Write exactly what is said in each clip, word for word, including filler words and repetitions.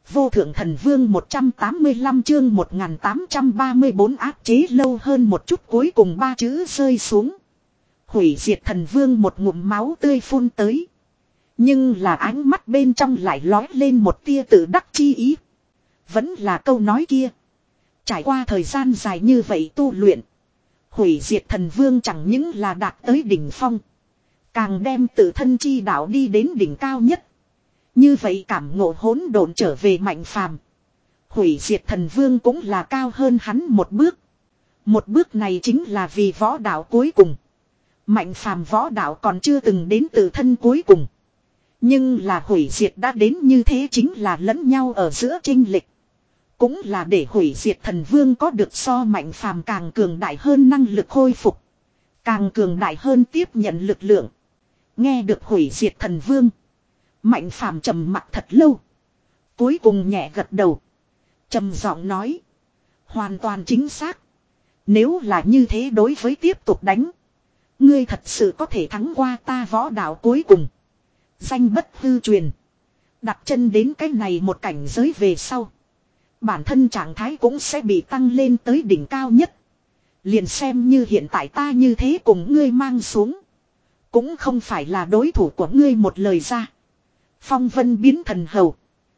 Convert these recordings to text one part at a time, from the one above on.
Vô thượng thần vương một trăm tám mươi lăm chương một nghìn tám trăm ba mươi bốn áp chế lâu hơn một chút cuối cùng ba chữ rơi xuống. Hủy diệt thần vương một ngụm máu tươi phun tới. Nhưng là ánh mắt bên trong lại lói lên một tia tự đắc chi ý. Vẫn là câu nói kia. Trải qua thời gian dài như vậy tu luyện. Hủy diệt thần vương chẳng những là đạt tới đỉnh phong. Càng đem tự thân chi đạo đi đến đỉnh cao nhất. Như vậy cảm ngộ hỗn độn trở về mạnh phàm. Hủy diệt thần vương cũng là cao hơn hắn một bước. Một bước này chính là vì võ đạo cuối cùng. Mạnh phàm võ đạo còn chưa từng đến tự thân cuối cùng. Nhưng là hủy diệt đã đến như thế chính là lẫn nhau ở giữa chênh lệch. Cũng là để hủy diệt thần vương có được so mạnh phàm càng cường đại hơn năng lực khôi phục. Càng cường đại hơn tiếp nhận lực lượng. Nghe được hủy diệt thần vương. Mạnh phàm trầm mặc thật lâu. Cuối cùng nhẹ gật đầu. Trầm giọng nói. Hoàn toàn chính xác. Nếu là như thế đối với tiếp tục đánh. Ngươi thật sự có thể thắng qua ta võ đạo cuối cùng. Danh bất hư truyền. Đặt chân đến cái này một cảnh giới về sau. Bản thân trạng thái cũng sẽ bị tăng lên tới đỉnh cao nhất. Liền xem như hiện tại ta như thế cùng ngươi mang xuống. Cũng không phải là đối thủ của ngươi một lời ra. Phong vân biến thần hầu.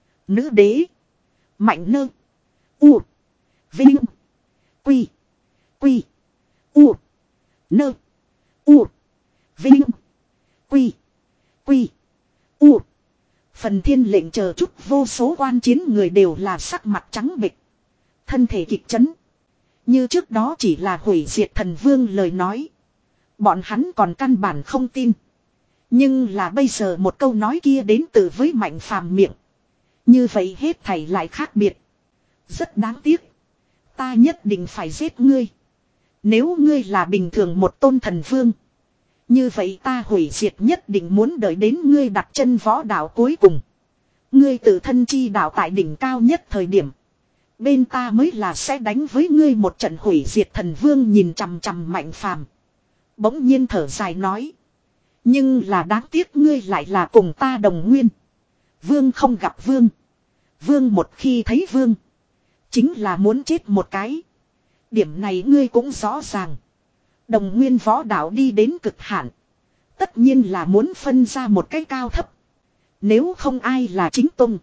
Nữ đế. Mạnh nơ. U. Vinh. Quy. Quy. U. Nơ. U. Vinh. Quy. Quy. U. Phần thiên lệnh chờ chút vô số quan chiến người đều là sắc mặt trắng bệch. Thân thể kịch chấn. Như trước đó chỉ là hủy diệt thần vương lời nói. Bọn hắn còn căn bản không tin. Nhưng là bây giờ một câu nói kia đến từ với mạnh phàm miệng. Như vậy hết thảy lại khác biệt. Rất đáng tiếc. Ta nhất định phải giết ngươi. Nếu ngươi là bình thường một tôn thần vương. Như vậy ta hủy diệt nhất định muốn đợi đến ngươi đặt chân võ đạo cuối cùng. Ngươi tự thân chi đạo tại đỉnh cao nhất thời điểm. Bên ta mới là sẽ đánh với ngươi một trận hủy diệt thần vương nhìn chằm chằm mạnh phàm. Bỗng nhiên thở dài nói. Nhưng là đáng tiếc ngươi lại là cùng ta đồng nguyên. Vương không gặp vương. Vương một khi thấy vương. Chính là muốn chết một cái. Điểm này ngươi cũng rõ ràng. Đồng nguyên võ đạo đi đến cực hạn. Tất nhiên là muốn phân ra một cái cao thấp. Nếu không ai là chính tông.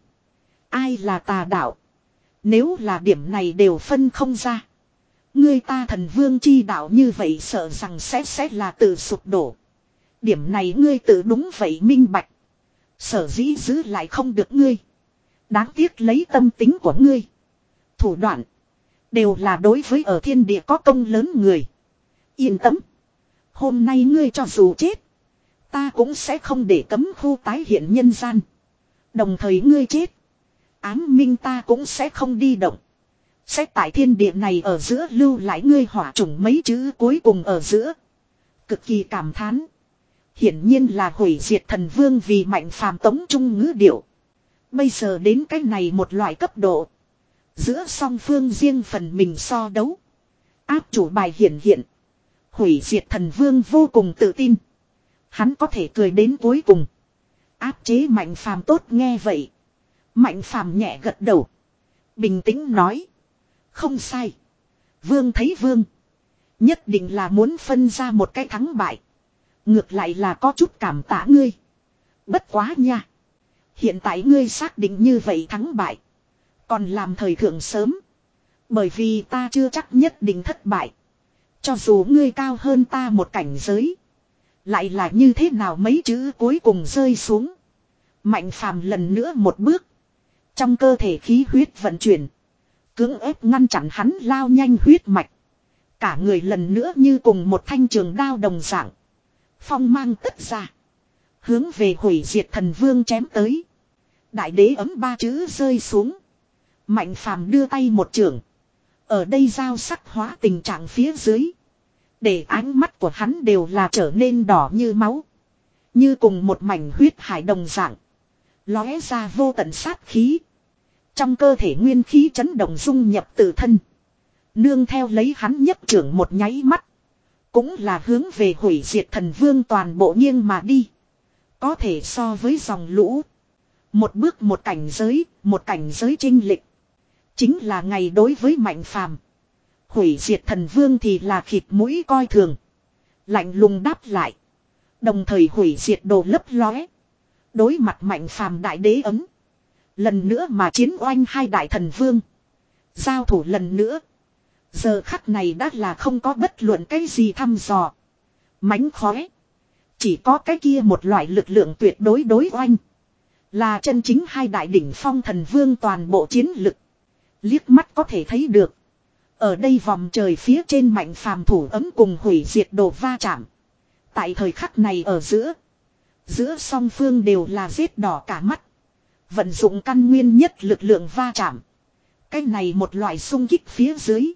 Ai là tà đạo. Nếu là điểm này đều phân không ra. Ngươi ta thần vương chi đạo như vậy sợ rằng sẽ sẽ là tự sụp đổ. Điểm này ngươi tự đúng vậy minh bạch. Sở dĩ giữ lại không được ngươi. Đáng tiếc lấy tâm tính của ngươi. Thủ đoạn. Đều là đối với ở thiên địa có công lớn người. Yên tâm. Hôm nay ngươi cho dù chết. Ta cũng sẽ không để cấm khu tái hiện nhân gian. Đồng thời ngươi chết. Ám minh ta cũng sẽ không đi động. Sẽ tại thiên địa này ở giữa lưu lại ngươi hỏa chủng mấy chữ cuối cùng ở giữa. Cực kỳ cảm thán. Hiển nhiên là hủy diệt thần vương vì mạnh phàm tống trung ngữ điệu. Bây giờ đến cái này một loại cấp độ. Giữa song phương riêng phần mình so đấu. Áp chủ bài hiển hiện. Hủy diệt thần vương vô cùng tự tin. Hắn có thể cười đến cuối cùng. Áp chế mạnh phàm tốt nghe vậy. Mạnh phàm nhẹ gật đầu. Bình tĩnh nói. Không sai. Vương thấy vương. Nhất định là muốn phân ra một cái thắng bại. Ngược lại là có chút cảm tạ ngươi. Bất quá nha. Hiện tại ngươi xác định như vậy thắng bại. Còn làm thời thượng sớm. Bởi vì ta chưa chắc nhất định thất bại. Cho dù ngươi cao hơn ta một cảnh giới. Lại là như thế nào mấy chữ cuối cùng rơi xuống. Mạnh phàm lần nữa một bước. Trong cơ thể khí huyết vận chuyển. Cưỡng ép ngăn chặn hắn lao nhanh huyết mạch. Cả người lần nữa như cùng một thanh trường đao đồng dạng. Phong mang tất ra. Hướng về hủy diệt thần vương chém tới. Đại đế ấm ba chữ rơi xuống. Mạnh phàm đưa tay một trường. Ở đây giao sắc hóa tình trạng phía dưới. Để ánh mắt của hắn đều là trở nên đỏ như máu. Như cùng một mảnh huyết hải đồng dạng. Lóe ra vô tận sát khí. Trong cơ thể nguyên khí chấn động dung nhập tự thân. Nương theo lấy hắn nhấp trưởng một nháy mắt. Cũng là hướng về hủy diệt thần vương toàn bộ nghiêng mà đi. Có thể so với dòng lũ. Một bước một cảnh giới, một cảnh giới chênh lệch. Chính là ngày đối với Mạnh Phàm. Hủy diệt thần vương thì là khịt mũi coi thường. Lạnh lùng đáp lại. Đồng thời hủy diệt đồ lấp lóe. Đối mặt Mạnh Phàm đại đế ấm. Lần nữa mà chiến oanh hai đại thần vương. Giao thủ lần nữa. Giờ khắc này đã là không có bất luận cái gì thăm dò. Mánh khóe. Chỉ có cái kia một loại lực lượng tuyệt đối đối oanh. Là chân chính hai đại đỉnh phong thần vương toàn bộ chiến lực. Liếc mắt có thể thấy được. Ở đây vòng trời phía trên Mạnh Phàm thủ ấm cùng hủy diệt đồ va chạm. Tại thời khắc này ở giữa. Giữa song phương đều là giết đỏ cả mắt. Vận dụng căn nguyên nhất lực lượng va chạm. Cái này một loại xung kích phía dưới.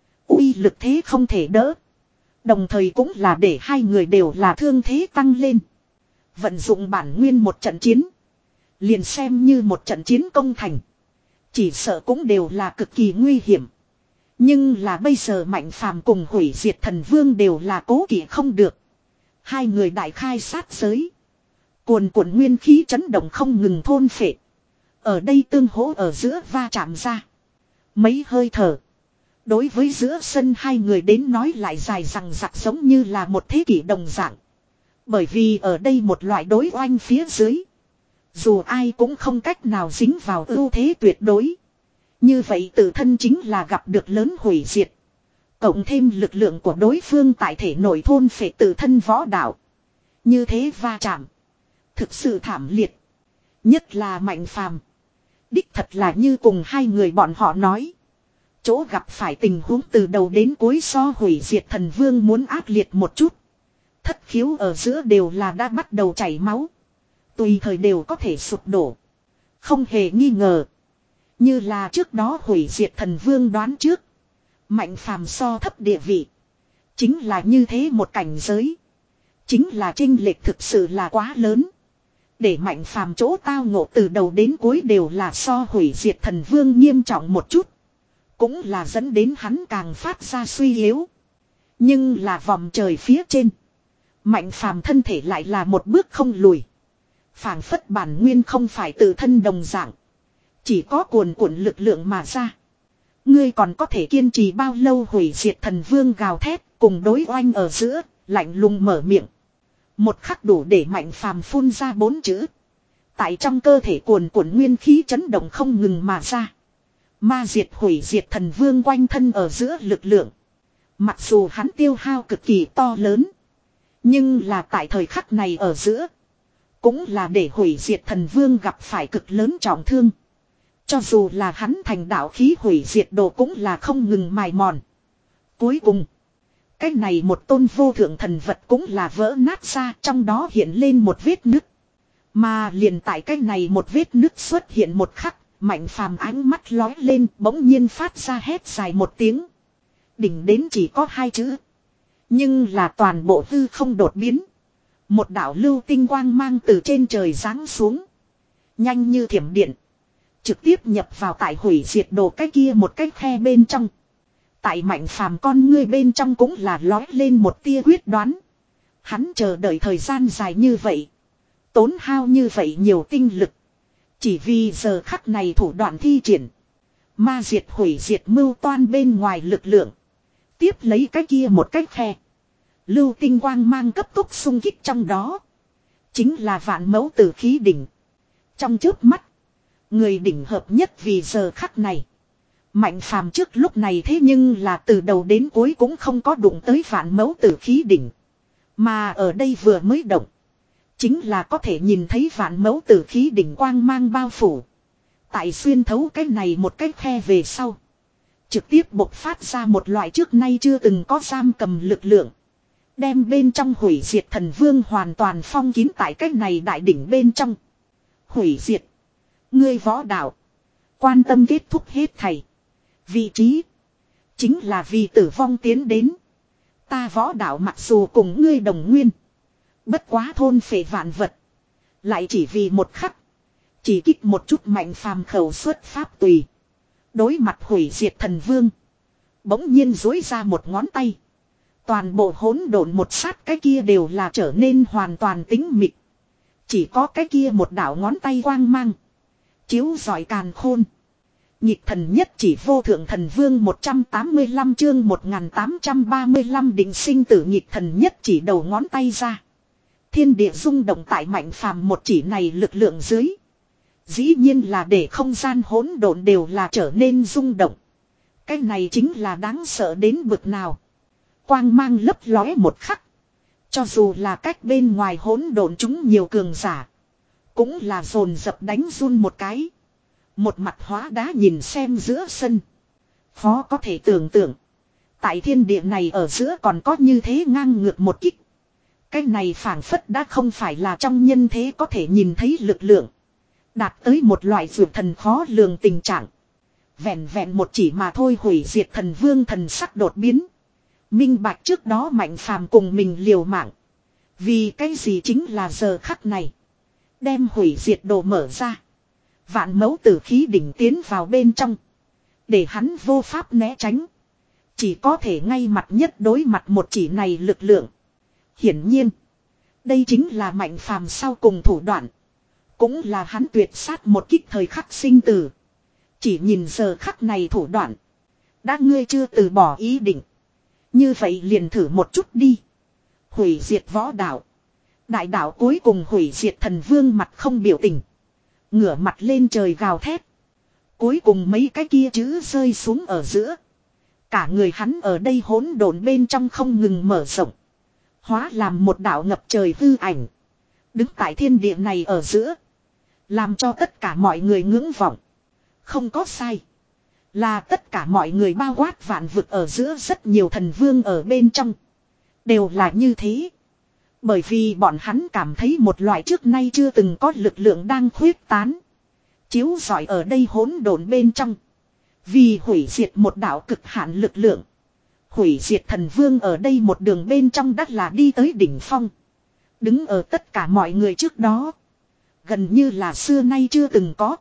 Uy lực thế không thể đỡ. Đồng thời cũng là để hai người đều là thương thế tăng lên. Vận dụng bản nguyên một trận chiến. Liền xem như một trận chiến công thành. Chỉ sợ cũng đều là cực kỳ nguy hiểm. Nhưng là bây giờ Mạnh Phàm cùng hủy diệt thần vương đều là cố kỵ không được. Hai người đại khai sát giới. Cuồn cuộn nguyên khí chấn động không ngừng thôn phệ. Ở đây tương hỗ ở giữa va chạm ra. Mấy hơi thở. Đối với giữa sân hai người đến nói lại dài rằng rạc giống như là một thế kỷ đồng dạng. Bởi vì ở đây một loại đối oanh phía dưới. Dù ai cũng không cách nào dính vào ưu thế tuyệt đối. Như vậy tự thân chính là gặp được lớn hủy diệt. Cộng thêm lực lượng của đối phương tại thể nội thôn phệ tự thân võ đạo. Như thế va chạm. Thực sự thảm liệt. Nhất là Mạnh Phàm. Đích thật là như cùng hai người bọn họ nói. Chỗ gặp phải tình huống từ đầu đến cuối so hủy diệt thần vương muốn ác liệt một chút. Thất khiếu ở giữa đều là đã bắt đầu chảy máu. Tùy thời đều có thể sụp đổ. Không hề nghi ngờ. Như là trước đó hủy diệt thần vương đoán trước. Mạnh Phàm so thấp địa vị. Chính là như thế một cảnh giới. Chính là chênh lệch thực sự là quá lớn. Để Mạnh Phàm chỗ tao ngộ từ đầu đến cuối đều là so hủy diệt thần vương nghiêm trọng một chút. Cũng là dẫn đến hắn càng phát ra suy yếu. Nhưng là vòng trời phía trên. Mạnh Phàm thân thể lại là một bước không lùi. Phảng phất bản nguyên không phải tự thân đồng dạng. Chỉ có cuồn cuộn lực lượng mà ra. Ngươi còn có thể kiên trì bao lâu hủy diệt thần vương gào thét cùng đối oanh ở giữa, lạnh lùng mở miệng. Một khắc đủ để Mạnh Phàm phun ra bốn chữ. Tại trong cơ thể cuồn cuộn nguyên khí chấn động không ngừng mà ra. Ma diệt hủy diệt thần vương quanh thân ở giữa lực lượng. Mặc dù hắn tiêu hao cực kỳ to lớn. Nhưng là tại thời khắc này ở giữa. Cũng là để hủy diệt thần vương gặp phải cực lớn trọng thương. Cho dù là hắn thành đạo khí hủy diệt đồ cũng là không ngừng mài mòn. Cuối cùng. Cái này một tôn vô thượng thần vật cũng là vỡ nát ra, trong đó hiện lên một vết nứt. Mà liền tại cái này một vết nứt xuất hiện một khắc. Mạnh Phàm ánh mắt lói lên bỗng nhiên phát ra hét dài một tiếng. Đỉnh đến chỉ có hai chữ. Nhưng là toàn bộ hư không đột biến. Một đạo lưu tinh quang mang từ trên trời giáng xuống. Nhanh như thiểm điện. Trực tiếp nhập vào tại hủy diệt đồ cái kia một cái khe bên trong. Tại Mạnh Phàm con ngươi bên trong cũng là lói lên một tia quyết đoán. Hắn chờ đợi thời gian dài như vậy. Tốn hao như vậy nhiều tinh lực. Chỉ vì giờ khắc này thủ đoạn thi triển. Ma diệt hủy diệt mưu toan bên ngoài lực lượng. Tiếp lấy cái kia một cái khe. Lưu tinh quang mang cấp tốc xung kích trong đó. Chính là vạn mẫu tử khí đỉnh. Trong chớp mắt. Người đỉnh hợp nhất vì giờ khắc này. Mạnh Phàm trước lúc này thế nhưng là từ đầu đến cuối cũng không có đụng tới vạn mẫu tử khí đỉnh. Mà ở đây vừa mới động. Chính là có thể nhìn thấy vạn mẫu tử khí đỉnh quang mang bao phủ. Tại xuyên thấu cái này một cái khe về sau. Trực tiếp bộc phát ra một loại trước nay chưa từng có giam cầm lực lượng. Đem bên trong hủy diệt thần vương hoàn toàn phong kín tại cái này đại đỉnh bên trong. Hủy diệt. Ngươi võ đạo. Quan tâm kết thúc hết thảy. Vị trí. Chính là vì tử vong tiến đến. Ta võ đạo mặc dù cùng ngươi đồng nguyên. Bất quá thôn phệ vạn vật. Lại chỉ vì một khắc. Chỉ kích một chút Mạnh Phàm khẩu xuất pháp tùy. Đối mặt hủy diệt thần vương. Bỗng nhiên dối ra một ngón tay. Toàn bộ hỗn độn một sát cái kia đều là trở nên hoàn toàn tĩnh mịch. Chỉ có cái kia một đạo ngón tay quang mang. Chiếu rọi càn khôn. Nhịp thần nhất chỉ vô thượng thần vương một trăm tám mươi lăm chương một nghìn tám trăm ba mươi lăm định sinh tử nhịp thần nhất chỉ đầu ngón tay ra. Thiên địa rung động tại mạnh phàm một chỉ này lực lượng dưới. Dĩ nhiên là để không gian hỗn độn đều là trở nên rung động. Cái này chính là đáng sợ đến bực nào. Quang mang lấp lóe một khắc. Cho dù là cách bên ngoài hỗn độn chúng nhiều cường giả. Cũng là dồn dập đánh run một cái. Một mặt hóa đá nhìn xem giữa sân. Khó có thể tưởng tượng. Tại thiên địa này ở giữa còn có như thế ngang ngược một kích. Cái này phảng phất đã không phải là trong nhân thế có thể nhìn thấy lực lượng. Đạt tới một loại vượt thần khó lường tình trạng. Vẹn vẹn một chỉ mà thôi hủy diệt thần vương thần sắc đột biến. Minh bạch trước đó mạnh phàm cùng mình liều mạng. Vì cái gì chính là giờ khắc này. Đem hủy diệt đồ mở ra. Vạn mẫu tử khí đỉnh tiến vào bên trong. Để hắn vô pháp né tránh. Chỉ có thể ngay mặt nhất đối mặt một chỉ này lực lượng. Hiển nhiên. Đây chính là mạnh phàm sau cùng thủ đoạn. Cũng là hắn tuyệt sát một kích thời khắc sinh tử. Chỉ nhìn giờ khắc này thủ đoạn. Đã ngươi chưa từ bỏ ý định. Như vậy liền thử một chút đi. Hủy diệt võ đạo. Đại đạo cuối cùng hủy diệt thần vương mặt không biểu tình. Ngửa mặt lên trời gào thét. Cuối cùng mấy cái kia chữ rơi xuống ở giữa. Cả người hắn ở đây hỗn độn bên trong không ngừng mở rộng. Hóa làm một đạo ngập trời hư ảnh. Đứng tại thiên địa này ở giữa. Làm cho tất cả mọi người ngưỡng vọng. Không có sai. Là tất cả mọi người bao quát vạn vực ở giữa rất nhiều thần vương ở bên trong. Đều là như thế. Bởi vì bọn hắn cảm thấy một loại trước nay chưa từng có lực lượng đang khuyết tán. Chiếu rọi ở đây hỗn độn bên trong. Vì hủy diệt một đạo cực hạn lực lượng. Hủy diệt thần vương ở đây một đường bên trong đắt là đi tới đỉnh phong. Đứng ở tất cả mọi người trước đó. Gần như là xưa nay chưa từng có.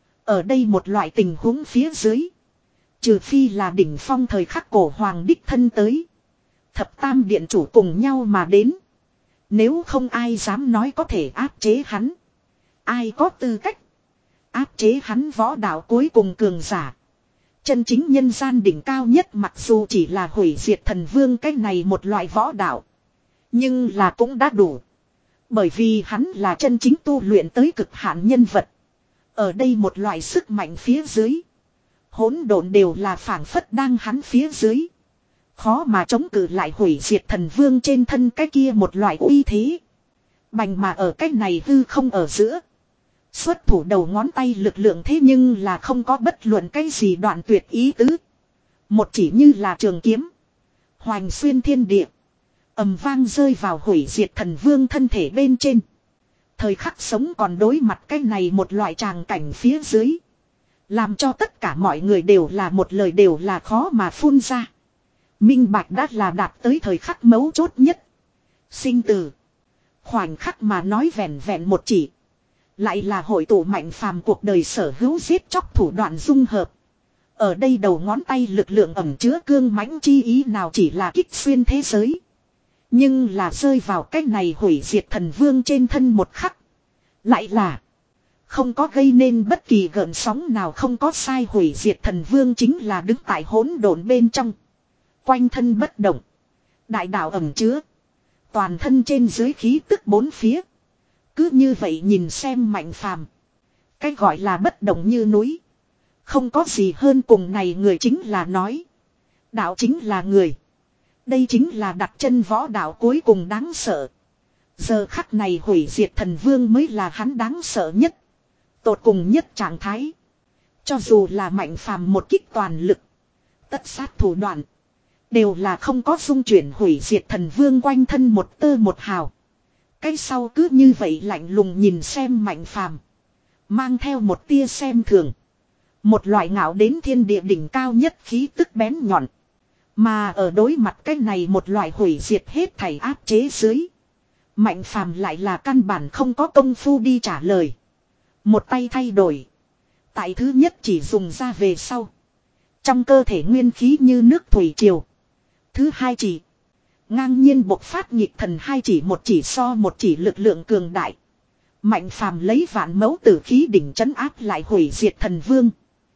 Ở đây một loại tình huống phía dưới. Trừ phi là đỉnh phong thời khắc cổ hoàng đích thân tới. Thập tam điện chủ cùng nhau mà đến. Nếu không ai dám nói có thể áp chế hắn. Ai có tư cách áp chế hắn võ đạo cuối cùng cường giả. Chân chính nhân gian đỉnh cao nhất mặc dù chỉ là hủy diệt thần vương cái này một loại võ đạo. Nhưng là cũng đã đủ. Bởi vì hắn là chân chính tu luyện tới cực hạn nhân vật. Ở đây một loại sức mạnh phía dưới. Hỗn độn đều là phảng phất đang hắn phía dưới. Khó mà chống cự lại hủy diệt thần vương trên thân cái kia một loại uy thế. Bành mà ở cái này hư không ở giữa. Xuất thủ đầu ngón tay lực lượng thế nhưng là không có bất luận cái gì đoạn tuyệt ý tứ. Một chỉ như là trường kiếm. Hoành xuyên thiên địa. Ầm vang rơi vào hủy diệt thần vương thân thể bên trên. Thời khắc sống còn đối mặt cái này một loại tràng cảnh phía dưới. Làm cho tất cả mọi người đều là một lời đều là khó mà phun ra. Minh bạch đã là đạt tới thời khắc mấu chốt nhất. Sinh tử. Khoảnh khắc mà nói vẹn vẹn một chỉ. Lại là hội tụ mạnh phàm cuộc đời sở hữu giết chóc thủ đoạn dung hợp. Ở đây đầu ngón tay lực lượng ẩm chứa cương mãnh chi ý nào chỉ là kích xuyên thế giới. Nhưng là rơi vào cái này hủy diệt thần vương trên thân một khắc. Lại là không có gây nên bất kỳ gợn sóng nào, không có sai. Hủy diệt thần vương chính là đứng tại hỗn độn bên trong. Quanh thân bất động. Đại đạo ẩm chứa. Toàn thân trên dưới khí tức bốn phía. Cứ như vậy nhìn xem mạnh phàm. Cái gọi là bất động như núi. Không có gì hơn cùng này người chính là nói. Đạo chính là người. Đây chính là đặt chân võ đạo cuối cùng đáng sợ. Giờ khắc này hủy diệt thần vương mới là hắn đáng sợ nhất. Tột cùng nhất trạng thái. Cho dù là mạnh phàm một kích toàn lực. Tất sát thủ đoạn. Đều là không có dung chuyển hủy diệt thần vương quanh thân một tơ một hào. Cái sau cứ như vậy lạnh lùng nhìn xem mạnh phàm. Mang theo một tia xem thường. Một loại ngạo đến thiên địa đỉnh cao nhất khí tức bén nhọn. Mà ở đối mặt cái này một loại hủy diệt hết thảy áp chế dưới. Mạnh phàm lại là căn bản không có công phu đi trả lời. Một tay thay đổi. Tại thứ nhất chỉ dùng ra về sau. Trong cơ thể nguyên khí như nước thủy triều. Thứ hai chỉ. Ngang nhiên bộc phát nhịp thần hai chỉ, một chỉ so một chỉ lực lượng cường đại. Mạnh phàm lấy vạn mẫu tử khí đỉnh trấn áp lại hủy diệt thần vương.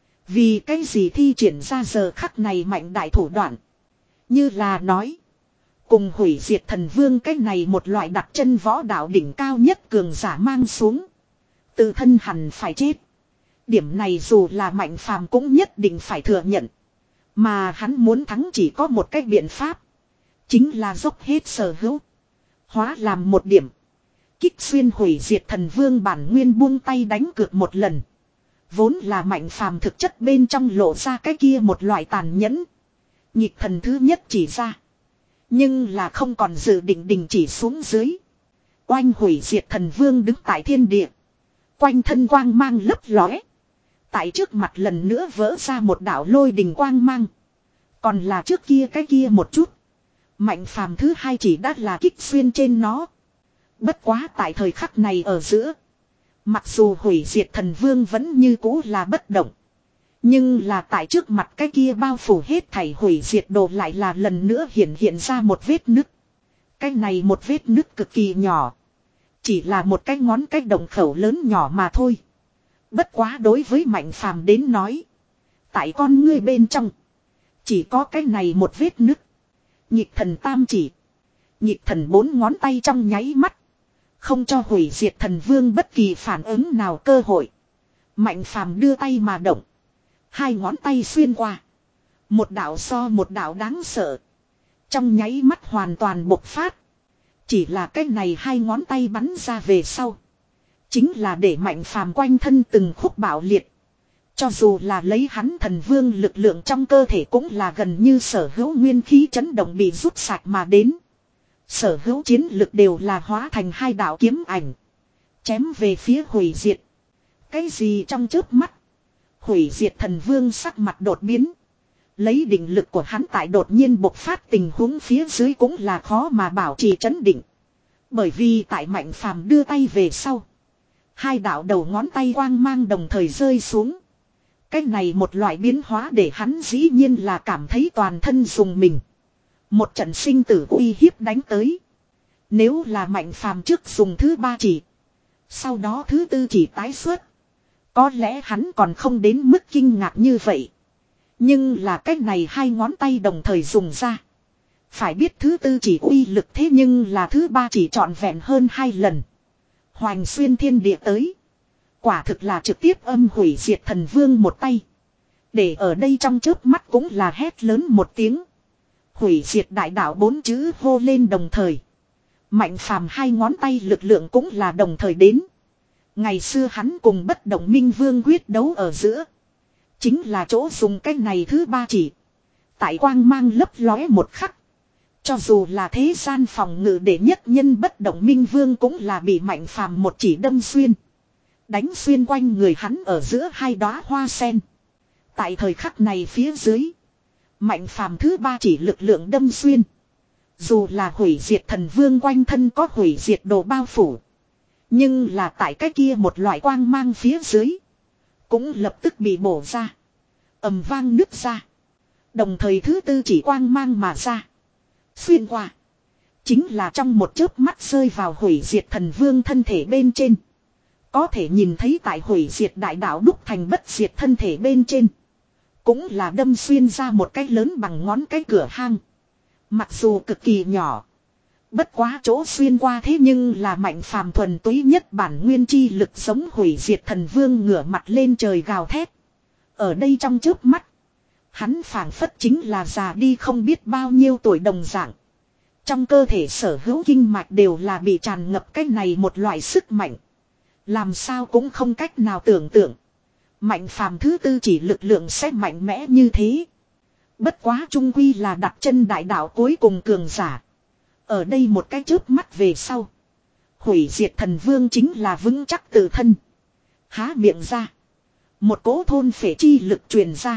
Vì cái gì thi triển ra giờ khắc này mạnh đại thủ đoạn. Như là nói. Cùng hủy diệt thần vương cái này một loại đặt chân võ đạo đỉnh cao nhất cường giả mang xuống. Tự thân hẳn phải chết. Điểm này dù là mạnh phàm cũng nhất định phải thừa nhận. Mà hắn muốn thắng chỉ có một cách biện pháp. Chính là dốc hết sở hữu. Hóa làm một điểm. Kích xuyên hủy diệt thần vương bản nguyên buông tay đánh cược một lần. Vốn là mạnh phàm thực chất bên trong lộ ra cái kia một loại tàn nhẫn. Nhịp thần thứ nhất chỉ ra. Nhưng là không còn dự định đình chỉ xuống dưới. Oanh hủy diệt thần vương đứng tại thiên địa. Quanh thân quang mang lấp lóe. Tại trước mặt lần nữa vỡ ra một đạo lôi đình quang mang. Còn là trước kia cái kia một chút. Mạnh phàm thứ hai chỉ đã là kích xuyên trên nó. Bất quá tại thời khắc này ở giữa. Mặc dù hủy diệt thần vương vẫn như cũ là bất động. Nhưng là tại trước mặt cái kia bao phủ hết thảy hủy diệt đồ lại là lần nữa hiện hiện ra một vết nứt. Cái này một vết nứt cực kỳ nhỏ. Chỉ là một cái ngón cái động khẩu lớn nhỏ mà thôi. Bất quá đối với mạnh phàm đến nói. Tại con ngươi bên trong. Chỉ có cái này một vết nứt. Nhịp thần tam chỉ. Nhịp thần bốn ngón tay trong nháy mắt. Không cho hủy diệt thần vương bất kỳ phản ứng nào cơ hội. Mạnh phàm đưa tay mà động. Hai ngón tay xuyên qua. Một đạo so một đạo đáng sợ. Trong nháy mắt hoàn toàn bộc phát. Chỉ là cái này hai ngón tay bắn ra về sau. Chính là để mạnh phàm quanh thân từng khúc bạo liệt. Cho dù là lấy hắn thần vương lực lượng trong cơ thể cũng là gần như sở hữu nguyên khí chấn động bị rút sạch mà đến. Sở hữu chiến lực đều là hóa thành hai đạo kiếm ảnh. Chém về phía hủy diệt. Cái gì trong chớp mắt. Hủy diệt thần vương sắc mặt đột biến. Lấy định lực của hắn tại đột nhiên bộc phát tình huống phía dưới cũng là khó mà bảo trì trấn định. Bởi vì tại mạnh phàm đưa tay về sau. Hai đạo đầu ngón tay quang mang đồng thời rơi xuống. Cái này một loại biến hóa để hắn dĩ nhiên là cảm thấy toàn thân dùng mình. Một trận sinh tử uy hiếp đánh tới. Nếu là mạnh phàm trước dùng thứ ba chỉ. Sau đó thứ tư chỉ tái xuất. Có lẽ hắn còn không đến mức kinh ngạc như vậy. Nhưng là cách này hai ngón tay đồng thời dùng ra. Phải biết thứ tư chỉ uy lực thế nhưng là thứ ba chỉ trọn vẹn hơn hai lần. Hoành xuyên thiên địa tới. Quả thực là trực tiếp âm hủy diệt thần vương một tay. Để ở đây trong chớp mắt cũng là hét lớn một tiếng. Hủy diệt đại đạo bốn chữ hô lên đồng thời. Mạnh phàm hai ngón tay lực lượng cũng là đồng thời đến. Ngày xưa hắn cùng bất động minh vương quyết đấu ở giữa. Chính là chỗ dùng cái này thứ ba chỉ. Tại quang mang lấp lóe một khắc. Cho dù là thế gian phòng ngự để nhất nhân bất động minh vương cũng là bị mạnh phàm một chỉ đâm xuyên. Đánh xuyên quanh người hắn ở giữa hai đóa hoa sen. Tại thời khắc này phía dưới. Mạnh phàm thứ ba chỉ lực lượng đâm xuyên. Dù là hủy diệt thần vương quanh thân có hủy diệt đồ bao phủ. Nhưng là tại cái kia một loại quang mang phía dưới. Cũng lập tức bị bổ ra. Ầm vang nứt ra. Đồng thời thứ tư chỉ quang mang mà ra. Xuyên qua. Chính là trong một chớp mắt rơi vào hủy diệt thần vương thân thể bên trên. Có thể nhìn thấy tại hủy diệt đại đạo đúc thành bất diệt thân thể bên trên. Cũng là đâm xuyên ra một cái lớn bằng ngón cái cửa hang. Mặc dù cực kỳ nhỏ. Bất quá chỗ xuyên qua thế nhưng là mạnh phàm thuần túy nhất bản nguyên chi lực sống hủy diệt thần vương ngửa mặt lên trời gào thét. Ở đây trong chớp mắt. Hắn phảng phất chính là già đi không biết bao nhiêu tuổi đồng dạng. Trong cơ thể sở hữu kinh mạch đều là bị tràn ngập cái này một loại sức mạnh. Làm sao cũng không cách nào tưởng tượng. Mạnh phàm thứ tư chỉ lực lượng sẽ mạnh mẽ như thế. Bất quá trung quy là đặt chân đại đạo cuối cùng cường giả. Ở đây một cái chớp mắt về sau. Hủy diệt thần vương chính là vững chắc tự thân. Há miệng ra. Một cỗ thôn phệ chi lực truyền ra.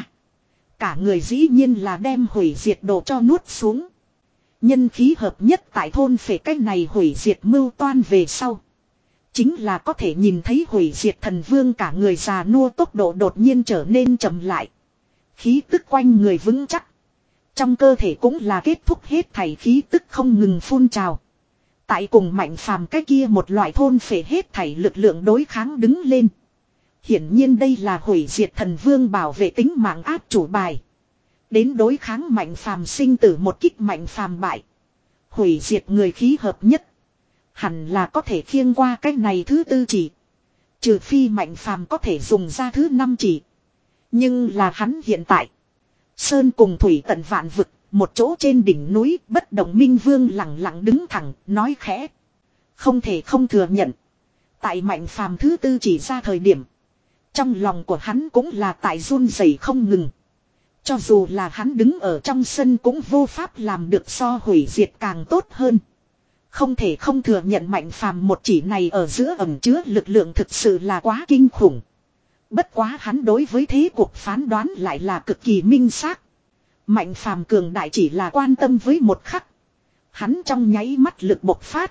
Cả người dĩ nhiên là đem hủy diệt đồ cho nuốt xuống. Nhân khí hợp nhất tại thôn phệ cách này hủy diệt mưu toan về sau. Chính là có thể nhìn thấy hủy diệt thần vương cả người già nua tốc độ đột nhiên trở nên chậm lại. Khí tức quanh người vững chắc. Trong cơ thể cũng là kết thúc hết thảy khí tức không ngừng phun trào. Tại cùng Mạnh Phàm cái kia một loại thôn phệ hết thảy lực lượng đối kháng đứng lên. Hiển nhiên đây là hủy diệt thần vương bảo vệ tính mạng áp chủ bài. Đến đối kháng Mạnh Phàm sinh tử một kích Mạnh Phàm bại. Hủy diệt người khí hợp nhất. Hẳn là có thể khiêng qua cái này thứ tư chỉ. Trừ phi Mạnh Phàm có thể dùng ra thứ năm chỉ. Nhưng là hắn hiện tại. Sơn cùng thủy tận vạn vực. Một chỗ trên đỉnh núi bất động minh vương lặng lặng đứng thẳng nói khẽ. Không thể không thừa nhận. Tại Mạnh Phàm thứ tư chỉ ra thời điểm. Trong lòng của hắn cũng là tại run rẩy không ngừng. Cho dù là hắn đứng ở trong sân cũng vô pháp làm được so hủy diệt càng tốt hơn. Không thể không thừa nhận Mạnh Phàm một chỉ này ở giữa ẩn chứa lực lượng thực sự là quá kinh khủng. Bất quá hắn đối với thế cuộc phán đoán lại là cực kỳ minh xác. Mạnh Phàm cường đại chỉ là quan tâm với một khắc. Hắn trong nháy mắt lực bộc phát.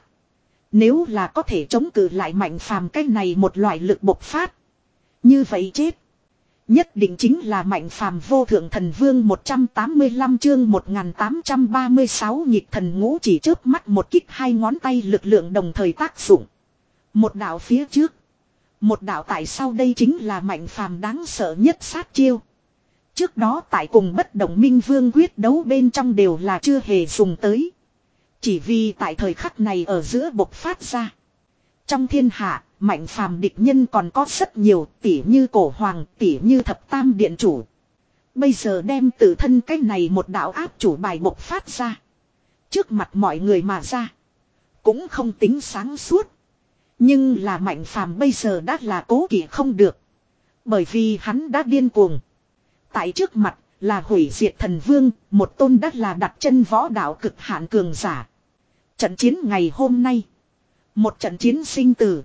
Nếu là có thể chống cự lại Mạnh Phàm cái này một loại lực bộc phát. Như vậy chết. Nhất định chính là Mạnh Phàm vô thượng thần vương một trăm tám mươi lăm chương một nghìn tám trăm ba mươi sáu nhịp thần ngũ chỉ chớp mắt một kích hai ngón tay lực lượng đồng thời tác dụng. Một đạo phía trước. Một đạo tại sau đây chính là Mạnh Phàm đáng sợ nhất sát chiêu. Trước đó tại cùng bất động minh vương quyết đấu bên trong đều là chưa hề dùng tới. Chỉ vì tại thời khắc này ở giữa bộc phát ra. Trong thiên hạ, Mạnh Phàm địch nhân còn có rất nhiều, tỉ như cổ hoàng, tỉ như thập tam điện chủ. Bây giờ đem tự thân cái này một đạo áp chủ bài bộc phát ra. Trước mặt mọi người mà ra. Cũng không tính sáng suốt. Nhưng là Mạnh Phàm bây giờ đã là cố kỵ không được. Bởi vì hắn đã điên cuồng. Tại trước mặt là hủy diệt thần vương, một tôn đã là đặt chân võ đạo cực hạn cường giả. Trận chiến ngày hôm nay. Một trận chiến sinh tử.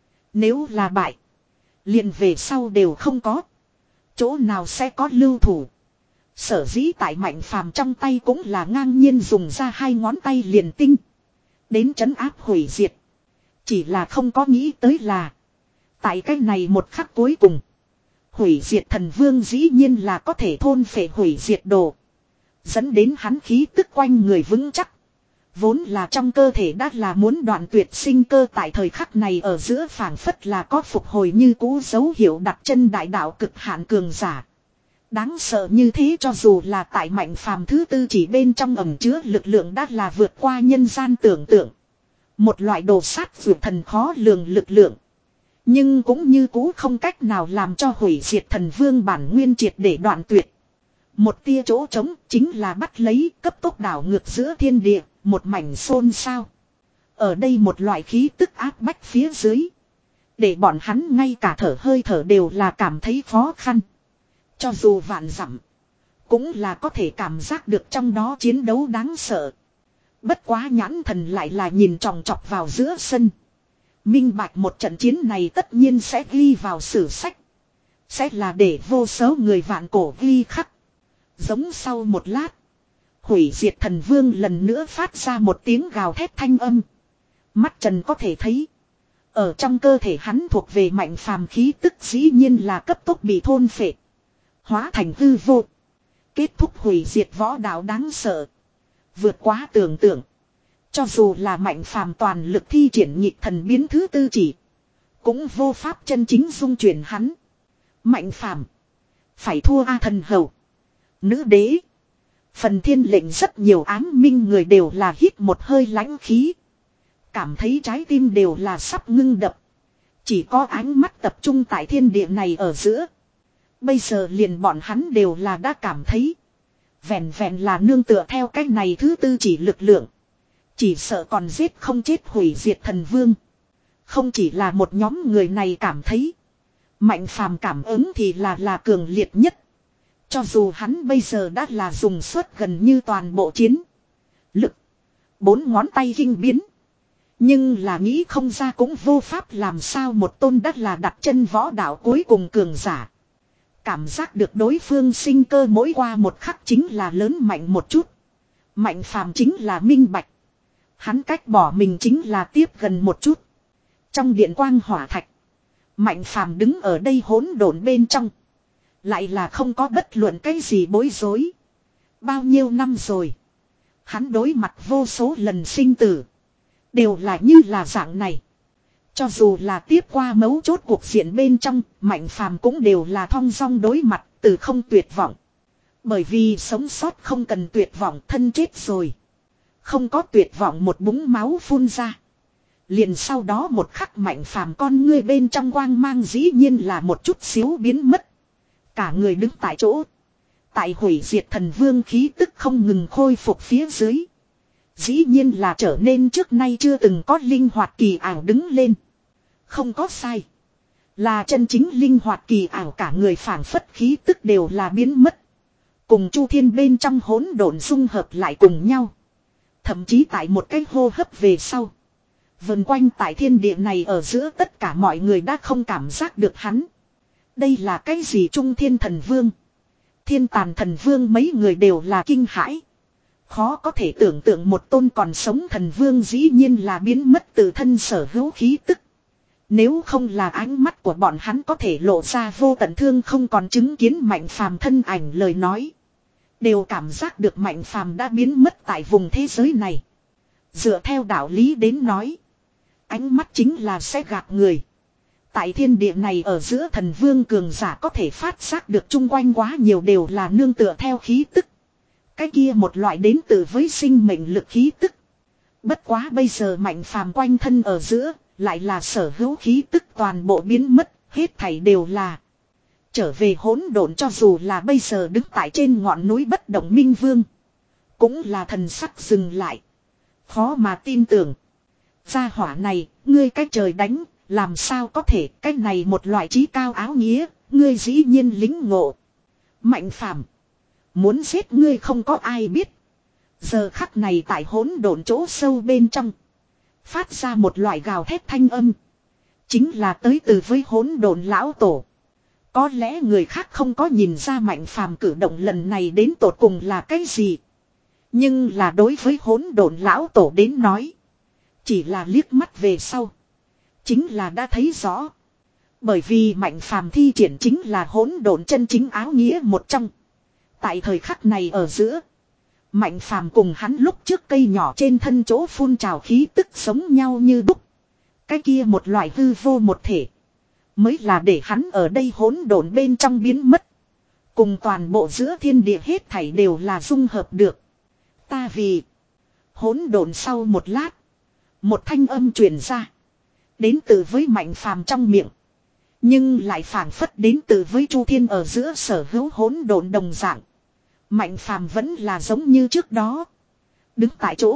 Nếu là bại. Liền về sau đều không có. Chỗ nào sẽ có lưu thủ. Sở dĩ tại Mạnh Phàm trong tay cũng là ngang nhiên dùng ra hai ngón tay liền tinh. Đến trấn áp hủy diệt. Chỉ là không có nghĩ tới là. Tại cái này một khắc cuối cùng. Hủy diệt thần vương dĩ nhiên là có thể thôn phệ hủy diệt đồ. Dẫn đến hắn khí tức quanh người vững chắc. Vốn là trong cơ thể đã là muốn đoạn tuyệt sinh cơ tại thời khắc này ở giữa phảng phất là có phục hồi như cũ dấu hiệu đặt chân đại đạo cực hạn cường giả. Đáng sợ như thế cho dù là tại Mạnh Phàm thứ tư chỉ bên trong ẩm chứa lực lượng đã là vượt qua nhân gian tưởng tượng. Một loại đồ sát vượt thần khó lường lực lượng. Nhưng cũng như cũ không cách nào làm cho hủy diệt thần vương bản nguyên triệt để đoạn tuyệt. Một tia chỗ trống chính là bắt lấy cấp tốc đảo ngược giữa thiên địa, một mảnh xôn xao. Ở đây một loại khí tức áp bách phía dưới. Để bọn hắn ngay cả thở hơi thở đều là cảm thấy khó khăn. Cho dù vạn dặm cũng là có thể cảm giác được trong đó chiến đấu đáng sợ. Bất quá nhãn thần lại là nhìn tròng trọc vào giữa sân. Minh bạch một trận chiến này tất nhiên sẽ ghi vào sử sách. Sẽ là để vô số người vạn cổ ghi khắc. Giống sau một lát. Hủy diệt thần vương lần nữa phát ra một tiếng gào thét thanh âm. Mắt trần có thể thấy. Ở trong cơ thể hắn thuộc về Mạnh Phàm khí tức dĩ nhiên là cấp tốc bị thôn phệ. Hóa thành hư vô. Kết thúc hủy diệt võ đạo đáng sợ. Vượt quá tưởng tượng. Cho dù là Mạnh Phàm toàn lực thi triển nhịp thần biến thứ tư chỉ. Cũng vô pháp chân chính dung chuyển hắn. Mạnh Phàm phải thua A thần hầu. Nữ đế. Phần thiên lệnh rất nhiều ám minh người đều là hít một hơi lãnh khí. Cảm thấy trái tim đều là sắp ngưng đập. Chỉ có ánh mắt tập trung tại thiên địa này ở giữa. Bây giờ liền bọn hắn đều là đã cảm thấy. Vẹn vẹn là nương tựa theo cách này thứ tư chỉ lực lượng. Chỉ sợ còn giết không chết hủy diệt thần vương. Không chỉ là một nhóm người này cảm thấy. Mạnh Phàm cảm ứng thì là là cường liệt nhất. Cho dù hắn bây giờ đã là dùng suốt gần như toàn bộ chiến lực. Bốn ngón tay kinh biến. Nhưng là nghĩ không ra cũng vô pháp làm sao một tôn đất là đặt chân võ đạo cuối cùng cường giả. Cảm giác được đối phương sinh cơ mỗi qua một khắc chính là lớn mạnh một chút. Mạnh Phàm chính là minh bạch. Hắn cách bỏ mình chính là tiếp gần một chút. Trong điện quang hỏa thạch. Mạnh Phàm đứng ở đây hỗn độn bên trong. Lại là không có bất luận cái gì bối rối. Bao nhiêu năm rồi. Hắn đối mặt vô số lần sinh tử. Đều là như là dạng này. Cho dù là tiếp qua mấu chốt cuộc diện bên trong, Mạnh Phàm cũng đều là thong dong đối mặt, từ không tuyệt vọng. Bởi vì sống sót không cần tuyệt vọng, thân chết rồi. Không có tuyệt vọng, một búng máu phun ra. Liền sau đó một khắc Mạnh Phàm con ngươi bên trong quang mang dĩ nhiên là một chút xíu biến mất. Cả người đứng tại chỗ. Tại hủy diệt thần vương khí tức không ngừng khôi phục phía dưới. Dĩ nhiên là trở nên trước nay chưa từng có linh hoạt kỳ ảo đứng lên. Không có sai. Là chân chính linh hoạt kỳ ảo, cả người phảng phất khí tức đều là biến mất. Cùng Chu Thiên bên trong hỗn độn dung hợp lại cùng nhau. Thậm chí tại một cái hô hấp về sau. Vần quanh tại thiên địa này ở giữa tất cả mọi người đã không cảm giác được hắn. Đây là cái gì? Trung Thiên Thần Vương, Thiên Tàn Thần Vương mấy người đều là kinh hãi. Khó có thể tưởng tượng một tôn còn sống thần vương dĩ nhiên là biến mất từ thân sở hữu khí tức. Nếu không là ánh mắt của bọn hắn có thể lộ ra vô tận thương không còn chứng kiến Mạnh Phàm thân ảnh lời nói. Đều cảm giác được Mạnh Phàm đã biến mất tại vùng thế giới này. Dựa theo đạo lý đến nói. Ánh mắt chính là sẽ gạt người. Tại thiên địa này ở giữa thần vương cường giả có thể phát giác được chung quanh quá nhiều đều là nương tựa theo khí tức. Cái kia một loại đến từ với sinh mệnh lực khí tức. Bất quá bây giờ Mạnh Phàm quanh thân ở giữa, lại là sở hữu khí tức toàn bộ biến mất, hết thảy đều là trở về hỗn độn. Cho dù là bây giờ đứng tại trên ngọn núi bất động Minh Vương, cũng là thần sắc dừng lại. Khó mà tin tưởng. Gia hỏa này, ngươi cách trời đánh, làm sao có thể, cái này một loại trí cao áo nghĩa, ngươi dĩ nhiên lính ngộ. Mạnh Phàm, muốn giết ngươi không có ai biết. Giờ khắc này tại hỗn độn chỗ sâu bên trong, phát ra một loại gào thét thanh âm. Chính là tới từ với hỗn độn lão tổ. Có lẽ người khác không có nhìn ra Mạnh Phàm cử động lần này đến tột cùng là cái gì. Nhưng là đối với hỗn độn lão tổ đến nói, chỉ là liếc mắt về sau, chính là đã thấy rõ. Bởi vì Mạnh Phàm thi triển chính là hỗn độn chân chính áo nghĩa một trong. Tại thời khắc này ở giữa, Mạnh Phàm cùng hắn lúc trước cây nhỏ trên thân chỗ phun trào khí tức sống nhau như đúc. Cái kia một loại hư vô một thể, mới là để hắn ở đây hỗn độn bên trong biến mất. Cùng toàn bộ giữa thiên địa hết thảy đều là dung hợp được. Ta vì hỗn độn. Sau một lát, một thanh âm truyền ra. Đến từ với Mạnh Phàm trong miệng, nhưng lại phảng phất đến từ với Chu Thiên ở giữa sở hữu hỗn độn đồng dạng. Mạnh Phàm vẫn là giống như trước đó, đứng tại chỗ.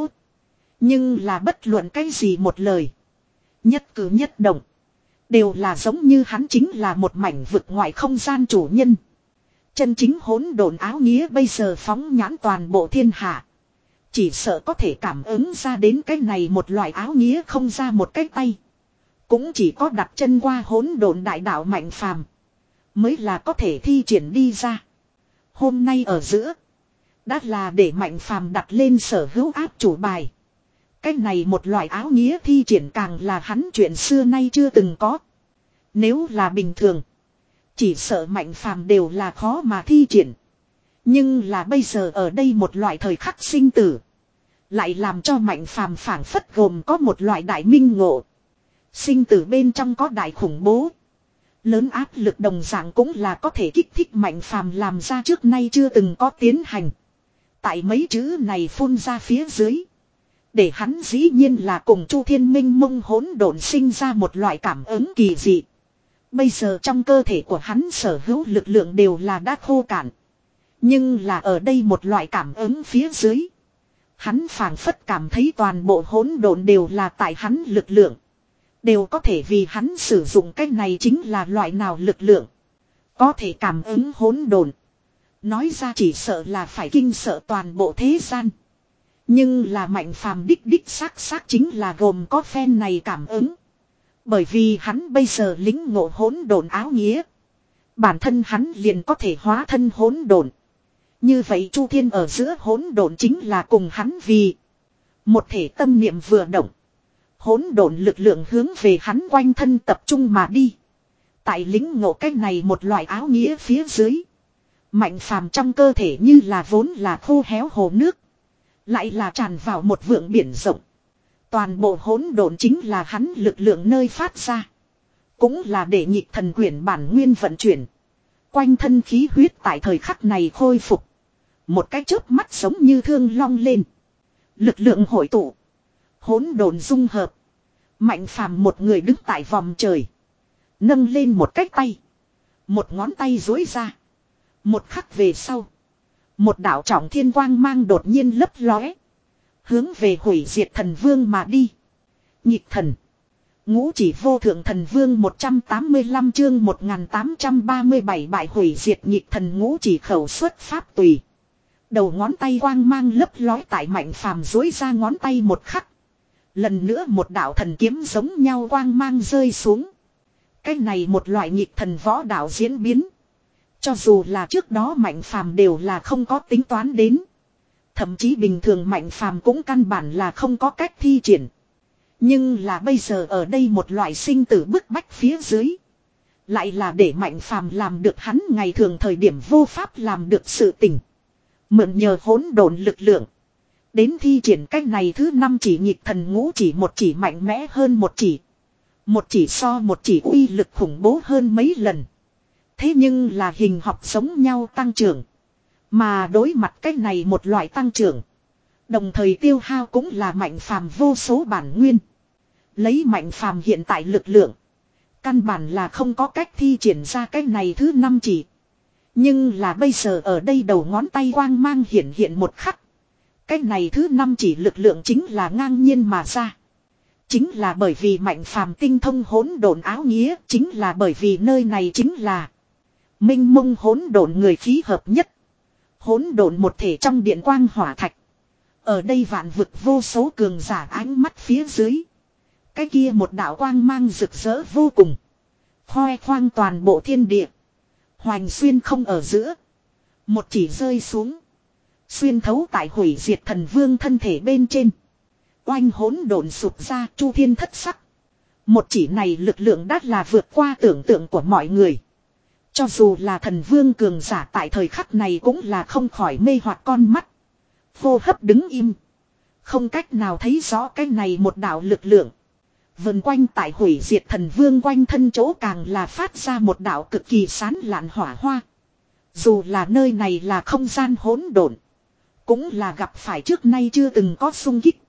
Nhưng là bất luận cái gì một lời, nhất cử nhất động, đều là giống như hắn chính là một mảnh vực ngoại không gian chủ nhân. Chân chính hỗn độn áo nghĩa bây giờ phóng nhãn toàn bộ thiên hạ, chỉ sợ có thể cảm ứng ra đến cái này một loại áo nghĩa không ra một cái tay. Cũng chỉ có đặt chân qua hỗn độn đại đạo Mạnh Phàm mới là có thể thi triển đi ra. Hôm nay ở giữa, đã là để Mạnh Phàm đặt lên sở hữu áp chủ bài. Cái này một loại áo nghĩa thi triển càng là hắn chuyện xưa nay chưa từng có. Nếu là bình thường, chỉ sợ Mạnh Phàm đều là khó mà thi triển. Nhưng là bây giờ ở đây một loại thời khắc sinh tử, lại làm cho Mạnh Phàm phảng phất gồm có một loại đại minh ngộ. Sinh tử bên trong có đại khủng bố, lớn áp lực đồng dạng cũng là có thể kích thích Mạnh Phàm làm ra trước nay chưa từng có tiến hành. Tại mấy chữ này phun ra phía dưới, để hắn dĩ nhiên là cùng Chu Thiên Minh mông hỗn độn sinh ra một loại cảm ứng kỳ dị. Bây giờ trong cơ thể của hắn sở hữu lực lượng đều là đã khô cạn. Nhưng là ở đây một loại cảm ứng phía dưới, hắn phảng phất cảm thấy toàn bộ hỗn độn đều là tại hắn lực lượng. Đều có thể vì hắn sử dụng cái này chính là loại nào lực lượng. Có thể cảm ứng hỗn độn, nói ra chỉ sợ là phải kinh sợ toàn bộ thế gian. Nhưng là Mạnh Phàm đích đích xác xác chính là gồm có phen này cảm ứng. Bởi vì hắn bây giờ lính ngộ hỗn độn áo nghĩa, bản thân hắn liền có thể hóa thân hỗn độn. Như vậy Chu Thiên ở giữa hỗn độn chính là cùng hắn vì một thể. Tâm niệm vừa động, hỗn độn lực lượng hướng về hắn quanh thân tập trung mà đi. Tại lính ngộ cách này một loại áo nghĩa phía dưới, Mạnh Phàm trong cơ thể như là vốn là khô héo hồ nước, lại là tràn vào một vượng biển rộng. Toàn bộ hỗn độn chính là hắn lực lượng nơi phát ra. Cũng là để nhịp thần quyển bản nguyên vận chuyển. Quanh thân khí huyết tại thời khắc này khôi phục. Một cái chớp mắt giống như thương long lên. Lực lượng hội tụ. Hỗn độn dung hợp. Mạnh phàm một người đứng tại vòng trời. Nâng lên một cái tay. Một ngón tay duỗi ra. Một khắc về sau. Một đạo trọng thiên quang mang đột nhiên lấp lóe. Hướng về hủy diệt thần vương mà đi. Nhịp thần. Ngũ chỉ vô thượng thần vương một trăm tám mươi lăm chương một nghìn tám trăm ba mươi bảy bại hủy diệt nhịp thần ngũ chỉ khẩu xuất pháp tùy. Đầu ngón tay quang mang lấp lói tại mạnh phàm dối ra ngón tay một khắc. Lần nữa một đạo thần kiếm giống nhau quang mang rơi xuống. Cái này một loại nhịp thần võ đạo diễn biến. Cho dù là trước đó mạnh phàm đều là không có tính toán đến. Thậm chí bình thường mạnh phàm cũng căn bản là không có cách thi triển. Nhưng là bây giờ ở đây một loại sinh tử bức bách phía dưới. Lại là để mạnh phàm làm được hắn ngày thường thời điểm vô pháp làm được sự tình. Mượn nhờ hỗn độn lực lượng. Đến thi triển cách này thứ năm chỉ nhịp thần ngũ chỉ một chỉ mạnh mẽ hơn một chỉ. Một chỉ so một chỉ uy lực khủng bố hơn mấy lần. Thế nhưng là hình học giống nhau tăng trưởng. Mà đối mặt cách này một loại tăng trưởng. Đồng thời tiêu hao cũng là mạnh phàm vô số bản nguyên. Lấy mạnh phàm hiện tại lực lượng. Căn bản là không có cách thi triển ra cái này thứ năm chỉ. Nhưng là bây giờ ở đây đầu ngón tay quang mang hiện hiện một khắc. Cái này thứ năm chỉ lực lượng chính là ngang nhiên mà ra. Chính là bởi vì mạnh phàm tinh thông hỗn độn áo nghĩa. Chính là bởi vì nơi này chính là minh mông hỗn độn người khí hợp nhất. Hỗn độn một thể trong điện quang hỏa thạch. Ở đây vạn vực vô số cường giả ánh mắt phía dưới. Cái kia một đạo quang mang rực rỡ vô cùng. Khoe khoang toàn bộ thiên địa. Hoành xuyên không ở giữa. Một chỉ rơi xuống. Xuyên thấu tại hủy diệt thần vương thân thể bên trên. Oanh hỗn độn sụp ra chu thiên thất sắc. Một chỉ này lực lượng đắt là vượt qua tưởng tượng của mọi người. Cho dù là thần vương cường giả tại thời khắc này cũng là không khỏi mê hoặc con mắt. Hô hấp đứng im. Không cách nào thấy rõ cái này một đạo lực lượng. Vần quanh tại hủy diệt thần vương quanh thân chỗ càng là phát ra một đạo cực kỳ sán lạn hỏa hoa. Dù là nơi này là không gian hỗn độn. Cũng là gặp phải trước nay chưa từng có xung kích.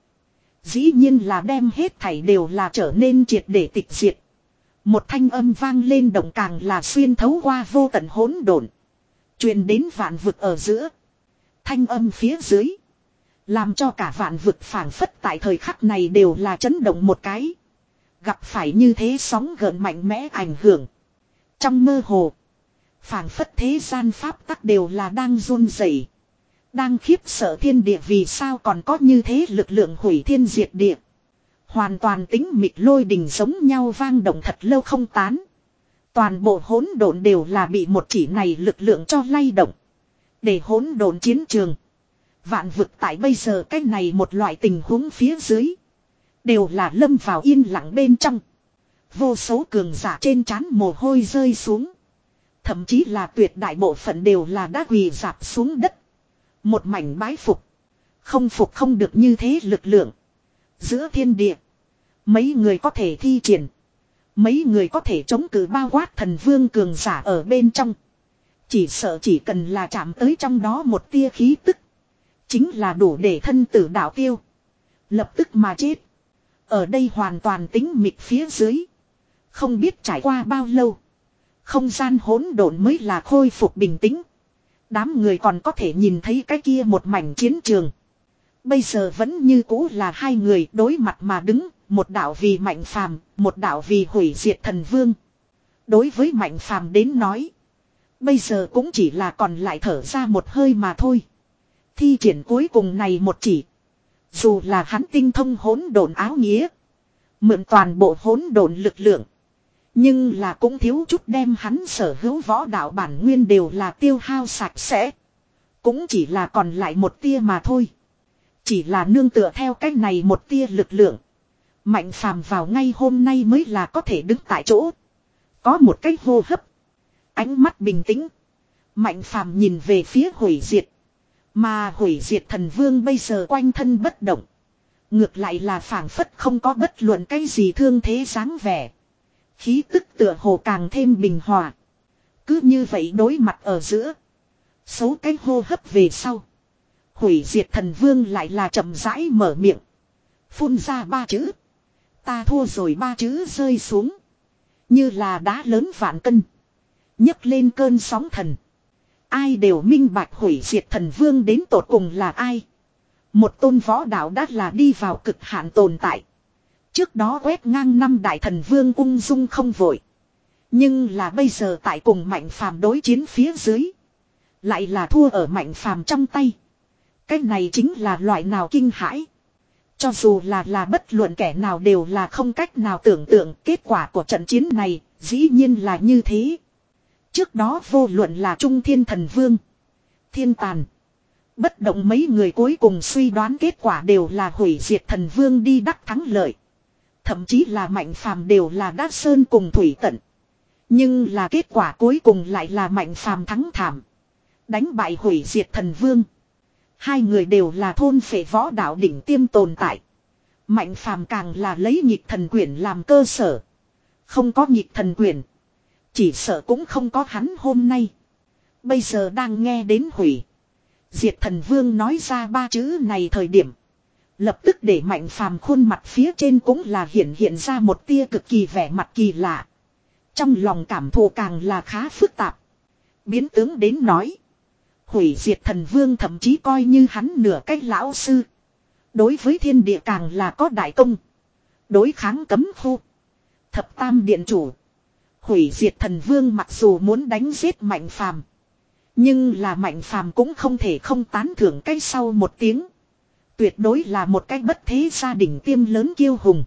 Dĩ nhiên là đem hết thảy đều là trở nên triệt để tịch diệt. Một thanh âm vang lên động càng là xuyên thấu qua vô tận hỗn độn. Truyền đến vạn vực ở giữa. Thanh âm phía dưới. Làm cho cả vạn vực phảng phất tại thời khắc này đều là chấn động một cái. Gặp phải như thế sóng gợn mạnh mẽ ảnh hưởng. Trong mơ hồ. Phảng phất thế gian pháp tắc đều là đang run rẩy, đang khiếp sợ thiên địa vì sao còn có như thế lực lượng hủy thiên diệt địa. Hoàn toàn tính mịt lôi đình giống nhau vang động thật lâu không tán. Toàn bộ hỗn độn đều là bị một chỉ này lực lượng cho lay động. Để hỗn độn chiến trường. Vạn vực tại bây giờ cái này một loại tình huống phía dưới. Đều là lâm vào yên lặng bên trong. Vô số cường giả trên trán mồ hôi rơi xuống. Thậm chí là tuyệt đại bộ phận đều là đã quỳ rạp xuống đất. Một mảnh bái phục. Không phục không được như thế lực lượng. Giữa thiên địa. Mấy người có thể thi triển. Mấy người có thể chống cự bao quát thần vương cường giả ở bên trong. Chỉ sợ chỉ cần là chạm tới trong đó một tia khí tức. Chính là đủ để thân tử đạo tiêu. Lập tức mà chết. Ở đây hoàn toàn tính mịt phía dưới. Không biết trải qua bao lâu. Không gian hỗn độn mới là khôi phục bình tĩnh. Đám người còn có thể nhìn thấy cái kia một mảnh chiến trường. Bây giờ vẫn như cũ là hai người đối mặt mà đứng. Một đạo vì mạnh phàm, một đạo vì hủy diệt thần vương. Đối với mạnh phàm đến nói. Bây giờ cũng chỉ là còn lại thở ra một hơi mà thôi. Thi triển cuối cùng này một chỉ. Dù là hắn tinh thông hỗn độn áo nghĩa. Mượn toàn bộ hỗn độn lực lượng. Nhưng là cũng thiếu chút đem hắn sở hữu võ đạo bản nguyên đều là tiêu hao sạch sẽ. Cũng chỉ là còn lại một tia mà thôi. Chỉ là nương tựa theo cách này một tia lực lượng. Mạnh phàm vào ngay hôm nay mới là có thể đứng tại chỗ. Có một cái hô hấp. Ánh mắt bình tĩnh. Mạnh phàm nhìn về phía hủy diệt. Mà hủy diệt thần vương bây giờ quanh thân bất động. Ngược lại là phảng phất không có bất luận cái gì thương thế dáng vẻ. Khí tức tựa hồ càng thêm bình hòa. Cứ như vậy đối mặt ở giữa. Số cái hô hấp về sau. Hủy diệt thần vương lại là chậm rãi mở miệng. Phun ra ba chữ. Ta thua rồi, ba chữ rơi xuống. Như là đá lớn vạn cân. Nhấc lên cơn sóng thần. Ai đều minh bạch hủy diệt thần vương đến tột cùng là ai. Một tôn võ đạo đã là đi vào cực hạn tồn tại. Trước đó quét ngang năm đại thần vương ung dung không vội. Nhưng là bây giờ tại cùng Mạnh Phàm đối chiến phía dưới. Lại là thua ở Mạnh Phàm trong tay. Cái này chính là loại nào kinh hãi. Cho dù là là bất luận kẻ nào đều là không cách nào tưởng tượng kết quả của trận chiến này, dĩ nhiên là như thế. Trước đó vô luận là Trung Thiên Thần Vương, Thiên Tàn, bất động mấy người cuối cùng suy đoán kết quả đều là hủy diệt thần vương đi đắc thắng lợi. Thậm chí là Mạnh Phàm đều là đắc sơn cùng thủy tận. Nhưng là kết quả cuối cùng lại là Mạnh Phàm thắng thảm. Đánh bại hủy diệt thần vương. Hai người đều là thôn phệ võ đạo đỉnh tiêm tồn tại. Mạnh Phàm càng là lấy nhịp thần quyển làm cơ sở. Không có nhịp thần quyển, chỉ sợ cũng không có hắn hôm nay. Bây giờ đang nghe đến hủy diệt thần vương nói ra ba chữ này thời điểm, lập tức để Mạnh Phàm khuôn mặt phía trên cũng là hiện hiện ra một tia cực kỳ vẻ mặt kỳ lạ. Trong lòng cảm thụ càng là khá phức tạp. Biến tướng đến nói, hủy diệt thần vương thậm chí coi như hắn nửa cách lão sư. Đối với thiên địa càng là có đại công. Đối kháng cấm khu, thập tam điện chủ. Hủy diệt thần vương mặc dù muốn đánh giết Mạnh Phàm, nhưng là Mạnh Phàm cũng không thể không tán thưởng cái sau một tiếng. Tuyệt đối là một cái bất thế gia đình tiêm lớn kiêu hùng.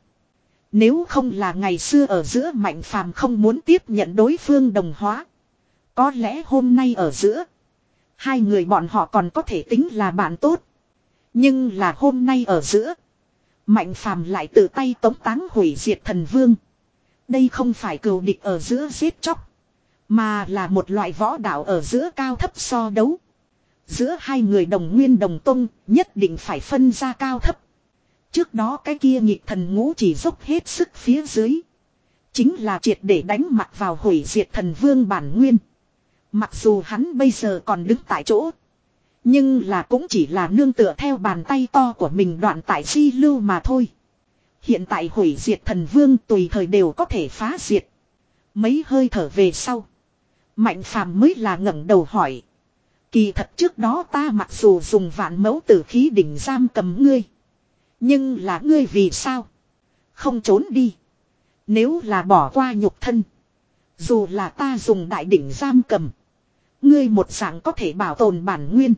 Nếu không là ngày xưa ở giữa Mạnh Phàm không muốn tiếp nhận đối phương đồng hóa, có lẽ hôm nay ở giữa hai người bọn họ còn có thể tính là bạn tốt. Nhưng là hôm nay ở giữa, Mạnh Phàm lại tự tay tống táng hủy diệt thần vương. Đây không phải cừu địch ở giữa giết chóc, mà là một loại võ đạo ở giữa cao thấp so đấu. Giữa hai người đồng nguyên đồng tông, nhất định phải phân ra cao thấp. Trước đó cái kia nhịp thần ngũ chỉ dốc hết sức phía dưới, chính là triệt để đánh mặt vào hủy diệt thần vương bản nguyên. Mặc dù hắn bây giờ còn đứng tại chỗ, nhưng là cũng chỉ là nương tựa theo bàn tay to của mình đoạn tại di lưu mà thôi. Hiện tại hủy diệt thần vương tùy thời đều có thể phá diệt. Mấy hơi thở về sau, Mạnh Phàm mới là ngẩng đầu hỏi. Kỳ thật trước đó ta mặc dù dùng vạn mẫu tử khí đỉnh giam cầm ngươi, nhưng là ngươi vì sao không trốn đi? Nếu là bỏ qua nhục thân, dù là ta dùng đại đỉnh giam cầm, ngươi một dạng có thể bảo tồn bản nguyên.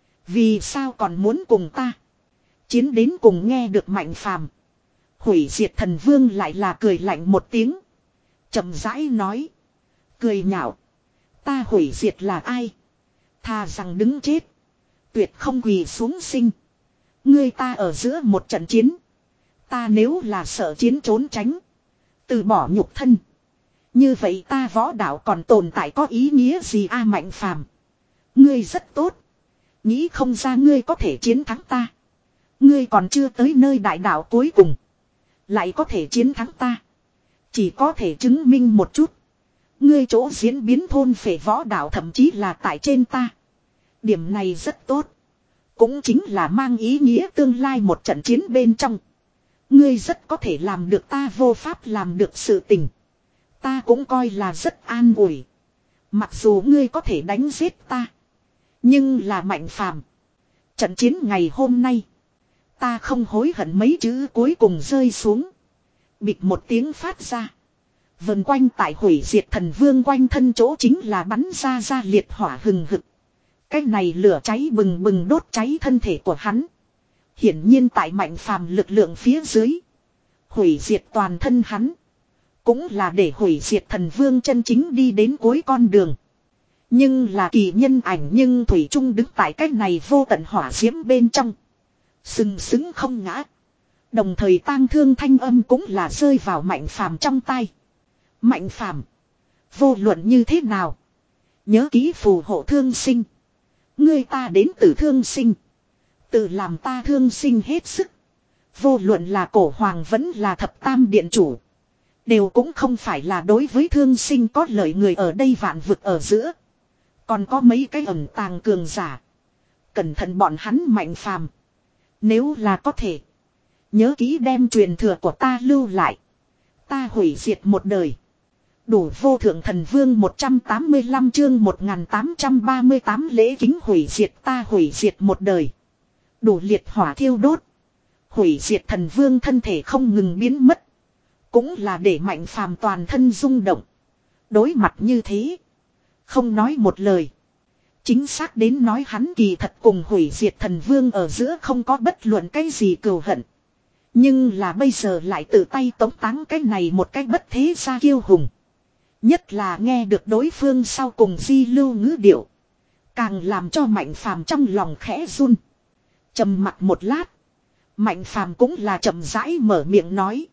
Vì sao còn muốn cùng ta chiến đến cùng? Nghe được Mạnh Phàm, hủy diệt thần vương lại là cười lạnh một tiếng, chậm rãi nói. Cười nhạo, ta hủy diệt là ai? Thà rằng đứng chết, tuyệt không quỳ xuống sinh. Ngươi ta ở giữa một trận chiến, ta nếu là sợ chiến trốn tránh, từ bỏ nhục thân, như vậy ta võ đạo còn tồn tại có ý nghĩa gì? A Mạnh Phàm, ngươi rất tốt. Nghĩ không ra ngươi có thể chiến thắng ta. Ngươi còn chưa tới nơi đại đạo cuối cùng, lại có thể chiến thắng ta. Chỉ có thể chứng minh một chút, ngươi chỗ diễn biến thôn phệ võ đạo thậm chí là tại trên ta. Điểm này rất tốt, cũng chính là mang ý nghĩa tương lai một trận chiến bên trong, ngươi rất có thể làm được ta vô pháp làm được sự tình. Ta cũng coi là rất an ủi. Mặc dù ngươi có thể đánh giết ta, nhưng là Mạnh Phàm, trận chiến ngày hôm nay, ta không hối hận. Mấy chữ cuối cùng rơi xuống, bịch một tiếng phát ra. Vần quanh tại hủy diệt thần vương quanh thân chỗ chính là bắn ra ra liệt hỏa hừng hực. Cái này lửa cháy bừng bừng đốt cháy thân thể của hắn. Hiển nhiên tại Mạnh Phàm lực lượng phía dưới, hủy diệt toàn thân hắn, cũng là để hủy diệt thần vương chân chính đi đến cuối con đường. Nhưng là kỳ nhân ảnh nhưng thủy chung đứng tại cái này vô tận hỏa diễm bên trong, sừng sững không ngã. Đồng thời tang thương thanh âm cũng là rơi vào Mạnh Phàm trong tai. Mạnh Phàm, vô luận như thế nào, nhớ kỹ phù hộ thương sinh. Ngươi ta đến từ thương sinh, tự làm ta thương sinh hết sức, Vô luận là cổ hoàng vẫn là thập tam điện chủ. Đều cũng không phải là đối với thương sinh có lợi người ở đây vạn vực ở giữa. Còn có mấy cái ẩn tàng cường giả. Cẩn thận bọn hắn Mạnh Phàm. Nếu là có thể. Nhớ kỹ đem truyền thừa của ta lưu lại. Ta hủy diệt một đời. Đủ vô thượng thần vương một trăm tám mươi lăm chương một nghìn tám trăm ba mươi tám lễ kính hủy diệt ta hủy diệt một đời. Đủ liệt hỏa thiêu đốt. Hủy diệt thần vương thân thể không ngừng biến mất. Cũng là để Mạnh Phàm toàn thân rung động. Đối mặt như thế. Không nói một lời. Chính xác đến nói hắn kỳ thật cùng hủy diệt thần vương ở giữa không có bất luận cái gì cừu hận. Nhưng là bây giờ lại tự tay tống táng cái này một cái bất thế gia kiêu hùng. Nhất là nghe được đối phương sau cùng di lưu ngữ điệu. Càng làm cho Mạnh Phàm trong lòng khẽ run. Trầm mặt một lát. Mạnh Phàm cũng là chậm rãi mở miệng nói.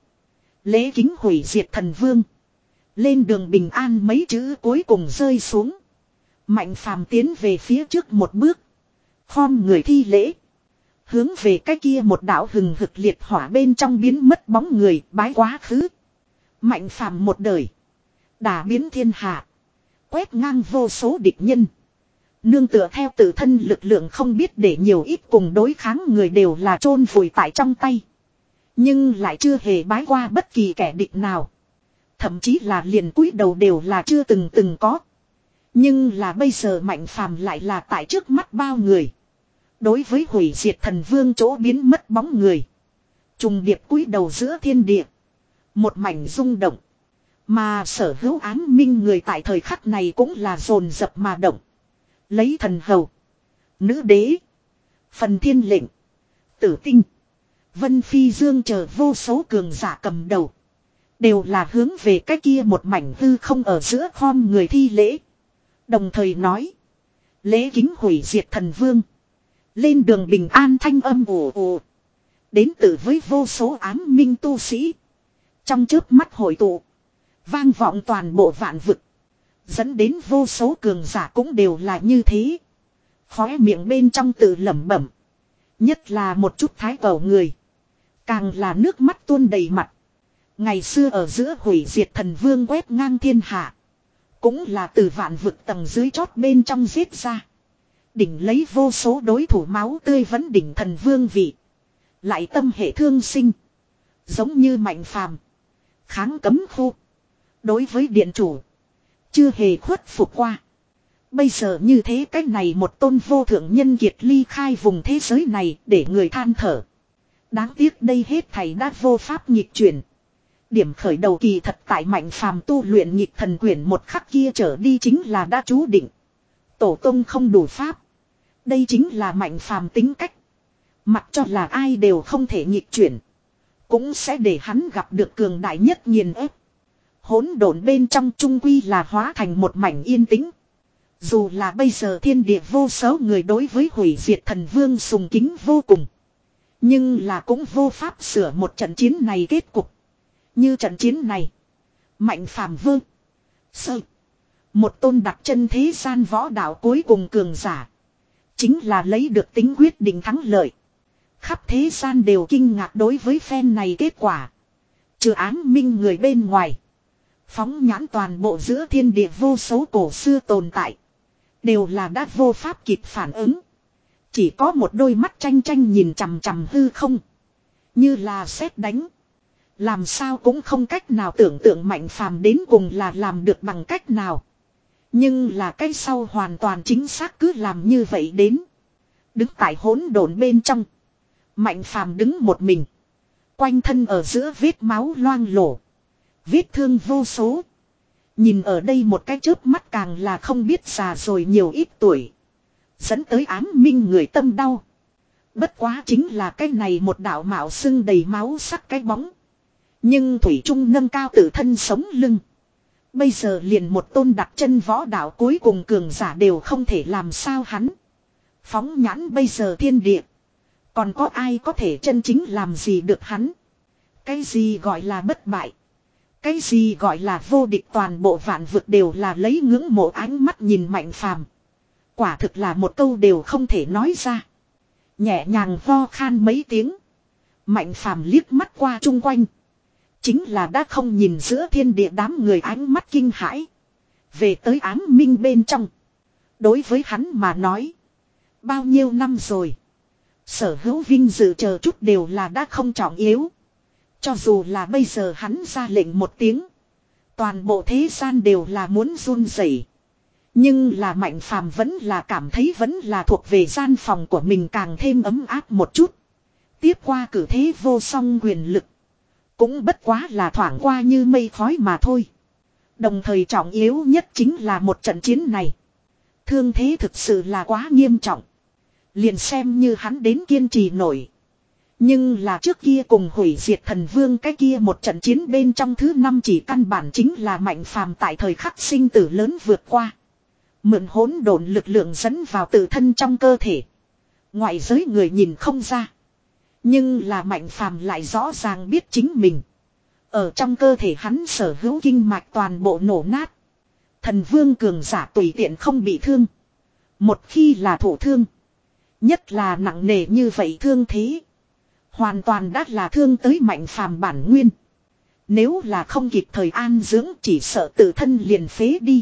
Lễ kính hủy diệt thần vương. Lên đường bình an mấy chữ cuối cùng rơi xuống. Mạnh Phàm tiến về phía trước một bước. Khom người thi lễ. Hướng về cái kia một đạo hừng hực liệt hỏa bên trong biến mất bóng người bái quá khứ. Mạnh Phàm một đời. Đả biến thiên hạ. Quét ngang vô số địch nhân. Nương tựa theo tự thân lực lượng không biết để nhiều ít cùng đối kháng người đều là chôn vùi tại trong tay. Nhưng lại chưa hề bái qua bất kỳ kẻ địch nào. Thậm chí là liền cúi đầu đều là chưa từng từng có. Nhưng là bây giờ Mạnh Phàm lại là tại trước mắt bao người. Đối với hủy diệt thần vương chỗ biến mất bóng người. Trùng điệp cúi đầu giữa thiên địa. Một mảnh rung động. Mà sở hữu án minh người tại thời khắc này cũng là dồn dập mà động. Lấy thần hầu. Nữ đế. Phần thiên lệnh. Tử tinh. Vân Phi Dương chờ vô số cường giả cầm đầu. Đều là hướng về cái kia một mảnh hư không ở giữa khom người thi lễ. Đồng thời nói. Lễ kính hủy diệt thần vương. Lên đường bình an thanh âm ồ ồ. Đến từ với vô số ám minh tu sĩ. Trong chớp mắt hội tụ. Vang vọng toàn bộ vạn vực. Dẫn đến vô số cường giả cũng đều là như thế. Khóe miệng bên trong tự lẩm bẩm. Nhất là một chút thái cầu người. Càng là nước mắt tuôn đầy mặt. Ngày xưa ở giữa hủy diệt thần vương quét ngang thiên hạ. Cũng là từ vạn vực tầng dưới chót bên trong giết ra. Đỉnh lấy vô số đối thủ máu tươi vẫn đỉnh thần vương vị. Lại tâm hệ thương sinh. Giống như Mạnh Phàm. Kháng cấm khu. Đối với điện chủ. Chưa hề khuất phục qua. Bây giờ như thế cách này một tôn vô thượng nhân kiệt ly khai vùng thế giới này để người than thở. Đáng tiếc đây hết thảy đã vô pháp nghịch chuyển. Điểm khởi đầu kỳ thật tại Mạnh Phàm tu luyện nghịch thần quyển một khắc kia trở đi chính là đã chú định. Tổ tông không đủ pháp. Đây chính là Mạnh Phàm tính cách. Mặc cho là ai đều không thể nghịch chuyển. Cũng sẽ để hắn gặp được cường đại nhất nghiền ép. Hỗn độn bên trong trung quy là hóa thành một mảnh yên tĩnh. Dù là bây giờ thiên địa vô số người đối với hủy diệt thần vương sùng kính vô cùng. Nhưng là cũng vô pháp sửa một trận chiến này kết cục. Như trận chiến này. Mạnh Phàm vương. Sơ. Một tôn đặt chân thế gian võ đạo cuối cùng cường giả. Chính là lấy được tính quyết định thắng lợi. Khắp thế gian đều kinh ngạc đối với phen này kết quả. Trừ ám minh người bên ngoài. Phóng nhãn toàn bộ giữa thiên địa vô số cổ xưa tồn tại. Đều là đã vô pháp kịp phản ứng. Chỉ có một đôi mắt tranh tranh nhìn chằm chằm hư không. Như là sét đánh. Làm sao cũng không cách nào tưởng tượng Mạnh Phàm đến cùng là làm được bằng cách nào. Nhưng là cái sau hoàn toàn chính xác cứ làm như vậy đến. Đứng tại hỗn độn bên trong. Mạnh Phàm đứng một mình. Quanh thân ở giữa vết máu loang lổ. Vết thương vô số. Nhìn ở đây một cái chớp mắt càng là không biết già rồi nhiều ít tuổi. Dẫn tới ám minh người tâm đau. Bất quá chính là cái này một đạo mạo xưng đầy máu sắc cái bóng. Nhưng Thủy Trung nâng cao tự thân sống lưng. Bây giờ liền một tôn đặt chân võ đạo cuối cùng cường giả đều không thể làm sao hắn. Phóng nhãn bây giờ thiên địa. Còn có ai có thể chân chính làm gì được hắn. Cái gì gọi là bất bại. Cái gì gọi là vô địch toàn bộ vạn vực đều là lấy ngưỡng mộ ánh mắt nhìn Mạnh Phàm. Quả thực là một câu đều không thể nói ra. Nhẹ nhàng ho khan mấy tiếng. Mạnh phàm liếc mắt qua chung quanh. Chính là đã không nhìn giữa thiên địa đám người ánh mắt kinh hãi. Về tới ám minh bên trong. Đối với hắn mà nói. Bao nhiêu năm rồi. Sở hữu vinh dự chờ chút đều là đã không trọng yếu. Cho dù là bây giờ hắn ra lệnh một tiếng. Toàn bộ thế gian đều là muốn run rẩy. Nhưng là Mạnh phàm vẫn là cảm thấy vẫn là thuộc về gian phòng của mình càng thêm ấm áp một chút. Tiếp qua cử thế vô song quyền lực. Cũng bất quá là thoảng qua như mây khói mà thôi. Đồng thời trọng yếu nhất chính là một trận chiến này. Thương thế thực sự là quá nghiêm trọng. Liền xem như hắn đến kiên trì nổi. Nhưng là trước kia cùng hủy diệt thần vương cái kia một trận chiến bên trong thứ năm chỉ căn bản chính là Mạnh phàm tại thời khắc sinh tử lớn vượt qua. Mượn hỗn độn lực lượng dẫn vào tự thân trong cơ thể. Ngoại giới người nhìn không ra. Nhưng là Mạnh phàm lại rõ ràng biết chính mình. Ở trong cơ thể hắn sở hữu kinh mạch toàn bộ nổ nát. Thần vương cường giả tùy tiện không bị thương. Một khi là thổ thương. Nhất là nặng nề như vậy thương thế. Hoàn toàn đã là thương tới Mạnh phàm bản nguyên. Nếu là không kịp thời an dưỡng chỉ sợ tự thân liền phế đi.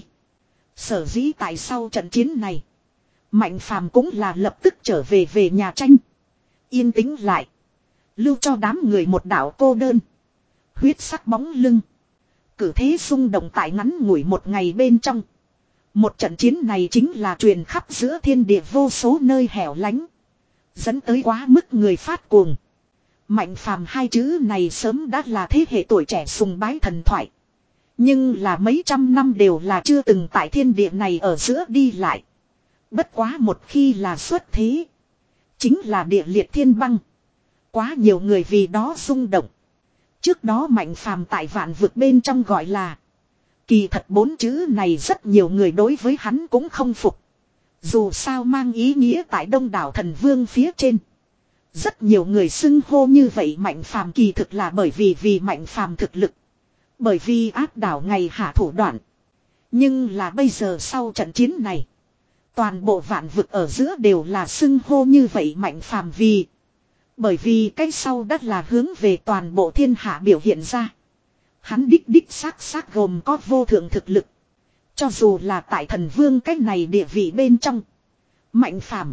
Sở dĩ tại sau trận chiến này. Mạnh phàm cũng là lập tức trở về về nhà tranh. Yên tĩnh lại. Lưu cho đám người một đạo cô đơn. Huyết sắc bóng lưng. Cử thế xung động tại ngắn ngủi một ngày bên trong. Một trận chiến này chính là truyền khắp giữa thiên địa vô số nơi hẻo lánh. Dẫn tới quá mức người phát cuồng. Mạnh phàm hai chữ này sớm đã là thế hệ tuổi trẻ sùng bái thần thoại. Nhưng là mấy trăm năm đều là chưa từng tại thiên địa này ở giữa đi lại. Bất quá một khi là xuất thế. Chính là địa liệt thiên băng. Quá nhiều người vì đó rung động. Trước đó Mạnh phàm tại vạn vực bên trong gọi là. Kỳ thật bốn chữ này rất nhiều người đối với hắn cũng không phục. Dù sao mang ý nghĩa tại đông đảo thần vương phía trên. Rất nhiều người xưng hô như vậy Mạnh phàm kỳ thực là bởi vì vì Mạnh phàm thực lực. Bởi vì áp đảo ngày hạ thủ đoạn. Nhưng là bây giờ sau trận chiến này. Toàn bộ vạn vực ở giữa đều là xưng hô như vậy Mạnh phàm vì. Bởi vì cái sau đất là hướng về toàn bộ thiên hạ biểu hiện ra. Hắn đích đích xác xác gồm có vô thượng thực lực. Cho dù là tại thần vương cái này địa vị bên trong. Mạnh phàm.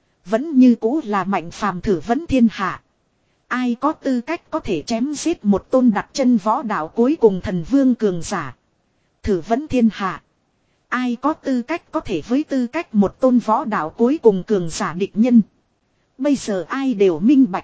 Vẫn như cũ là Mạnh phàm thử vấn thiên hạ. Ai có tư cách có thể chém giết một tôn đặt chân võ đạo cuối cùng thần vương cường giả. Thử vấn thiên hạ. Ai có tư cách có thể với tư cách một tôn võ đạo cuối cùng cường giả địch nhân. Bây giờ ai đều minh bạch.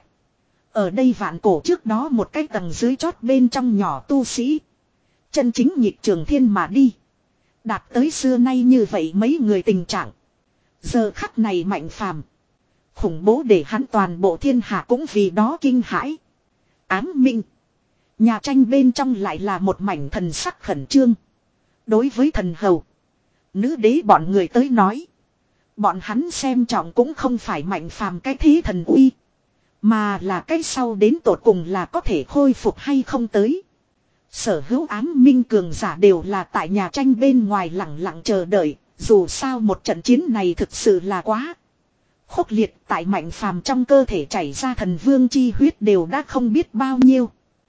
Ở đây vạn cổ trước đó một cái tầng dưới chót bên trong nhỏ tu sĩ. Chân chính nhịp trường thiên mà đi. Đạt tới xưa nay như vậy mấy người tình trạng. Giờ khắc này Mạnh phàm. Khủng bố để hắn toàn bộ thiên hạ cũng vì đó kinh hãi. Ám minh. Nhà tranh bên trong lại là một mảnh thần sắc khẩn trương. Đối với thần hầu. Nữ đế bọn người tới nói. Bọn hắn xem trọng cũng không phải Mạnh phàm cái thế thần uy. Mà là cái sau đến tột cùng là có thể khôi phục hay không tới. Sở hữu ám minh cường giả đều là tại nhà tranh bên ngoài lặng lặng chờ đợi. Dù sao một trận chiến này thực sự là quá khốc liệt, tại Mạnh phàm trong cơ thể chảy ra thần vương chi huyết đều đã không biết bao nhiêu.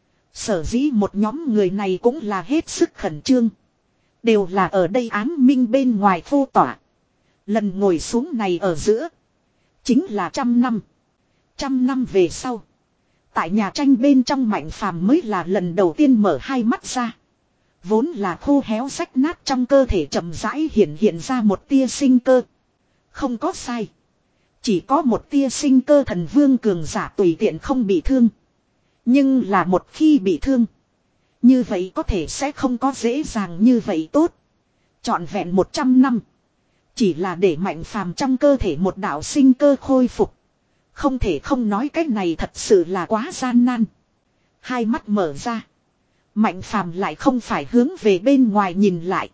Sở dĩ một nhóm người này cũng là hết sức khẩn trương. Đều là ở đây ám minh bên ngoài vô tỏa. Lần ngồi xuống này ở giữa. Chính là trăm năm. Trăm năm về sau. Tại nhà tranh bên trong Mạnh phàm mới là lần đầu tiên mở hai mắt ra. Vốn là khô héo rách nát trong cơ thể chậm rãi hiện hiện ra một tia sinh cơ. Không có sai. Chỉ có một tia sinh cơ thần vương cường giả tùy tiện không bị thương. Nhưng là một khi bị thương. Như vậy có thể sẽ không có dễ dàng như vậy tốt. Trọn vẹn một trăm năm. Chỉ là để Mạnh phàm trong cơ thể một đạo sinh cơ khôi phục. Không thể không nói cái này thật sự là quá gian nan. Hai mắt mở ra. Mạnh phàm lại không phải hướng về bên ngoài nhìn lại.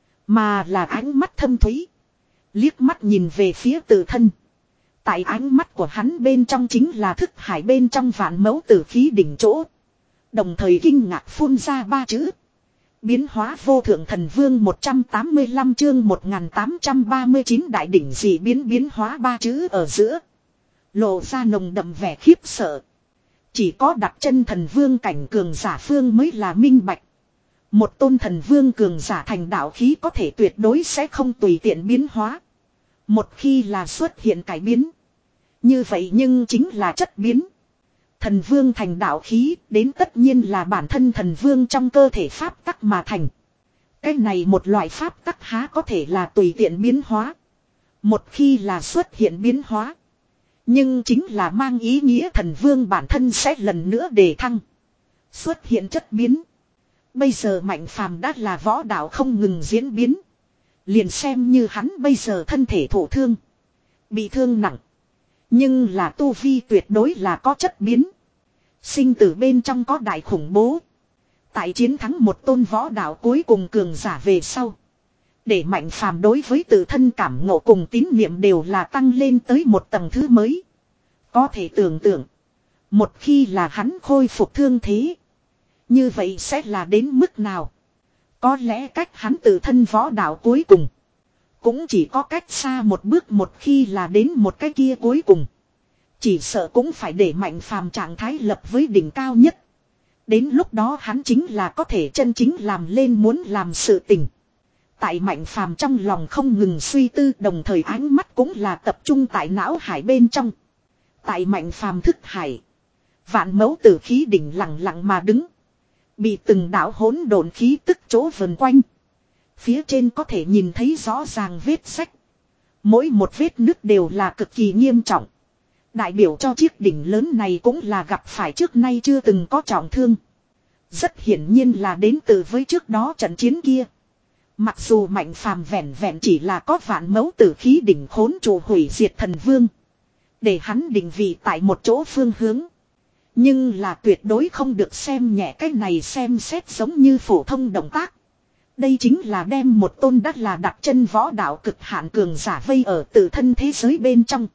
Mà là ánh mắt thâm thúy. Liếc mắt nhìn về phía tự thân. Tại ánh mắt của hắn bên trong chính là thức hải bên trong vạn mẫu tử khí đỉnh chỗ. Đồng thời kinh ngạc phun ra ba chữ. Biến hóa vô thượng thần vương một trăm tám mươi lăm chương một nghìn tám trăm ba mươi chín đại đỉnh dị biến biến hóa ba chữ ở giữa. Lộ ra nồng đậm vẻ khiếp sợ. Chỉ có đặt chân thần vương cảnh cường giả phương mới là minh bạch. Một tôn thần vương cường giả thành đạo khí có thể tuyệt đối sẽ không tùy tiện biến hóa. Một khi là xuất hiện cải biến. Như vậy nhưng chính là chất biến. Thần vương thành đạo khí đến tất nhiên là bản thân thần vương trong cơ thể pháp tắc mà thành. Cái này một loại pháp tắc há có thể là tùy tiện biến hóa. Một khi là xuất hiện biến hóa. Nhưng chính là mang ý nghĩa thần vương bản thân sẽ lần nữa đề thăng. Xuất hiện chất biến. Bây giờ Mạnh Phàm đã là võ đạo không ngừng diễn biến. Liền xem như hắn bây giờ thân thể thổ thương. Bị thương nặng. Nhưng là tu vi tuyệt đối là có chất biến. Sinh tử bên trong có đại khủng bố. Tại chiến thắng một tôn võ đạo cuối cùng cường giả về sau. Để Mạnh Phàm đối với tự thân cảm ngộ cùng tín niệm đều là tăng lên tới một tầng thứ mới. Có thể tưởng tượng. Một khi là hắn khôi phục thương thế. Như vậy sẽ là đến mức nào? Có lẽ cách hắn tự thân võ đạo cuối cùng. Cũng chỉ có cách xa một bước một khi là đến một cái kia cuối cùng. Chỉ sợ cũng phải để Mạnh Phàm trạng thái lập với đỉnh cao nhất. Đến lúc đó hắn chính là có thể chân chính làm lên muốn làm sự tình. Tại Mạnh Phàm trong lòng không ngừng suy tư, đồng thời ánh mắt cũng là tập trung tại não hải bên trong. Tại Mạnh Phàm thức hải. Vạn mẫu tử khí đỉnh lặng lặng mà đứng. Bị từng đạo hỗn độn khí tức chỗ vần quanh. Phía trên có thể nhìn thấy rõ ràng vết sách. Mỗi một vết nứt đều là cực kỳ nghiêm trọng. Đại biểu cho chiếc đỉnh lớn này cũng là gặp phải trước nay chưa từng có trọng thương. Rất hiển nhiên là đến từ với trước đó trận chiến kia. Mặc dù Mạnh Phàm vẹn vẹn chỉ là có vạn mẫu tử khí đỉnh khốn trụ hủy diệt thần vương. Để hắn định vị tại một chỗ phương hướng. Nhưng là tuyệt đối không được xem nhẹ cái này, xem xét giống như phổ thông động tác. Đây chính là đem một tôn đắt là đặt chân võ đạo cực hạn cường giả vây ở tự thân thế giới bên trong.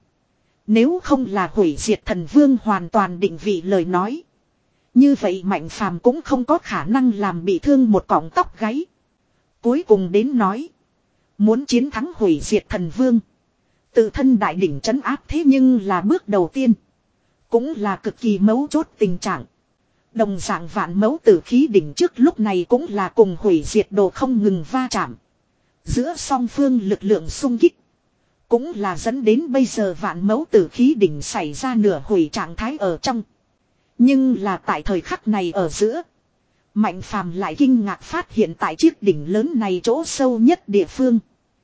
Nếu không là hủy diệt thần vương hoàn toàn định vị lời nói. Như vậy Mạnh Phàm cũng không có khả năng làm bị thương một cọng tóc gáy. Cuối cùng đến nói. Muốn chiến thắng hủy diệt thần vương. Tự thân đại đỉnh trấn áp thế nhưng là bước đầu tiên. Cũng là cực kỳ mấu chốt tình trạng. Đồng dạng vạn mẫu tử khí đỉnh trước lúc này cũng là cùng hủy diệt đồ không ngừng va chạm. Giữa song phương lực lượng xung kích. Cũng là dẫn đến bây giờ vạn mẫu tử khí đỉnh xảy ra nửa hủy trạng thái ở trong. Nhưng là tại thời khắc này ở giữa. Mạnh Phàm lại kinh ngạc phát hiện tại chiếc đỉnh lớn này chỗ sâu nhất địa phương.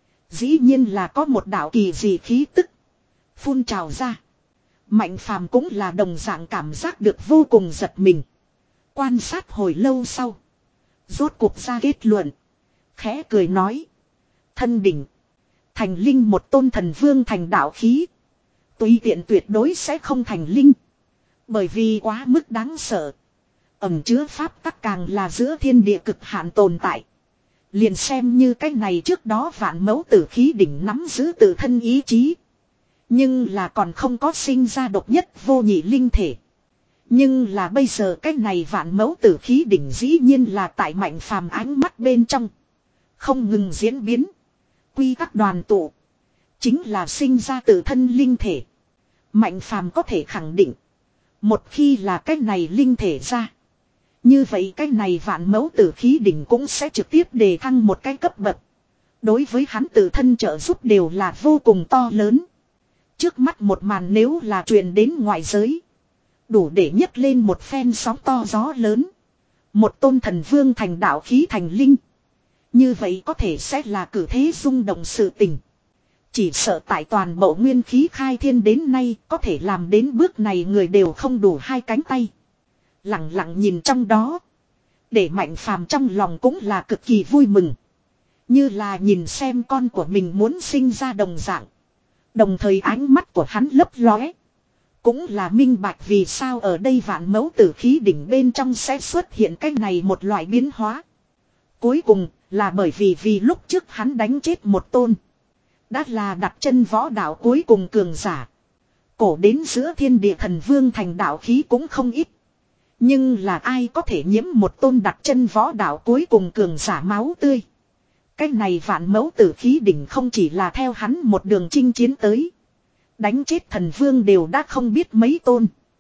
Dĩ nhiên là có một đạo kỳ dị khí tức. Phun trào ra. Mạnh Phàm cũng là đồng dạng cảm giác được vô cùng giật mình. Quan sát hồi lâu sau. Rốt cuộc ra kết luận. Khẽ cười nói. Thân đỉnh. Thành linh một tôn thần vương thành đạo khí. Tùy tiện tuyệt đối sẽ không thành linh. Bởi vì quá mức đáng sợ. Ẩm chứa pháp tắc càng là giữa thiên địa cực hạn tồn tại. Liền xem như cái này trước đó vạn mẫu tử khí đỉnh nắm giữ tự thân ý chí. Nhưng là còn không có sinh ra độc nhất vô nhị linh thể. Nhưng là bây giờ cái này vạn mẫu tử khí đỉnh dĩ nhiên là tại Mạnh Phàm ánh mắt bên trong. Không ngừng diễn biến. Quy tắc đoàn tụ. Chính là sinh ra tự thân linh thể. Mạnh Phàm có thể khẳng định. Một khi là cái này linh thể ra. Như vậy cái này vạn mẫu tử khí đỉnh cũng sẽ trực tiếp đề thăng một cái cấp bậc. Đối với hắn tự thân trợ giúp đều là vô cùng to lớn. Trước mắt một màn nếu là truyền đến ngoại giới. Đủ để nhấc lên một phen sóng to gió lớn. Một tôn thần vương thành đạo khí thành linh. Như vậy có thể sẽ là cử thế rung động sự tình. Chỉ sợ tại toàn bộ nguyên khí khai thiên đến nay có thể làm đến bước này người đều không đủ hai cánh tay. Lặng lặng nhìn trong đó. Để Mạnh Phàm trong lòng cũng là cực kỳ vui mừng. Như là nhìn xem con của mình muốn sinh ra đồng dạng. Đồng thời ánh mắt của hắn lấp lóe. Cũng là minh bạch vì sao ở đây vạn mẫu tử khí đỉnh bên trong sẽ xuất hiện cái này một loại biến hóa. Cuối cùng là bởi vì vì lúc trước hắn đánh chết một tôn. Đã là đặt chân võ đạo cuối cùng cường giả. Cổ đến giữa thiên địa thần vương thành đạo khí cũng không ít. Nhưng là ai có thể nhiễm một tôn đặt chân võ đạo cuối cùng cường giả máu tươi. Cái này vạn mẫu tử khí đỉnh không chỉ là theo hắn một đường chinh chiến tới. Đánh chết thần vương đều đã không biết mấy tôn.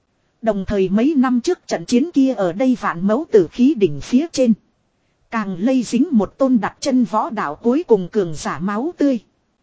Đồng thời mấy năm trước trận chiến kia ở đây vạn mẫu tử khí đỉnh phía trên. Càng lây dính một tôn đặt chân võ đạo cuối cùng cường giả máu tươi.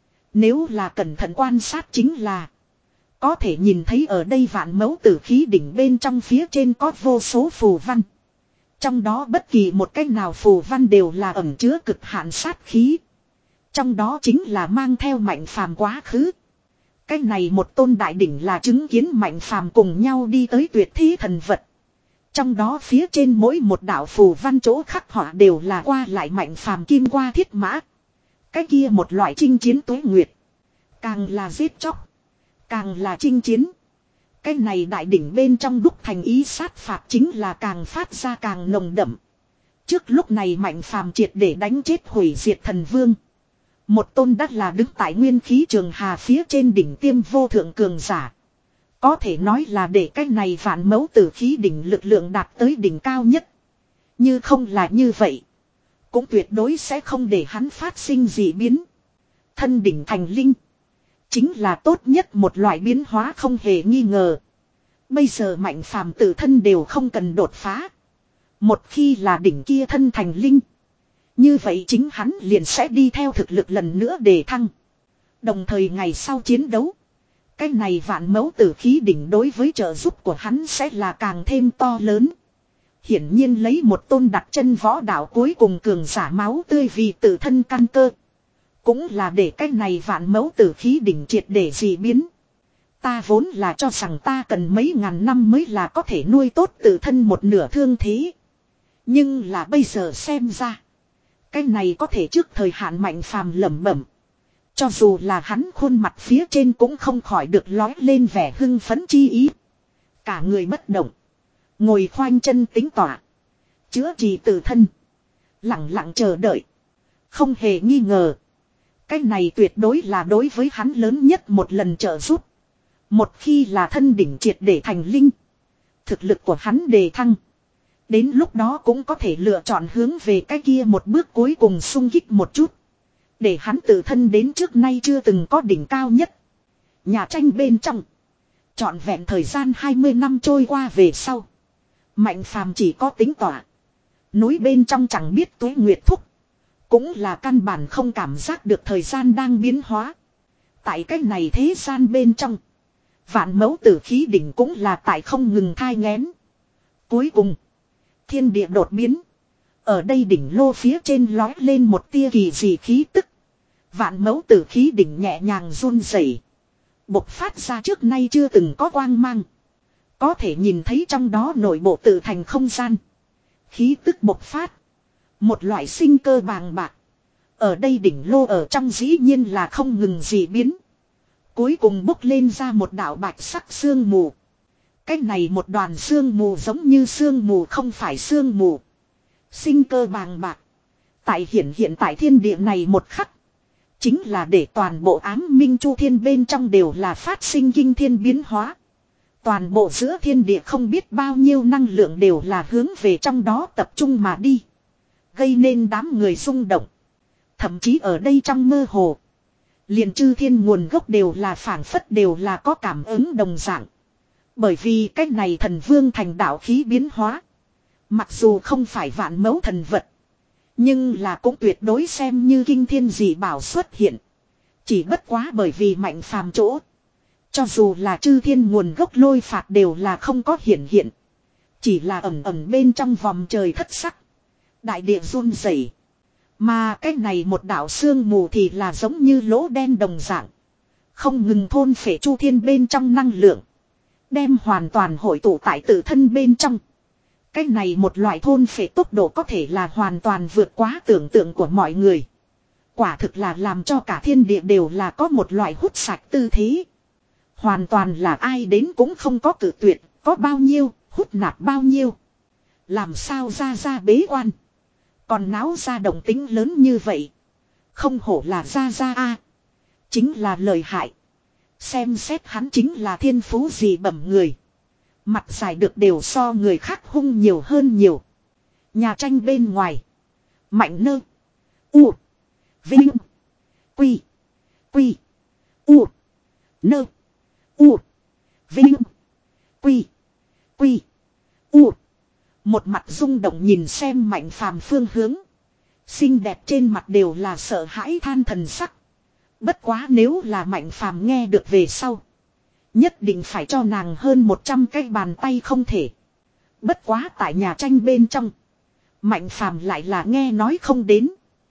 Nếu là cẩn thận quan sát chính là. Có thể nhìn thấy ở đây vạn mẫu tử khí đỉnh bên trong phía trên có vô số phù văn. Trong đó bất kỳ một cách nào phù văn đều là ẩn chứa cực hạn sát khí. Trong đó chính là mang theo Mạnh Phàm quá khứ. Cái này một tôn đại đỉnh là chứng kiến Mạnh Phàm cùng nhau đi tới tuyệt thế thần vật. Trong đó phía trên mỗi một đạo phù văn chỗ khắc họa đều là qua lại Mạnh Phàm kim qua thiết mã. Cái kia một loại chinh chiến tuế nguyệt. Càng là giết chóc. Càng là chinh chiến. Cái này đại đỉnh bên trong đúc thành ý sát phạt chính là càng phát ra càng nồng đậm. Trước lúc này Mạnh Phàm triệt để đánh chết hủy diệt thần vương. Một tôn đắc là đứng tại nguyên khí trường hà phía trên đỉnh tiêm vô thượng cường giả. Có thể nói là để cái này vạn mẫu tử khí đỉnh lực lượng đạt tới đỉnh cao nhất. Như không là như vậy. Cũng tuyệt đối sẽ không để hắn phát sinh dị biến. Thân đỉnh thành linh. Chính là tốt nhất một loại biến hóa không hề nghi ngờ. Bây giờ Mạnh Phàm tự thân đều không cần đột phá. Một khi là đỉnh kia thân thành linh. Như vậy chính hắn liền sẽ đi theo thực lực lần nữa để thăng. Đồng thời ngày sau chiến đấu. Cái này vạn mẫu tử khí đỉnh đối với trợ giúp của hắn sẽ là càng thêm to lớn. Hiển nhiên lấy một tôn đặt chân võ đạo cuối cùng cường giả máu tươi vì tự thân căn cơ. Cũng là để cái này vạn mẫu tử khí đỉnh triệt để dị biến. Ta vốn là cho rằng ta cần mấy ngàn năm mới là có thể nuôi tốt tự thân một nửa thương thế. Nhưng là bây giờ xem ra. Cái này có thể trước thời hạn Mạnh Phàm lẩm bẩm. Cho dù là hắn khuôn mặt phía trên cũng không khỏi được lói lên vẻ hưng phấn chi ý. Cả người bất động. Ngồi khoanh chân tính tỏa. Chữa trị tự thân. Lặng lặng chờ đợi. Không hề nghi ngờ. Cái này tuyệt đối là đối với hắn lớn nhất một lần trợ giúp. Một khi là thân đỉnh triệt để thành linh. Thực lực của hắn đề thăng. Đến lúc đó cũng có thể lựa chọn hướng về cái kia một bước cuối cùng sung kích một chút. Để hắn tự thân đến trước nay chưa từng có đỉnh cao nhất. Nhà tranh bên trong. Trọn vẹn thời gian hai mươi năm trôi qua về sau. Mạnh Phàm chỉ có tính tỏa. Núi bên trong chẳng biết tuế nguyệt thúc. Cũng là căn bản không cảm giác được thời gian đang biến hóa. Tại cái này thế gian bên trong. Vạn mẫu tử khí đỉnh cũng là tại không ngừng thai nghén. Cuối cùng. Thiên địa đột biến. Ở đây đỉnh lô phía trên lói lên một tia kỳ dị khí tức. Vạn mẫu tử khí đỉnh nhẹ nhàng run rẩy, bộc phát ra trước nay chưa từng có quang mang. Có thể nhìn thấy trong đó nội bộ tự thành không gian. Khí tức bộc phát. Một loại sinh cơ bàng bạc. Ở đây đỉnh lô ở trong dĩ nhiên là không ngừng dị biến. Cuối cùng bốc lên ra một đạo bạch sắc sương mù. Cái này một đoàn sương mù giống như sương mù không phải sương mù. Sinh cơ bàng bạc. Tại hiện hiện tại thiên địa này một khắc. Chính là để toàn bộ ám minh chu thiên bên trong đều là phát sinh kinh thiên biến hóa. Toàn bộ giữa thiên địa không biết bao nhiêu năng lượng đều là hướng về trong đó tập trung mà đi. Gây nên đám người rung động. Thậm chí ở đây trong mơ hồ. Liền chư thiên nguồn gốc đều là phảng phất đều là có cảm ứng đồng dạng. Bởi vì cách này thần vương thành đạo khí biến hóa. Mặc dù không phải vạn mẫu thần vật. Nhưng là cũng tuyệt đối xem như kinh thiên dị bảo xuất hiện. Chỉ bất quá bởi vì Mạnh Phàm chỗ. Cho dù là chư thiên nguồn gốc lôi phạt đều là không có hiện hiện. Chỉ là ẩn ẩn bên trong vòng trời thất sắc. Đại địa run rẩy. Mà cái này một đạo sương mù thì là giống như lỗ đen đồng dạng. Không ngừng thôn phệ chu thiên bên trong năng lượng. Đem hoàn toàn hội tụ tại tự thân bên trong. Cái này một loại thôn phệ tốc độ có thể là hoàn toàn vượt quá tưởng tượng của mọi người. Quả thực là làm cho cả thiên địa đều là có một loại hút sạch tư thế. Hoàn toàn là ai đến cũng không có cử tuyệt, có bao nhiêu, hút nạp bao nhiêu. Làm sao ra ra bế quan. Còn náo ra động tính lớn như vậy. Không hổ là ra ra a, chính là lời hại. Xem xét hắn chính là thiên phú gì bẩm người. Mặt dài được đều so người khác hung nhiều hơn nhiều. Nhà tranh bên ngoài. Mạnh nơ. U. Vinh. Quy. Quy. U. Nơ. U. Vinh. Quy. Quy. U. Một mặt rung động nhìn xem Mạnh Phàm phương hướng. Xinh đẹp trên mặt đều là sợ hãi than thần sắc. Bất quá nếu là Mạnh Phàm nghe được về sau. Nhất định phải cho nàng hơn một trăm cái bàn tay không thể. Bất quá tại nhà tranh bên trong. Mạnh Phàm lại là nghe nói không đến.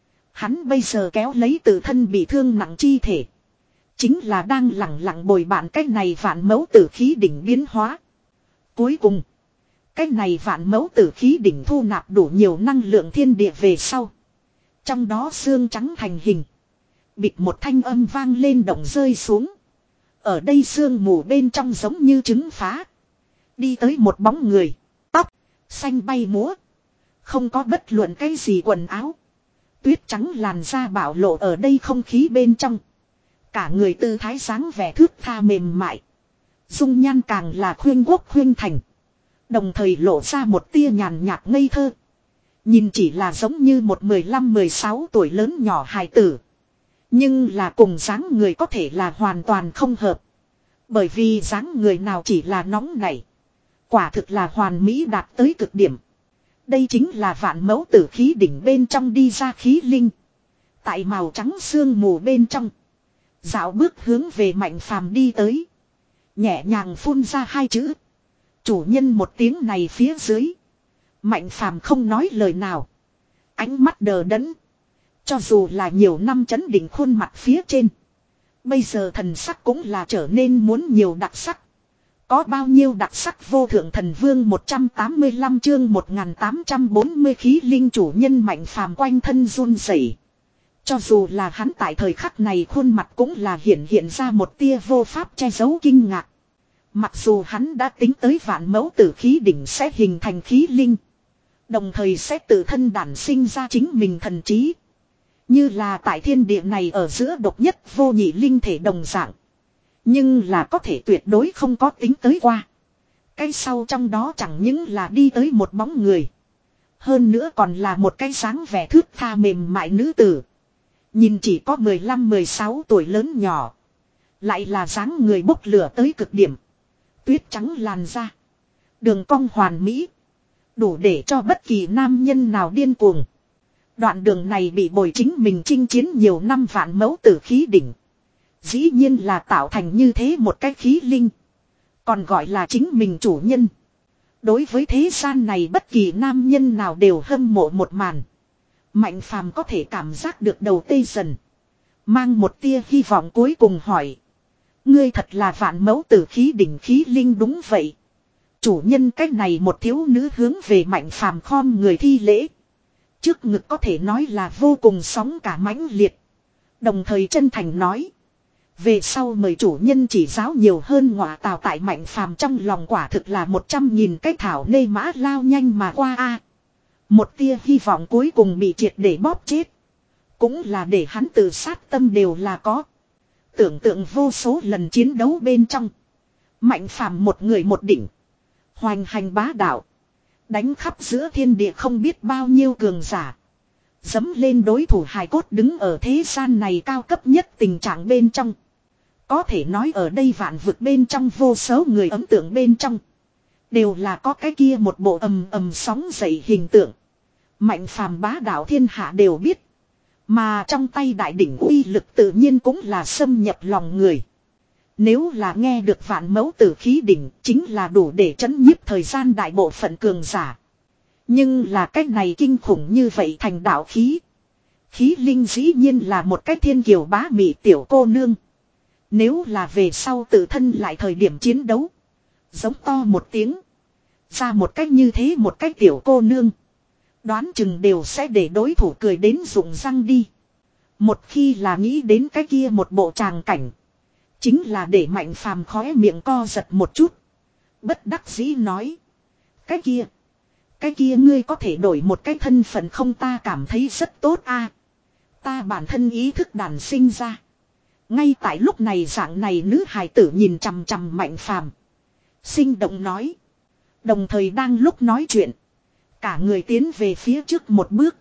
Hắn bây giờ kéo lấy tự thân bị thương nặng chi thể. Chính là đang lặng lặng bồi bạn cái này vạn mẫu tử khí đỉnh biến hóa. Cuối cùng. Cái này vạn mẫu tử khí đỉnh thu nạp đủ nhiều năng lượng thiên địa về sau. Trong đó xương trắng thành hình. Bịt một thanh âm vang lên động rơi xuống. Ở đây sương mù bên trong giống như trứng phá. Đi tới một bóng người. Tóc. Xanh bay múa. Không có bất luận cái gì quần áo. Tuyết trắng làn da bạo lộ ở đây không khí bên trong. Cả người tư thái dáng vẻ thướt tha mềm mại. Dung nhan càng là khuyên quốc khuyên thành. Đồng thời lộ ra một tia nhàn nhạt ngây thơ. Nhìn chỉ là giống như một mười lăm mười sáu tuổi lớn nhỏ hài tử. Nhưng là cùng dáng người có thể là hoàn toàn không hợp. Bởi vì dáng người nào chỉ là nóng nảy. Quả thực là hoàn mỹ đạt tới cực điểm. Đây chính là vạn mẫu tử khí đỉnh bên trong đi ra khí linh. Tại màu trắng sương mù bên trong. Dạo bước hướng về Mạnh Phàm đi tới. Nhẹ nhàng phun ra hai chữ. Chủ nhân một tiếng này phía dưới. Mạnh Phàm không nói lời nào. Ánh mắt đờ đẫn. Cho dù là nhiều năm chấn định khuôn mặt phía trên. Bây giờ thần sắc cũng là trở nên muốn nhiều đặc sắc. Có bao nhiêu đặc sắc vô thượng thần vương một trăm tám mươi lăm chương một nghìn tám trăm bốn mươi khí linh chủ nhân Mạnh Phàm quanh thân run rẩy. Cho dù là hắn tại thời khắc này khuôn mặt cũng là hiện hiện ra một tia vô pháp che giấu kinh ngạc. Mặc dù hắn đã tính tới vạn mẫu tử khí đỉnh sẽ hình thành khí linh. Đồng thời sẽ tự thân đản sinh ra chính mình thần trí. Như là tại thiên địa này ở giữa độc nhất vô nhị linh thể đồng dạng. Nhưng là có thể tuyệt đối không có tính tới qua. Cái sau trong đó chẳng những là đi tới một bóng người. Hơn nữa còn là một cái dáng vẻ thướt tha mềm mại nữ tử. Nhìn chỉ có mười lăm mười sáu tuổi lớn nhỏ. Lại là dáng người bốc lửa tới cực điểm. Tuyết trắng làn da. Đường cong hoàn mỹ. Đủ để cho bất kỳ nam nhân nào điên cuồng. Đoạn đường này bị bồi chính mình chinh chiến nhiều năm vạn mẫu tử khí đỉnh. Dĩ nhiên là tạo thành như thế một cái khí linh. Còn gọi là chính mình chủ nhân. Đối với thế gian này bất kỳ nam nhân nào đều hâm mộ một màn. Mạnh Phàm có thể cảm giác được đầu tê dần. Mang một tia hy vọng cuối cùng hỏi. Ngươi thật là vạn mẫu tử khí đỉnh khí linh đúng vậy. Chủ nhân cách này một thiếu nữ hướng về Mạnh Phàm khom người thi lễ. Trước ngực có thể nói là vô cùng sóng cả mãnh liệt. Đồng thời chân thành nói. Về sau mời chủ nhân chỉ giáo nhiều hơn ngọa tào tại Mạnh Phàm trong lòng quả thực là một trăm nghìn cái thảo nê mã lao nhanh mà qua a. Một tia hy vọng cuối cùng bị triệt để bóp chết. Cũng là để hắn tự sát tâm đều là có. Tưởng tượng vô số lần chiến đấu bên trong. Mạnh Phàm một người một đỉnh. Hoành hành bá đạo. Đánh khắp giữa thiên địa không biết bao nhiêu cường giả. Dấm lên đối thủ hài cốt đứng ở thế gian này cao cấp nhất tình trạng bên trong. Có thể nói ở đây vạn vực bên trong vô số người ấn tượng bên trong. Đều là có cái kia một bộ ầm ầm sóng dậy hình tượng. Mạnh Phàm bá đạo thiên hạ đều biết. Mà trong tay đại đỉnh uy lực tự nhiên cũng là xâm nhập lòng người. Nếu là nghe được vạn mẫu tử khí đỉnh chính là đủ để trấn nhiếp thời gian đại bộ phận cường giả. Nhưng là cách này kinh khủng như vậy thành đạo khí. Khí linh dĩ nhiên là một cái thiên kiều bá mị tiểu cô nương. Nếu là về sau tự thân lại thời điểm chiến đấu. Giống to một tiếng. Ra một cách như thế một cách tiểu cô nương. Đoán chừng đều sẽ để đối thủ cười đến rụng răng đi. Một khi là nghĩ đến cái kia một bộ tràng cảnh. Chính là để Mạnh Phàm khóe miệng co giật một chút. Bất đắc dĩ nói. Cái kia. Cái kia ngươi có thể đổi một cái thân phận không ta cảm thấy rất tốt a. Ta bản thân ý thức đản sinh ra. Ngay tại lúc này dạng này nữ hài tử nhìn chằm chằm Mạnh Phàm. Sinh động nói. Đồng thời đang lúc nói chuyện. Cả người tiến về phía trước một bước.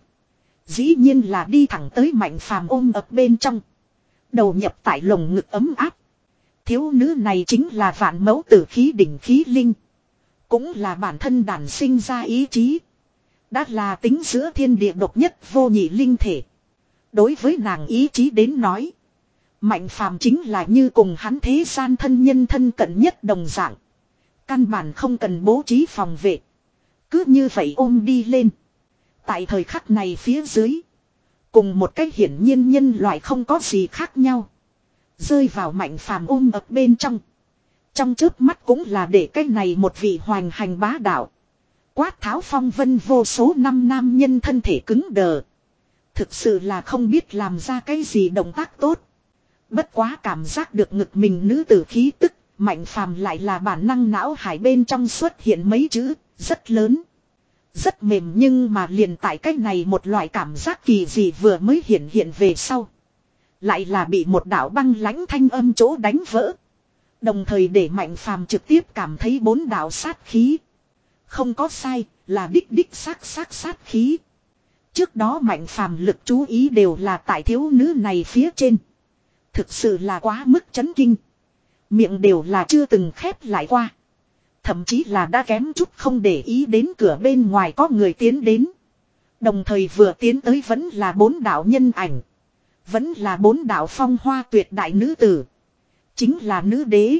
Dĩ nhiên là đi thẳng tới Mạnh Phàm ôm ập bên trong. Đầu nhập tại lồng ngực ấm áp. Thiếu nữ này chính là vạn mẫu tử khí đỉnh khí linh. Cũng là bản thân đản sinh ra ý chí. Đã là tính giữa thiên địa độc nhất vô nhị linh thể. Đối với nàng ý chí đến nói. Mạnh phàm chính là như cùng hắn thế gian thân nhân thân cận nhất đồng dạng. Căn bản không cần bố trí phòng vệ. Cứ như vậy ôm đi lên. Tại thời khắc này phía dưới. Cùng một cách hiển nhiên nhân loại không có gì khác nhau. Rơi vào mạnh phàm ôm ập bên trong. Trong chớp mắt cũng là để cái này một vị hoành hành bá đạo. Quát tháo phong vân vô số năm nam nhân thân thể cứng đờ. Thực sự là không biết làm ra cái gì động tác tốt. Bất quá cảm giác được ngực mình nữ tử khí tức. Mạnh phàm lại là bản năng não hải bên trong xuất hiện mấy chữ. Rất lớn. Rất mềm nhưng mà liền tại cái này một loại cảm giác kỳ dị vừa mới hiện hiện về sau. Lại là bị một đạo băng lãnh thanh âm chỗ đánh vỡ. Đồng thời để mạnh phàm trực tiếp cảm thấy bốn đạo sát khí. Không có sai, là đích đích xác xác sát khí. Trước đó mạnh phàm lực chú ý đều là tại thiếu nữ này phía trên. Thực sự là quá mức chấn kinh. Miệng đều là chưa từng khép lại qua. Thậm chí là đã kém chút không để ý đến cửa bên ngoài có người tiến đến. Đồng thời vừa tiến tới vẫn là bốn đạo nhân ảnh. Vẫn là bốn đạo phong hoa tuyệt đại nữ tử. Chính là nữ đế.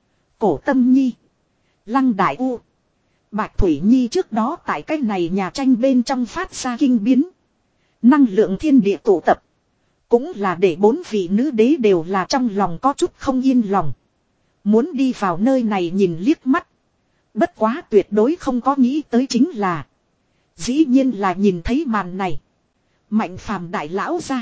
Cổ Tâm Nhi. Lăng Đại U. Bạch Thủy Nhi trước đó tại cái này nhà tranh bên trong phát ra kinh biến. Năng lượng thiên địa tụ tập. Cũng là để bốn vị nữ đế đều là trong lòng có chút không yên lòng. Muốn đi vào nơi này nhìn liếc mắt. Bất quá tuyệt đối không có nghĩ tới chính là. Dĩ nhiên là nhìn thấy màn này. Mạnh phàm đại lão ra.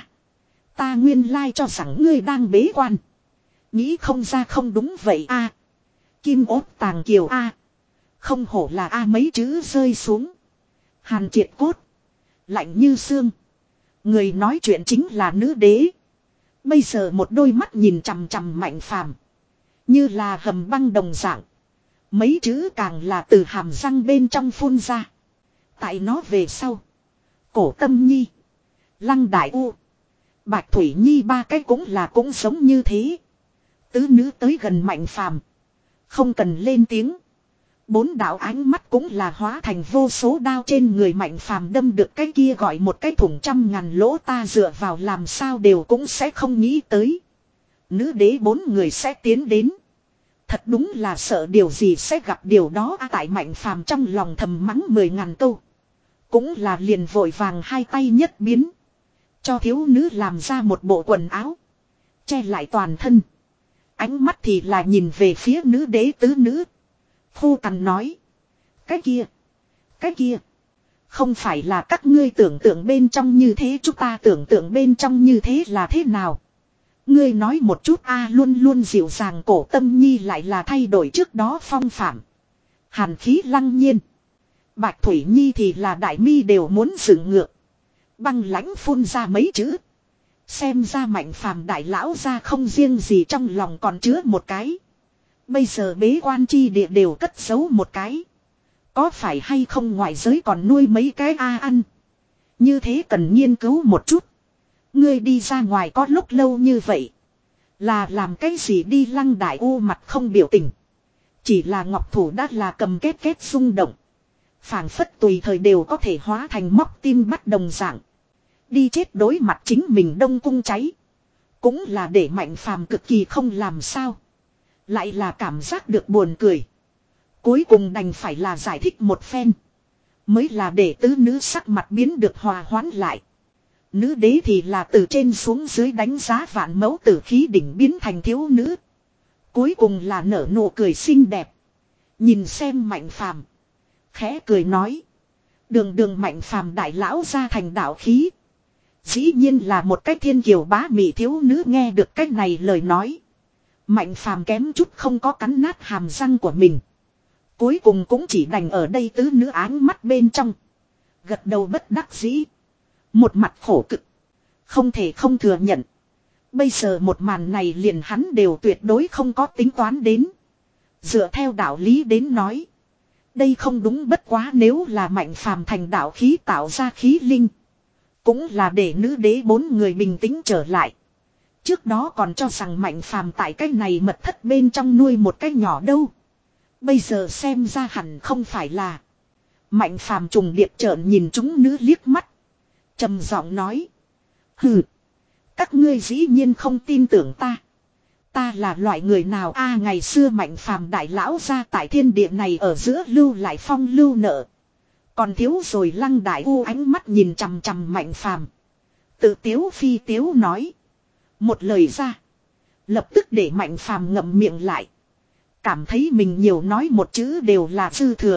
Ta nguyên lai cho rằng ngươi đang bế quan. Nghĩ không ra không đúng vậy a. Kim ốt tàng kiều a. Không hổ là a mấy chữ rơi xuống. Hàn triệt cốt. Lạnh như xương. Người nói chuyện chính là nữ đế. Bây giờ một đôi mắt nhìn chằm chằm mạnh phàm. Như là hầm băng đồng dạng. Mấy chữ càng là từ hàm răng bên trong phun ra. Tại nó về sau. Cổ Tâm Nhi. Lăng Đại U. Bạch Thủy Nhi ba cái cũng là cũng giống như thế. Tứ nữ tới gần mạnh phàm. Không cần lên tiếng. Bốn đạo ánh mắt cũng là hóa thành vô số đao trên người mạnh phàm đâm được cái kia gọi một cái thủng trăm ngàn lỗ ta dựa vào làm sao đều cũng sẽ không nghĩ tới. Nữ đế bốn người sẽ tiến đến. Thật đúng là sợ điều gì sẽ gặp điều đó à, tại mạnh phàm trong lòng thầm mắng mười ngàn câu. Cũng là liền vội vàng hai tay nhất biến. Cho thiếu nữ làm ra một bộ quần áo. Che lại toàn thân. Ánh mắt thì là nhìn về phía nữ đế tứ nữ. Khô cằn nói. Cái kia. Cái kia. Không phải là các ngươi tưởng tượng bên trong như thế chúng ta tưởng tượng bên trong như thế là thế nào. Ngươi nói một chút a luôn luôn dịu dàng Cổ Tâm Nhi lại là thay đổi trước đó phong phạm. Hàn khí lăng nhiên. Bạch Thủy Nhi thì là đại mi đều muốn dựng ngược. Băng lãnh phun ra mấy chữ. Xem ra mạnh phàm đại lão ra không riêng gì trong lòng còn chứa một cái. Bây giờ bế quan chi địa đều cất giấu một cái. Có phải hay không ngoài giới còn nuôi mấy cái a ăn. Như thế cần nghiên cứu một chút. Ngươi đi ra ngoài có lúc lâu như vậy. Là làm cái gì đi Lăng Đại U mặt không biểu tình. Chỉ là ngọc thủ đã là cầm kết kết rung động. Phảng phất tùy thời đều có thể hóa thành móc tim bắt đồng dạng. Đi chết đối mặt chính mình đông cung cháy. Cũng là để mạnh phàm cực kỳ không làm sao. Lại là cảm giác được buồn cười. Cuối cùng đành phải là giải thích một phen. Mới là để tứ nữ sắc mặt biến được hòa hoãn lại. Nữ đế thì là từ trên xuống dưới đánh giá vạn mẫu tử khí đỉnh biến thành thiếu nữ. Cuối cùng là nở nụ cười xinh đẹp. Nhìn xem mạnh phàm. Khẽ cười nói. Đường đường mạnh phàm đại lão ra thành đạo khí. Dĩ nhiên là một cái thiên kiều bá mị thiếu nữ nghe được cái này lời nói. Mạnh phàm kém chút không có cắn nát hàm răng của mình. Cuối cùng cũng chỉ đành ở đây tứ nữ áng mắt bên trong. Gật đầu bất đắc dĩ. Một mặt khổ cực. Không thể không thừa nhận. Bây giờ một màn này liền hắn đều tuyệt đối không có tính toán đến. Dựa theo đạo lý đến nói. Đây không đúng bất quá nếu là mạnh phàm thành đạo khí tạo ra khí linh. Cũng là để nữ đế bốn người bình tĩnh trở lại. Trước đó còn cho rằng mạnh phàm tại cái này mật thất bên trong nuôi một cái nhỏ đâu. Bây giờ xem ra hẳn không phải là. Mạnh phàm trùng điệp trợn nhìn chúng nữ liếc mắt. Trầm giọng nói. Hừ. Các ngươi dĩ nhiên không tin tưởng ta. Ta là loại người nào a à, ngày xưa Mạnh phàm đại lão ra tại thiên địa này ở giữa lưu lại phong lưu nợ. Còn thiếu rồi Lăng Đại U ánh mắt nhìn chằm chằm Mạnh phàm. Tự tiếu phi tiếu nói. Một lời ra. Lập tức để Mạnh phàm ngậm miệng lại. Cảm thấy mình nhiều nói một chữ đều là dư thừa.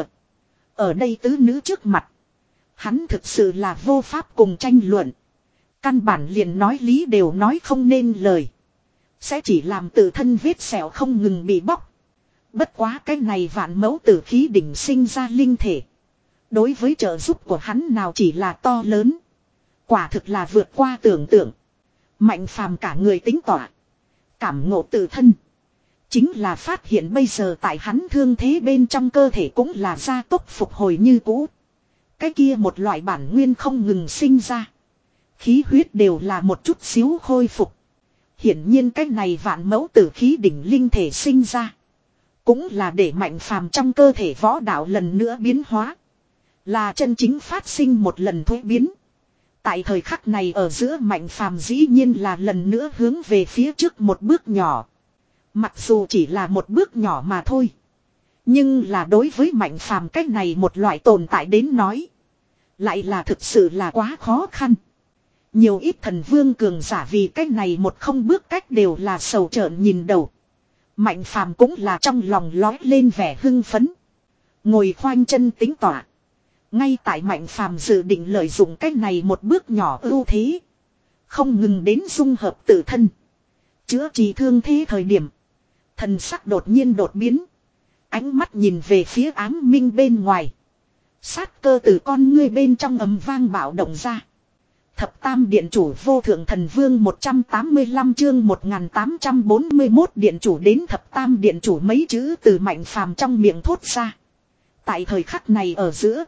Ở đây tứ nữ trước mặt. Hắn thực sự là vô pháp cùng tranh luận. Căn bản liền nói lý đều nói không nên lời. Sẽ chỉ làm tự thân vết sẹo không ngừng bị bóc. Bất quá cái này vạn mẫu tử khí đỉnh sinh ra linh thể. Đối với trợ giúp của hắn nào chỉ là to lớn. Quả thực là vượt qua tưởng tượng. Mạnh phàm cả người tính tỏa. Cảm ngộ tự thân. Chính là phát hiện bây giờ tại hắn thương thế bên trong cơ thể cũng là gia tốc phục hồi như cũ. Cái kia một loại bản nguyên không ngừng sinh ra. Khí huyết đều là một chút xíu khôi phục. Hiển nhiên cái này vạn mẫu tử khí đỉnh linh thể sinh ra. Cũng là để mạnh phàm trong cơ thể võ đạo lần nữa biến hóa. Là chân chính phát sinh một lần thuế biến. Tại thời khắc này ở giữa mạnh phàm dĩ nhiên là lần nữa hướng về phía trước một bước nhỏ. Mặc dù chỉ là một bước nhỏ mà thôi. Nhưng là đối với mạnh phàm cách này một loại tồn tại đến nói. Lại là thực sự là quá khó khăn. Nhiều ít thần vương cường giả vì cách này một không bước cách đều là sầu trợn nhìn đầu. Mạnh phàm cũng là trong lòng lói lên vẻ hưng phấn. Ngồi khoanh chân tính tỏa. Ngay tại mạnh phàm dự định lợi dụng cách này một bước nhỏ ưu thế. Không ngừng đến dung hợp tự thân. Chữa trị thương thế thời điểm. Thần sắc đột nhiên đột biến. Ánh mắt nhìn về phía ám minh bên ngoài. Sát cơ từ con ngươi bên trong ầm vang bạo động ra. Thập tam điện chủ vô thượng thần vương một trăm tám mươi lăm chương một nghìn tám trăm bốn mươi mốt điện chủ đến thập tam điện chủ mấy chữ từ mạnh phàm trong miệng thốt ra. Tại thời khắc này ở giữa.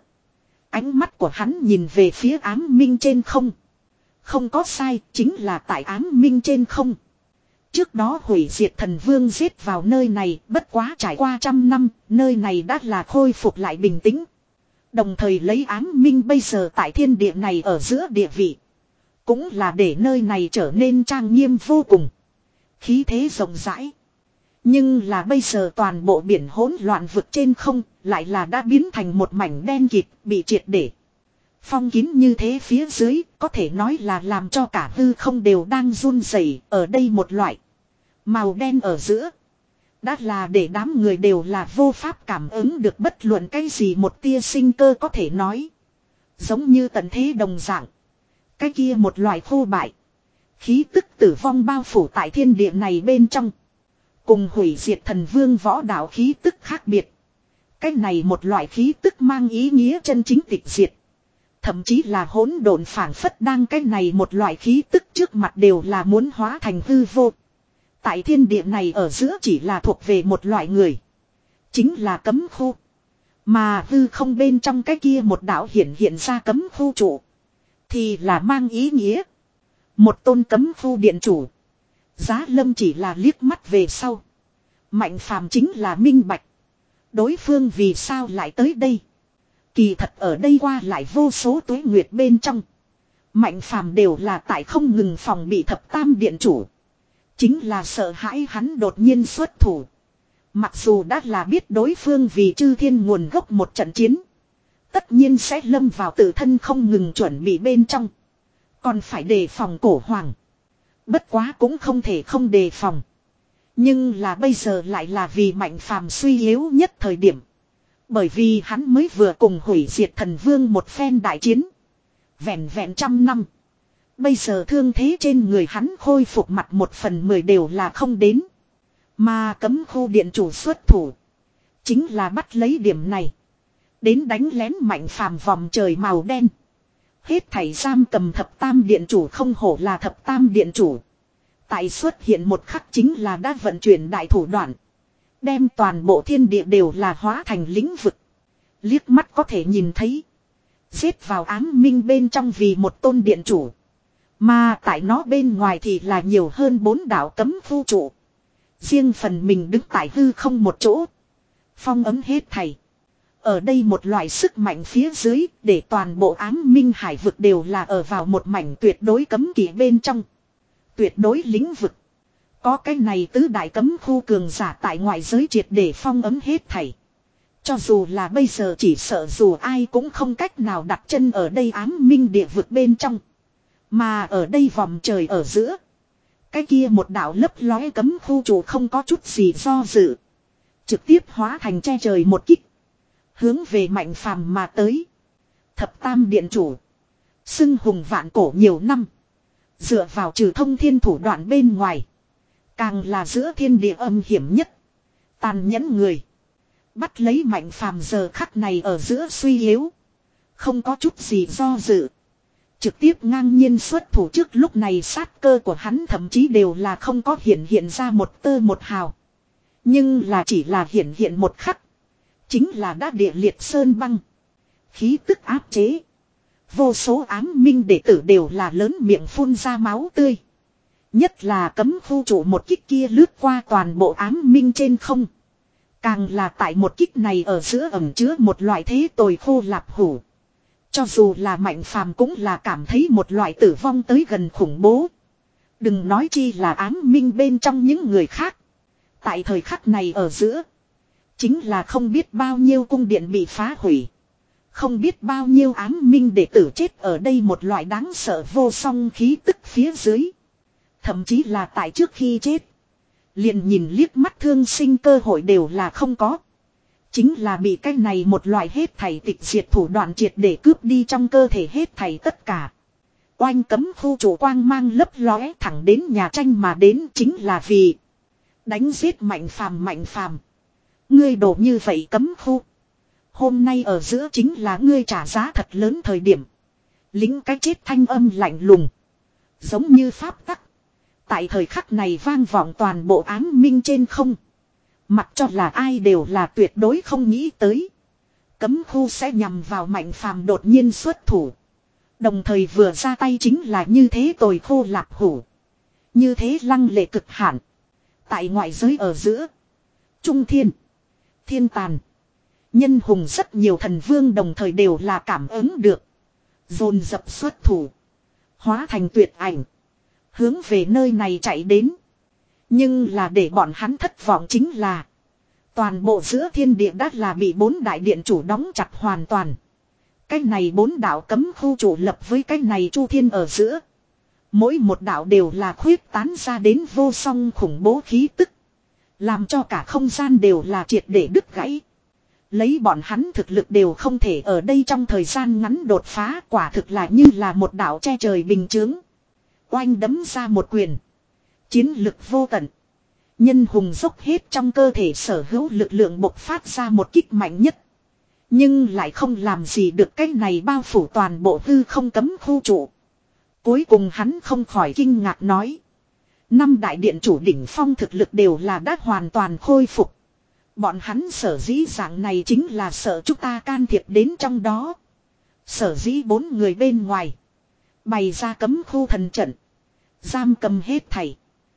Ánh mắt của hắn nhìn về phía ám minh trên không. Không có sai, chính là tại ám minh trên không. Trước đó hủy diệt thần vương giết vào nơi này, bất quá trải qua trăm năm, nơi này đã là khôi phục lại bình tĩnh. Đồng thời lấy ám minh bây giờ tại thiên địa này ở giữa địa vị. Cũng là để nơi này trở nên trang nghiêm vô cùng. Khí thế rộng rãi. Nhưng là bây giờ toàn bộ biển hỗn loạn vực trên không, lại là đã biến thành một mảnh đen kịt, bị triệt để. Phong kín như thế phía dưới, có thể nói là làm cho cả hư không đều đang run rẩy. Ở đây một loại màu đen ở giữa. Đã là để đám người đều là vô pháp cảm ứng được bất luận cái gì một tia sinh cơ có thể nói. Giống như tận thế đồng dạng. Cái kia một loại khô bại. Khí tức tử vong bao phủ tại thiên địa này bên trong. Cùng hủy diệt thần vương võ đạo khí tức khác biệt. Cái này một loại khí tức mang ý nghĩa chân chính tịch diệt. Thậm chí là hỗn độn phảng phất đang cái này một loại khí tức trước mặt đều là muốn hóa thành hư vô. Tại thiên địa này ở giữa chỉ là thuộc về một loại người. Chính là cấm khu. Mà hư không bên trong cái kia một đạo hiện hiện ra cấm khu trụ. Thì là mang ý nghĩa. Một tôn cấm khu điện chủ. Giá Lâm chỉ là liếc mắt về sau. Mạnh phàm chính là minh bạch. Đối phương vì sao lại tới đây. Kỳ thật ở đây qua lại vô số tuế nguyệt bên trong. Mạnh phàm đều là tại không ngừng phòng bị thập tam điện chủ. Chính là sợ hãi hắn đột nhiên xuất thủ. Mặc dù đã là biết đối phương vì chư thiên nguồn gốc một trận chiến. Tất nhiên sẽ lâm vào tự thân không ngừng chuẩn bị bên trong. Còn phải đề phòng cổ hoàng. Bất quá cũng không thể không đề phòng. Nhưng là bây giờ lại là vì mạnh phàm suy yếu nhất thời điểm. Bởi vì hắn mới vừa cùng hủy diệt thần vương một phen đại chiến. Vẹn vẹn trăm năm. Bây giờ thương thế trên người hắn khôi phục mặt một phần mười đều là không đến. Mà cấm khu điện chủ xuất thủ. Chính là bắt lấy điểm này. Đến đánh lén mạnh phàm vòng trời màu đen. Hết thảy giam cầm thập tam điện chủ không hổ là thập tam điện chủ. Tại xuất hiện một khắc chính là đã vận chuyển đại thủ đoạn. Đem toàn bộ thiên địa đều là hóa thành lĩnh vực. Liếc mắt có thể nhìn thấy. Giết vào ám minh bên trong vì một tôn điện chủ. Mà tại nó bên ngoài thì là nhiều hơn bốn đạo cấm khu trụ. Riêng phần mình đứng tại hư không một chỗ. Phong ấm hết thảy. Ở đây một loại sức mạnh phía dưới để toàn bộ ám minh hải vực đều là ở vào một mảnh tuyệt đối cấm kỵ bên trong. Tuyệt đối lĩnh vực. Có cái này tứ đại cấm khu cường giả tại ngoại giới triệt để phong ấm hết thảy. Cho dù là bây giờ chỉ sợ dù ai cũng không cách nào đặt chân ở đây ám minh địa vực bên trong. Mà ở đây vòng trời ở giữa. Cái kia một đạo lấp lóe cấm khu chủ không có chút gì do dự. Trực tiếp hóa thành che trời một kích. Hướng về Mạnh Phàm mà tới. Thập tam điện chủ. Xưng hùng vạn cổ nhiều năm. Dựa vào trừ thông thiên thủ đoạn bên ngoài. Càng là giữa thiên địa âm hiểm nhất. Tàn nhẫn người. Bắt lấy Mạnh Phàm giờ khắc này ở giữa suy yếu. Không có chút gì do dự. Trực tiếp ngang nhiên xuất thủ trước lúc này sát cơ của hắn thậm chí đều là không có hiện hiện ra một tơ một hào. Nhưng là chỉ là hiện hiện một khắc. Chính là đã địa liệt sơn băng. Khí tức áp chế. Vô số ám minh đệ tử đều là lớn miệng phun ra máu tươi. Nhất là cấm khu chủ một kích kia lướt qua toàn bộ ám minh trên không. Càng là tại một kích này ở giữa ẩn chứa một loại thế tồi khô lạp hủ. Cho dù là Mạnh Phàm cũng là cảm thấy một loại tử vong tới gần khủng bố. Đừng nói chi là ám minh bên trong những người khác. Tại thời khắc này ở giữa. Chính là không biết bao nhiêu cung điện bị phá hủy. Không biết bao nhiêu ám minh đệ tử chết ở đây một loại đáng sợ vô song khí tức phía dưới. Thậm chí là tại trước khi chết. Liền nhìn liếc mắt thương sinh cơ hội đều là không có. Chính là bị cái này một loại hết thảy tịch diệt thủ đoạn triệt để cướp đi trong cơ thể hết thảy tất cả. Oanh cấm khu chủ quang mang lấp lóe thẳng đến nhà tranh mà đến chính là vì đánh giết Mạnh Phàm Mạnh Phàm. Ngươi đổ như vậy cấm khu. Hôm nay ở giữa chính là ngươi trả giá thật lớn thời điểm. Lính cái chết thanh âm lạnh lùng. Giống như pháp tắc. Tại thời khắc này vang vọng toàn bộ ám minh trên không. Mặc cho là ai đều là tuyệt đối không nghĩ tới. Cấm khu sẽ nhằm vào Mạnh Phàm đột nhiên xuất thủ. Đồng thời vừa ra tay chính là như thế tồi khô lạp hủ. Như thế lăng lệ cực hạn. Tại ngoại giới ở giữa. Trung thiên. Thiên tàn. Nhân hùng rất nhiều thần vương đồng thời đều là cảm ứng được. Dồn dập xuất thủ. Hóa thành tuyệt ảnh. Hướng về nơi này chạy đến. Nhưng là để bọn hắn thất vọng chính là. Toàn bộ giữa thiên địa đã là bị bốn đại điện chủ đóng chặt hoàn toàn. Cái này bốn đạo cấm khu chủ lập với cái này chu thiên ở giữa. Mỗi một đạo đều là khuyết tán ra đến vô song khủng bố khí tức. Làm cho cả không gian đều là triệt để đứt gãy. Lấy bọn hắn thực lực đều không thể ở đây trong thời gian ngắn đột phá, quả thực là như là một đạo che trời bình chướng. Oanh đấm ra một quyền. Chiến lực vô tận. Nhân hùng dốc hết trong cơ thể sở hữu lực lượng bộc phát ra một kích mạnh nhất. Nhưng lại không làm gì được cái này bao phủ toàn bộ hư không cấm khu trụ. Cuối cùng hắn không khỏi kinh ngạc nói. Năm đại điện chủ đỉnh phong thực lực đều là đã hoàn toàn khôi phục. Bọn hắn sở dĩ dạng này chính là sợ chúng ta can thiệp đến trong đó. Sở dĩ bốn người bên ngoài. Bày ra cấm khu thần trận. Giam cầm hết thảy.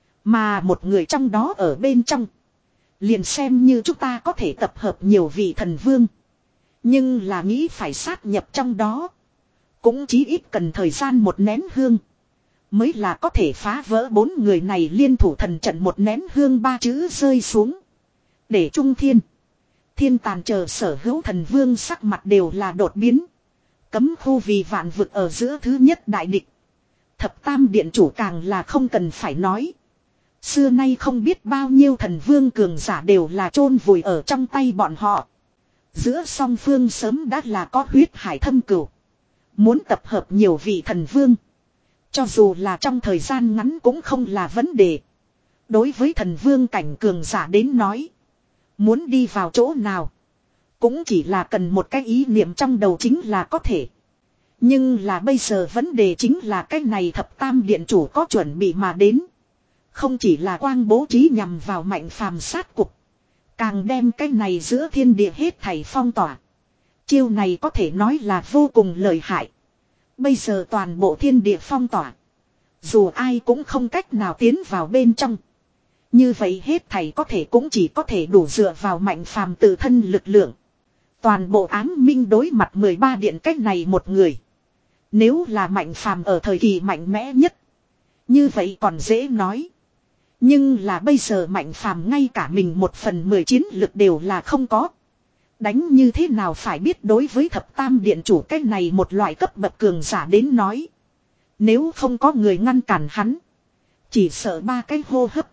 Mà một người trong đó ở bên trong. Liền xem như chúng ta có thể tập hợp nhiều vị thần vương. Nhưng là nghĩ phải sát nhập trong đó. Cũng chí ít cần thời gian một nén hương. Mới là có thể phá vỡ bốn người này liên thủ thần trận một nén hương ba chữ rơi xuống. Để trung thiên. Thiên tàn chờ sở hữu thần vương sắc mặt đều là đột biến. Cấm khu vì vạn vực ở giữa thứ nhất đại địch. Thập tam điện chủ càng là không cần phải nói. Xưa nay không biết bao nhiêu thần vương cường giả đều là chôn vùi ở trong tay bọn họ. Giữa song phương sớm đã là có huyết hải thâm cửu. Muốn tập hợp nhiều vị thần vương. Cho dù là trong thời gian ngắn cũng không là vấn đề. Đối với thần vương cảnh cường giả đến nói. Muốn đi vào chỗ nào. Cũng chỉ là cần một cái ý niệm trong đầu chính là có thể. Nhưng là bây giờ vấn đề chính là cái này thập tam điện chủ có chuẩn bị mà đến. Không chỉ là quang bố trí nhằm vào Mạnh Phàm sát cục. Càng đem cái này giữa thiên địa hết thảy phong tỏa. Chiêu này có thể nói là vô cùng lợi hại. Bây giờ toàn bộ thiên địa phong tỏa. Dù ai cũng không cách nào tiến vào bên trong. Như vậy hết thảy có thể cũng chỉ có thể đủ dựa vào Mạnh Phàm tự thân lực lượng. Toàn bộ ám minh đối mặt mười ba điện cách này một người. Nếu là Mạnh Phàm ở thời kỳ mạnh mẽ nhất, như vậy còn dễ nói. Nhưng là bây giờ Mạnh Phàm ngay cả mình một phần mười chiến lực đều là không có. Đánh như thế nào phải biết đối với thập tam điện chủ cách này một loại cấp bậc cường giả đến nói. Nếu không có người ngăn cản hắn, chỉ sợ ba cái hô hấp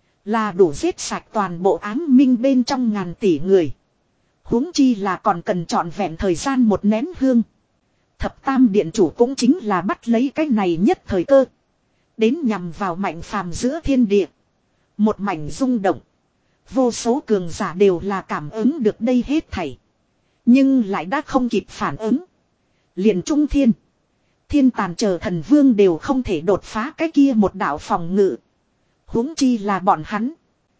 là đủ giết sạch toàn bộ ám minh bên trong ngàn tỷ người. Huống chi là còn cần trọn vẹn thời gian một nén hương. Thập tam điện chủ cũng chính là bắt lấy cái này nhất thời cơ. Đến nhằm vào Mạnh Phàm giữa thiên địa. Một mảnh rung động. Vô số cường giả đều là cảm ứng được đây hết thảy. Nhưng lại đã không kịp phản ứng. Liền Trung Thiên, Thiên Tàn chờ thần vương đều không thể đột phá cái kia một đạo phòng ngự. Huống chi là bọn hắn.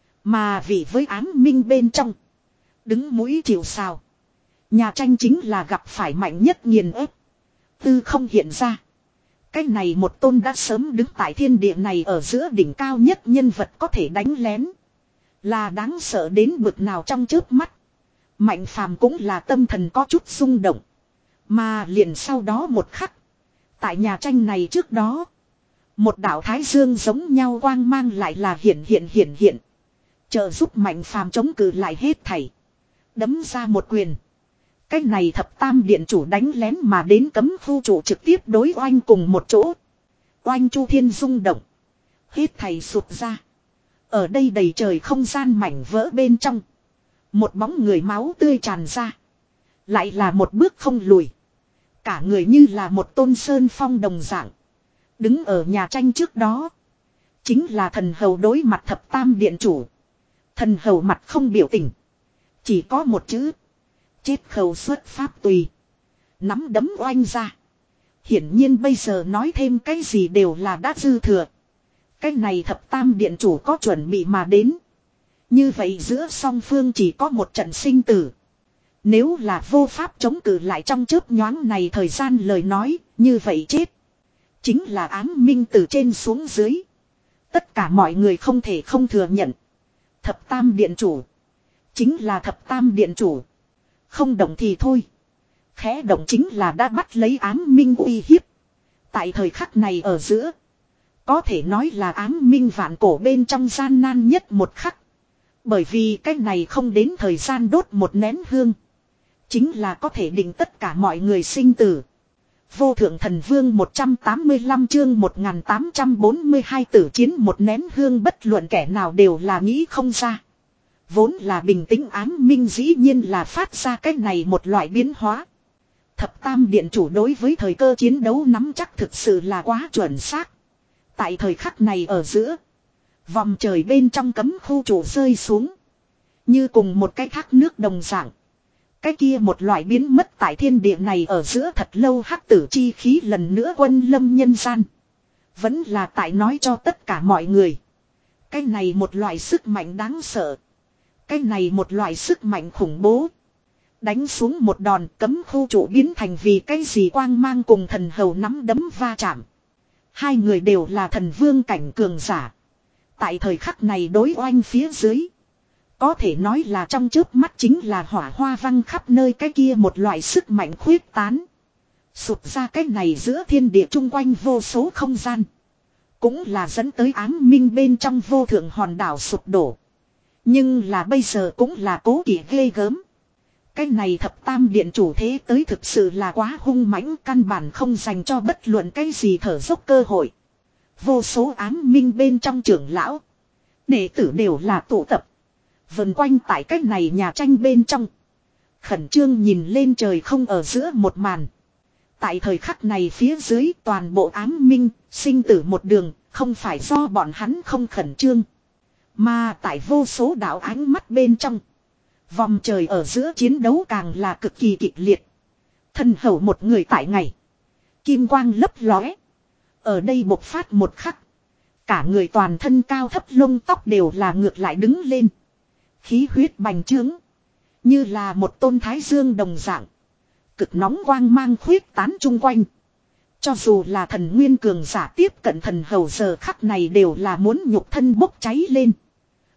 Mà vì với ám minh bên trong, đứng mũi chịu sào, nhà tranh chính là gặp phải mạnh nhất nghiền ép. Tư không hiện ra. Cái này một tôn đã sớm đứng tại thiên địa này ở giữa đỉnh cao nhất nhân vật có thể đánh lén. Là đáng sợ đến bực nào trong chớp mắt. Mạnh Phàm cũng là tâm thần có chút rung động. Mà liền sau đó một khắc. Tại nhà tranh này trước đó. Một đạo thái dương giống nhau quang mang lại là hiện hiện hiện hiện. Trợ giúp Mạnh Phàm chống cự lại hết thảy. Đấm ra một quyền. Cái này thập tam điện chủ đánh lén mà đến cấm khu chủ trực tiếp đối oanh cùng một chỗ. Oanh chu thiên rung động. Hết thảy sụt ra. Ở đây đầy trời không gian mảnh vỡ bên trong. Một bóng người máu tươi tràn ra. Lại là một bước không lùi. Cả người như là một tôn sơn phong đồng dạng. Đứng ở nhà tranh trước đó. Chính là thần hầu đối mặt thập tam điện chủ. Thần hầu mặt không biểu tình. Chỉ có một chữ. Chết khẩu xuất pháp tùy. Nắm đấm oanh ra. Hiển nhiên bây giờ nói thêm cái gì đều là đã dư thừa. Cái này thập tam điện chủ có chuẩn bị mà đến. Như vậy giữa song phương chỉ có một trận sinh tử. Nếu là vô pháp chống cự lại trong chớp nhoáng này thời gian lời nói, như vậy chết. Chính là ám minh từ trên xuống dưới. Tất cả mọi người không thể không thừa nhận. Thập tam điện chủ. Chính là thập tam điện chủ. Không động thì thôi. Khẽ động chính là đã bắt lấy ám minh uy hiếp. Tại thời khắc này ở giữa. Có thể nói là ám minh vạn cổ bên trong gian nan nhất một khắc. Bởi vì cái này không đến thời gian đốt một nén hương. Chính là có thể định tất cả mọi người sinh tử. Vô thượng thần vương một trăm tám mươi lăm chương một nghìn tám trăm bốn mươi hai tử chiến một nén hương bất luận kẻ nào đều là nghĩ không ra. Vốn là bình tĩnh ám minh dĩ nhiên là phát ra cái này một loại biến hóa. Thập tam điện chủ đối với thời cơ chiến đấu nắm chắc thực sự là quá chuẩn xác. Tại thời khắc này ở giữa. Vòng trời bên trong cấm khu chủ rơi xuống. Như cùng một cái thác nước đồng dạng. Cái kia một loại biến mất tại thiên địa này ở giữa thật lâu hắc tử chi khí lần nữa quân lâm nhân gian. Vẫn là tại nói cho tất cả mọi người. Cái này một loại sức mạnh đáng sợ. Cái này một loại sức mạnh khủng bố. Đánh xuống một đòn cấm khu trụ biến thành vì cái gì quang mang cùng thần hầu nắm đấm va chạm. Hai người đều là thần vương cảnh cường giả. Tại thời khắc này đối oanh phía dưới. Có thể nói là trong chớp mắt chính là hỏa hoa văng khắp nơi cái kia một loại sức mạnh khuyết tán. Sụp ra cái này giữa thiên địa chung quanh vô số không gian. Cũng là dẫn tới ám minh bên trong vô thượng hòn đảo sụp đổ. Nhưng là bây giờ cũng là cố kỵ ghê gớm. Cái này thập tam điện chủ thế tới thực sự là quá hung mãnh căn bản không dành cho bất luận cái gì thở dốc cơ hội. Vô số ám minh bên trong trưởng lão. Đệ tử đều là tụ tập. Vần quanh tại cái này nhà tranh bên trong. Khẩn trương nhìn lên trời không ở giữa một màn. Tại thời khắc này phía dưới toàn bộ ám minh, sinh tử một đường, không phải do bọn hắn không khẩn trương. Mà tại vô số đạo ánh mắt bên trong. Vòng trời ở giữa chiến đấu càng là cực kỳ kịch liệt. Thần hầu một người tại ngày. Kim quang lấp lóe. Ở đây bộc phát một khắc. Cả người toàn thân cao thấp lông tóc đều là ngược lại đứng lên. Khí huyết bành trướng. Như là một tôn thái dương đồng dạng. Cực nóng quang mang khuyết tán chung quanh. Cho dù là thần nguyên cường giả tiếp cận thần hầu giờ khắc này đều là muốn nhục thân bốc cháy lên.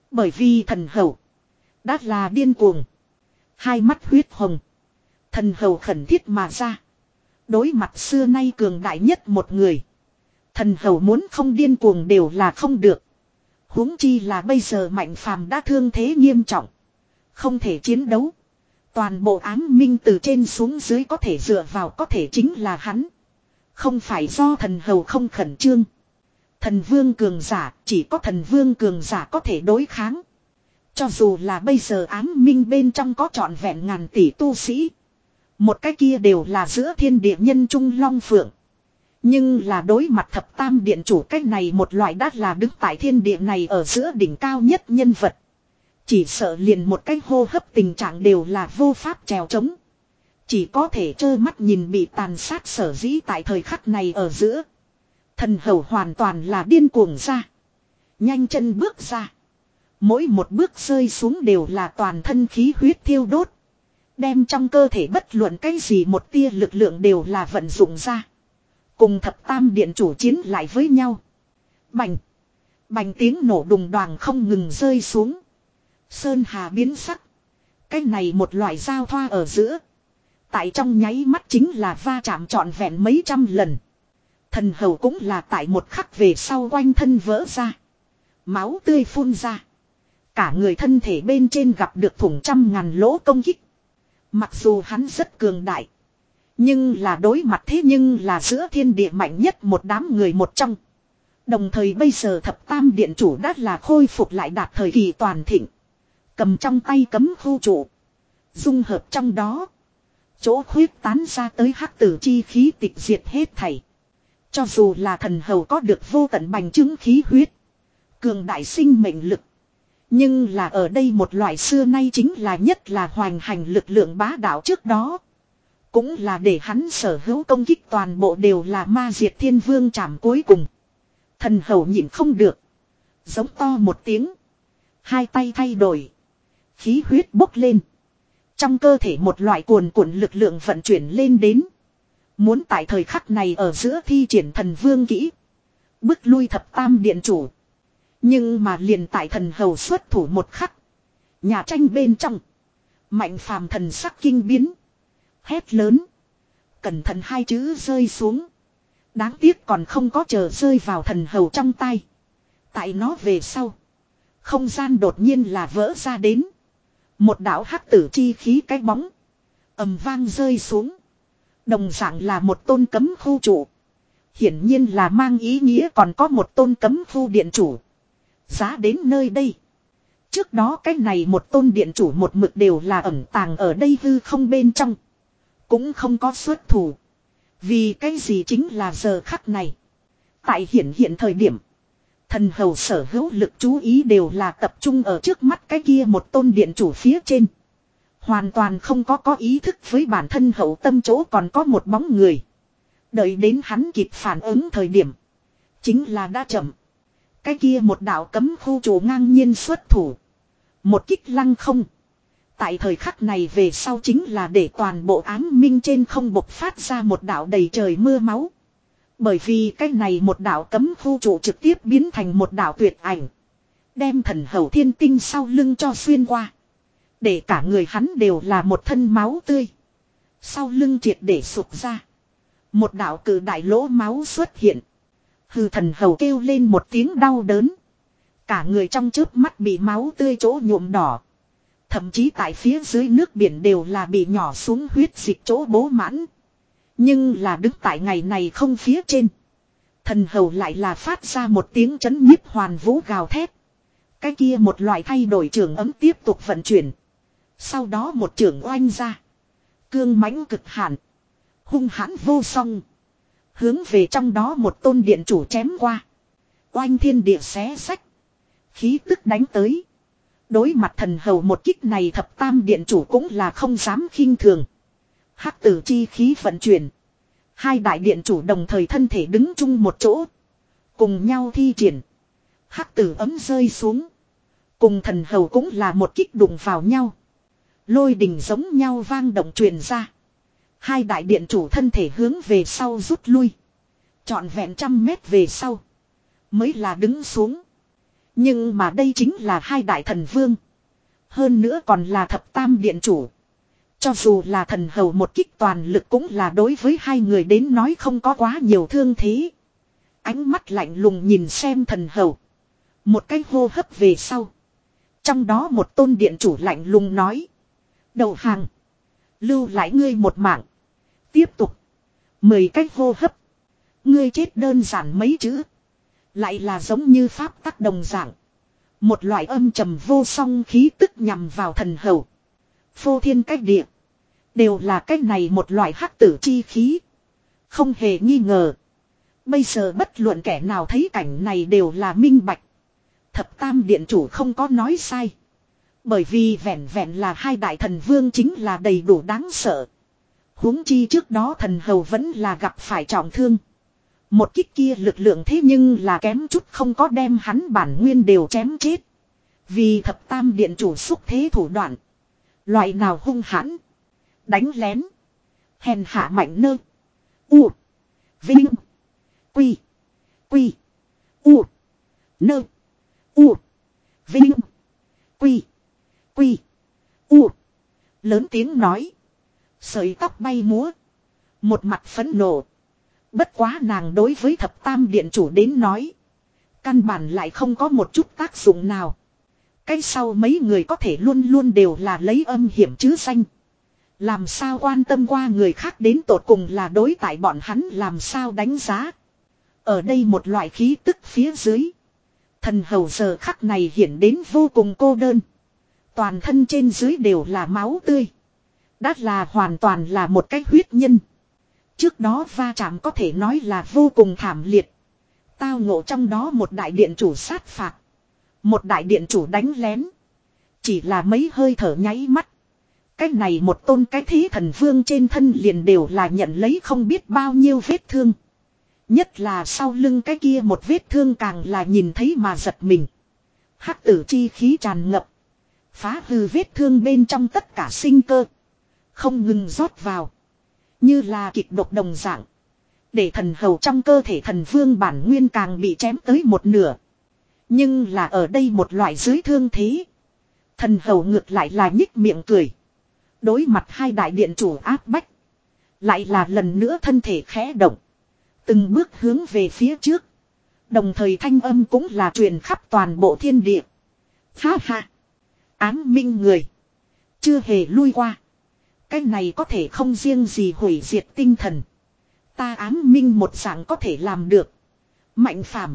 Bởi vì thần hầu đã là điên cuồng. Hai mắt huyết hồng. Thần hầu khẩn thiết mà ra. Đối mặt xưa nay cường đại nhất một người. Thần hầu muốn không điên cuồng đều là không được. Huống chi là bây giờ Mạnh Phàm đã thương thế nghiêm trọng. Không thể chiến đấu. Toàn bộ ám minh từ trên xuống dưới có thể dựa vào có thể chính là hắn. Không phải do thần hầu không khẩn trương. Thần vương cường giả, chỉ có thần vương cường giả có thể đối kháng. Cho dù là bây giờ ám minh bên trong có trọn vẹn ngàn tỷ tu sĩ. Một cái kia đều là giữa thiên địa nhân trung long phượng. Nhưng là đối mặt thập tam điện chủ cách này một loại đát là đứng tại thiên địa này ở giữa đỉnh cao nhất nhân vật. Chỉ sợ liền một cái hô hấp tình trạng đều là vô pháp trèo trống. Chỉ có thể trơ mắt nhìn bị tàn sát sở dĩ tại thời khắc này ở giữa. Thần hầu hoàn toàn là điên cuồng ra. Nhanh chân bước ra. Mỗi một bước rơi xuống đều là toàn thân khí huyết thiêu đốt. Đem trong cơ thể bất luận cái gì một tia lực lượng đều là vận dụng ra. Cùng thập tam điện chủ chiến lại với nhau. Bành. Bành tiếng nổ đùng đoàng không ngừng rơi xuống. Sơn hà biến sắc. Cái này một loại giao thoa ở giữa. Tại trong nháy mắt chính là va chạm trọn vẹn mấy trăm lần. Thần hầu cũng là tại một khắc về sau quanh thân vỡ ra. Máu tươi phun ra. Cả người thân thể bên trên gặp được thủng trăm ngàn lỗ công kích. Mặc dù hắn rất cường đại. Nhưng là đối mặt thế nhưng là giữa thiên địa mạnh nhất một đám người một trong. Đồng thời bây giờ thập tam điện chủ đã là khôi phục lại đạt thời kỳ toàn thịnh. Cầm trong tay cấm khu trụ. Dung hợp trong đó. Chỗ khuyết tán ra tới hắc tử chi khí tịch diệt hết thảy. Cho dù là thần hầu có được vô tận bành chứng khí huyết. Cường đại sinh mệnh lực. Nhưng là ở đây một loại xưa nay chính là nhất là hoành hành lực lượng bá đạo trước đó. Cũng là để hắn sở hữu công kích toàn bộ đều là ma diệt thiên vương trảm cuối cùng. Thần hầu nhịn không được. Giống to một tiếng. Hai tay thay đổi. Khí huyết bốc lên. Trong cơ thể một loại cuồn cuộn lực lượng vận chuyển lên đến. Muốn tại thời khắc này ở giữa thi triển thần vương kỹ. Bức lui thập tam điện chủ. Nhưng mà liền tại thần hầu xuất thủ một khắc. Nhà tranh bên trong. Mạnh Phàm thần sắc kinh biến. Hét lớn. Cẩn thận hai chữ rơi xuống. Đáng tiếc còn không có chờ rơi vào thần hầu trong tay. Tại nó về sau. Không gian đột nhiên là vỡ ra đến. Một đạo hắc tử chi khí cái bóng. Ầm vang rơi xuống. Đồng dạng là một tôn cấm khu trụ. Hiển nhiên là mang ý nghĩa còn có một tôn cấm khu điện chủ. Giá đến nơi đây. Trước đó cái này một tôn điện chủ một mực đều là ẩn tàng ở đây hư không bên trong. Cũng không có xuất thủ. Vì cái gì chính là giờ khắc này. Tại hiển hiện thời điểm. Thần hầu sở hữu lực chú ý đều là tập trung ở trước mắt cái kia một tôn điện chủ phía trên. Hoàn toàn không có có ý thức với bản thân hậu tâm chỗ còn có một bóng người. Đợi đến hắn kịp phản ứng thời điểm. Chính là đã chậm. Cái kia một đạo cấm khu chủ ngang nhiên xuất thủ. Một kích lăng không. Tại thời khắc này về sau chính là để toàn bộ ám minh trên không bộc phát ra một đạo đầy trời mưa máu. Bởi vì cái này một đạo cấm khu trụ trực tiếp biến thành một đạo tuyệt ảnh. Đem thần hầu thiên tinh sau lưng cho xuyên qua. Để cả người hắn đều là một thân máu tươi. Sau lưng triệt để sụp ra. Một đạo cử đại lỗ máu xuất hiện. Hư thần hầu kêu lên một tiếng đau đớn. Cả người trong chớp mắt bị máu tươi chỗ nhuộm đỏ. Thậm chí tại phía dưới nước biển đều là bị nhỏ xuống huyết dịch chỗ bố mãn. Nhưng là đứng tại ngày này không phía trên. Thần hầu lại là phát ra một tiếng chấn nhiếp hoàn vũ gào thét. Cái kia một loại thay đổi trường ấm tiếp tục vận chuyển. Sau đó một trường oanh ra. Cương mãnh cực hạn. Hung hãn vô song. Hướng về trong đó một tôn điện chủ chém qua. Oanh thiên địa xé sách. Khí tức đánh tới. Đối mặt thần hầu một kích này thập tam điện chủ cũng là không dám khinh thường. Hắc tử chi khí vận chuyển. Hai đại điện chủ đồng thời thân thể đứng chung một chỗ. Cùng nhau thi triển. Hắc tử ấm rơi xuống. Cùng thần hầu cũng là một kích đụng vào nhau. Lôi đình giống nhau vang động truyền ra. Hai đại điện chủ thân thể hướng về sau rút lui. Trọn vẹn trăm mét về sau. Mới là đứng xuống. Nhưng mà đây chính là hai đại thần vương. Hơn nữa còn là thập tam điện chủ. Cho dù là thần hầu một kích toàn lực cũng là đối với hai người đến nói không có quá nhiều thương thế. Ánh mắt lạnh lùng nhìn xem thần hầu. Một cái hô hấp về sau. Trong đó một tôn điện chủ lạnh lùng nói. Đầu hàng. Lưu lại ngươi một mạng. Tiếp tục. Mười cái hô hấp. Ngươi chết đơn giản mấy chữ. Lại là giống như pháp tắc đồng dạng. Một loại âm trầm vô song khí tức nhằm vào thần hầu. Phô thiên cách địa. Đều là cách này một loại hắc tử chi khí. Không hề nghi ngờ. Bây giờ bất luận kẻ nào thấy cảnh này đều là minh bạch. Thập tam điện chủ không có nói sai. Bởi vì vẹn vẹn là hai đại thần vương chính là đầy đủ đáng sợ. Huống chi trước đó thần hầu vẫn là gặp phải trọng thương. Một kích kia lực lượng thế nhưng là kém chút không có đem hắn bản nguyên đều chém chết. Vì thập tam điện chủ xúc thế thủ đoạn. Loại nào hung hãn. Đánh lén. Hèn hạ mạnh nơ. U. Vinh. Quy. Quy. U. Nơ. U. Vinh. Quy. Quy. U. Lớn tiếng nói. Sợi tóc bay múa. Một mặt phẫn nộ. Bất quá nàng đối với thập tam điện chủ đến nói. Căn bản lại không có một chút tác dụng nào. Cái sau mấy người có thể luôn luôn đều là lấy âm hiểm chứ danh. Làm sao quan tâm qua người khác đến tột cùng là đối tại bọn hắn làm sao đánh giá. Ở đây một loại khí tức phía dưới. Thần hầu giờ khắc này hiện đến vô cùng cô đơn. Toàn thân trên dưới đều là máu tươi. Đã là hoàn toàn là một cái huyết nhân. Trước đó va chạm có thể nói là vô cùng thảm liệt. Tao ngộ trong đó một đại điện chủ sát phạt. Một đại điện chủ đánh lén. Chỉ là mấy hơi thở nháy mắt. Cái này một tôn cái thế thần vương trên thân liền đều là nhận lấy không biết bao nhiêu vết thương. Nhất là sau lưng cái kia một vết thương càng là nhìn thấy mà giật mình. Hắc tử chi khí tràn ngập. Phá hư vết thương bên trong tất cả sinh cơ. Không ngừng rót vào. Như là kịch độc đồng dạng. Để thần hầu trong cơ thể thần vương bản nguyên càng bị chém tới một nửa. Nhưng là ở đây một loại dưới thương thế. Thần hầu ngược lại là nhích miệng cười. Đối mặt hai đại điện chủ áp bách. Lại là lần nữa thân thể khẽ động. Từng bước hướng về phía trước. Đồng thời thanh âm cũng là truyền khắp toàn bộ thiên địa. Ha ha. Ám minh người. Chưa hề lui qua. Cái này có thể không riêng gì hủy diệt tinh thần. Ta ám minh một dạng có thể làm được. Mạnh phàm.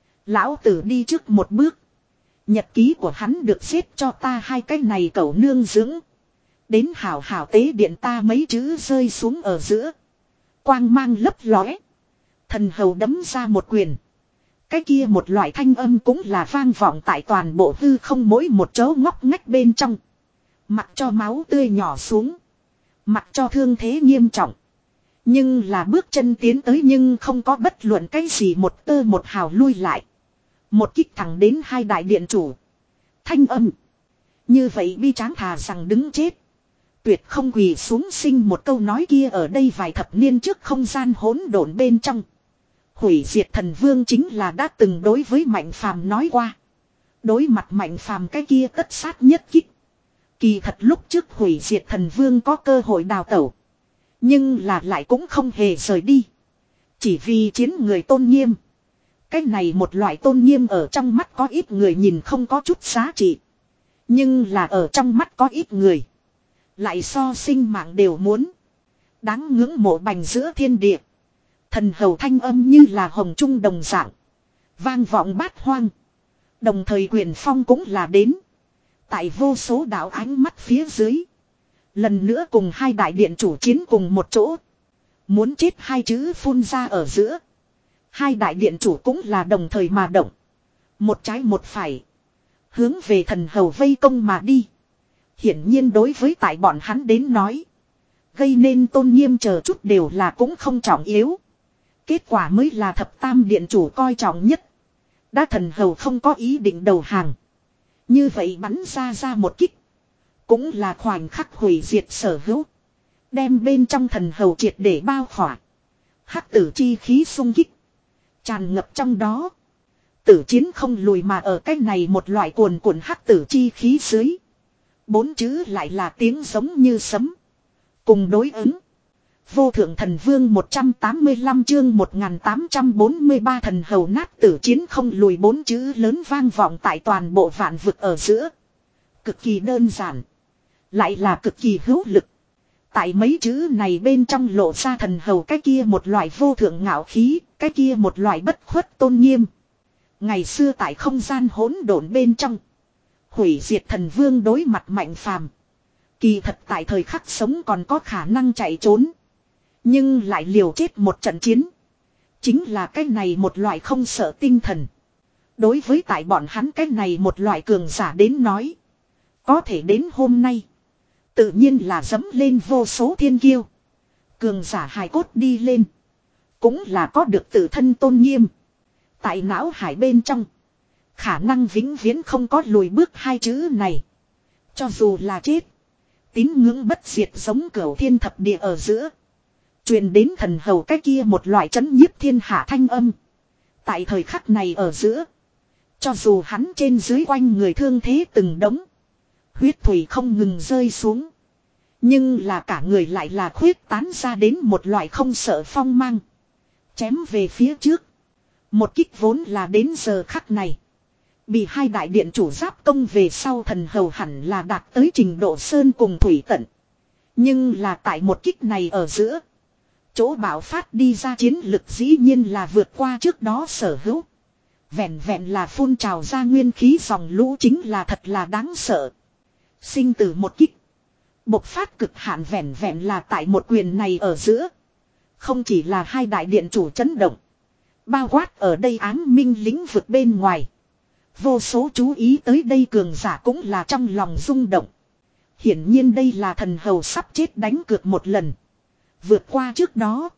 Lão tử đi trước một bước. Nhật ký của hắn được xếp cho ta hai cái này cẩu nương dưỡng. Đến hảo hảo tế điện ta mấy chữ rơi xuống ở giữa. Quang mang lấp lóe. Thần hầu đấm ra một quyền. Cái kia một loại thanh âm cũng là vang vọng tại toàn bộ hư không mỗi một chỗ ngóc ngách bên trong. Mặc cho máu tươi nhỏ xuống. Mặc cho thương thế nghiêm trọng. Nhưng là bước chân tiến tới nhưng không có bất luận cái gì một tơ một hào lui lại. Một kích thẳng đến hai đại điện chủ. Thanh âm. Như vậy bi tráng thà rằng đứng chết. Tuyệt không quỳ xuống sinh một câu nói kia ở đây vài thập niên trước không gian hỗn độn bên trong. Hủy diệt thần vương chính là đã từng đối với Mạnh Phàm nói qua. Đối mặt Mạnh Phàm cái kia tất sát nhất kích. Kỳ thật lúc trước hủy diệt thần vương có cơ hội đào tẩu. Nhưng là lại cũng không hề rời đi. Chỉ vì chiến người tôn nghiêm. Cái này một loại tôn nghiêm ở trong mắt có ít người nhìn không có chút giá trị. Nhưng là ở trong mắt có ít người. Lại so sinh mạng đều muốn. Đáng ngưỡng mộ bành giữa thiên địa. Thần hầu thanh âm như là hồng trung đồng dạng. Vang vọng bát hoang. Đồng thời quyền phong cũng là đến. Tại vô số đạo ánh mắt phía dưới. Lần nữa cùng hai đại điện chủ chiến cùng một chỗ. Muốn chết hai chữ phun ra ở giữa. Hai đại điện chủ cũng là đồng thời mà động. Một trái một phải. Hướng về thần hầu vây công mà đi. Hiển nhiên đối với tại bọn hắn đến nói. Gây nên tôn nghiêm chờ chút đều là cũng không trọng yếu. Kết quả mới là thập tam điện chủ coi trọng nhất. Đã thần hầu không có ý định đầu hàng. Như vậy bắn ra ra một kích. Cũng là khoảnh khắc hủy diệt sở hữu. Đem bên trong thần hầu triệt để bao khỏa. Hắc tử chi khí sung kích. Tràn ngập trong đó. tử chiến không lùi mà ở cái này một loại cuồn cuộn hắc tử chi khí dưới. Bốn chữ lại là tiếng giống như sấm. Cùng đối ứng. Vô thượng thần vương một trăm tám mươi lăm chương một nghìn tám trăm bốn mươi ba thần hầu nát tử chiến không lùi bốn chữ lớn vang vọng tại toàn bộ vạn vực ở giữa. Cực kỳ đơn giản. Lại là cực kỳ hữu lực. Tại mấy chữ này bên trong lộ ra thần hầu cái kia một loại vô thượng ngạo khí, cái kia một loại bất khuất tôn nghiêm. Ngày xưa tại không gian hỗn độn bên trong. Hủy diệt thần vương đối mặt mạnh phàm. Kỳ thật tại thời khắc sống còn có khả năng chạy trốn. Nhưng lại liều chết một trận chiến. Chính là cái này một loại không sợ tinh thần. Đối với tại bọn hắn cái này một loại cường giả đến nói. Có thể đến hôm nay. Tự nhiên là dẫm lên vô số thiên kiêu. Cường giả hài cốt đi lên. Cũng là có được tự thân tôn nghiêm. Tại não hải bên trong. Khả năng vĩnh viễn không có lùi bước hai chữ này. Cho dù là chết. Tín ngưỡng bất diệt giống cửu thiên thập địa ở giữa. Truyền đến thần hầu cái kia một loại chấn nhiếp thiên hạ thanh âm. Tại thời khắc này ở giữa. Cho dù hắn trên dưới quanh người thương thế từng đống. Huyết thủy không ngừng rơi xuống. Nhưng là cả người lại là khuyết tán ra đến một loại không sợ phong mang. Chém về phía trước. Một kích vốn là đến giờ khắc này. Bị hai đại điện chủ giáp công về sau thần hầu hẳn là đạt tới trình độ sơn cùng thủy tận. Nhưng là tại một kích này ở giữa. Chỗ bảo phát đi ra chiến lực dĩ nhiên là vượt qua trước đó sở hữu. Vẹn vẹn là phun trào ra nguyên khí dòng lũ chính là thật là đáng sợ. Sinh tử một kích. Bộc phát cực hạn vẹn vẹn là tại một quyền này ở giữa. Không chỉ là hai đại điện chủ chấn động. Bao quát ở đây áng minh lĩnh vực bên ngoài. Vô số chú ý tới đây cường giả cũng là trong lòng rung động. Hiển nhiên đây là thần hầu sắp chết đánh cược một lần. Vượt qua trước đó.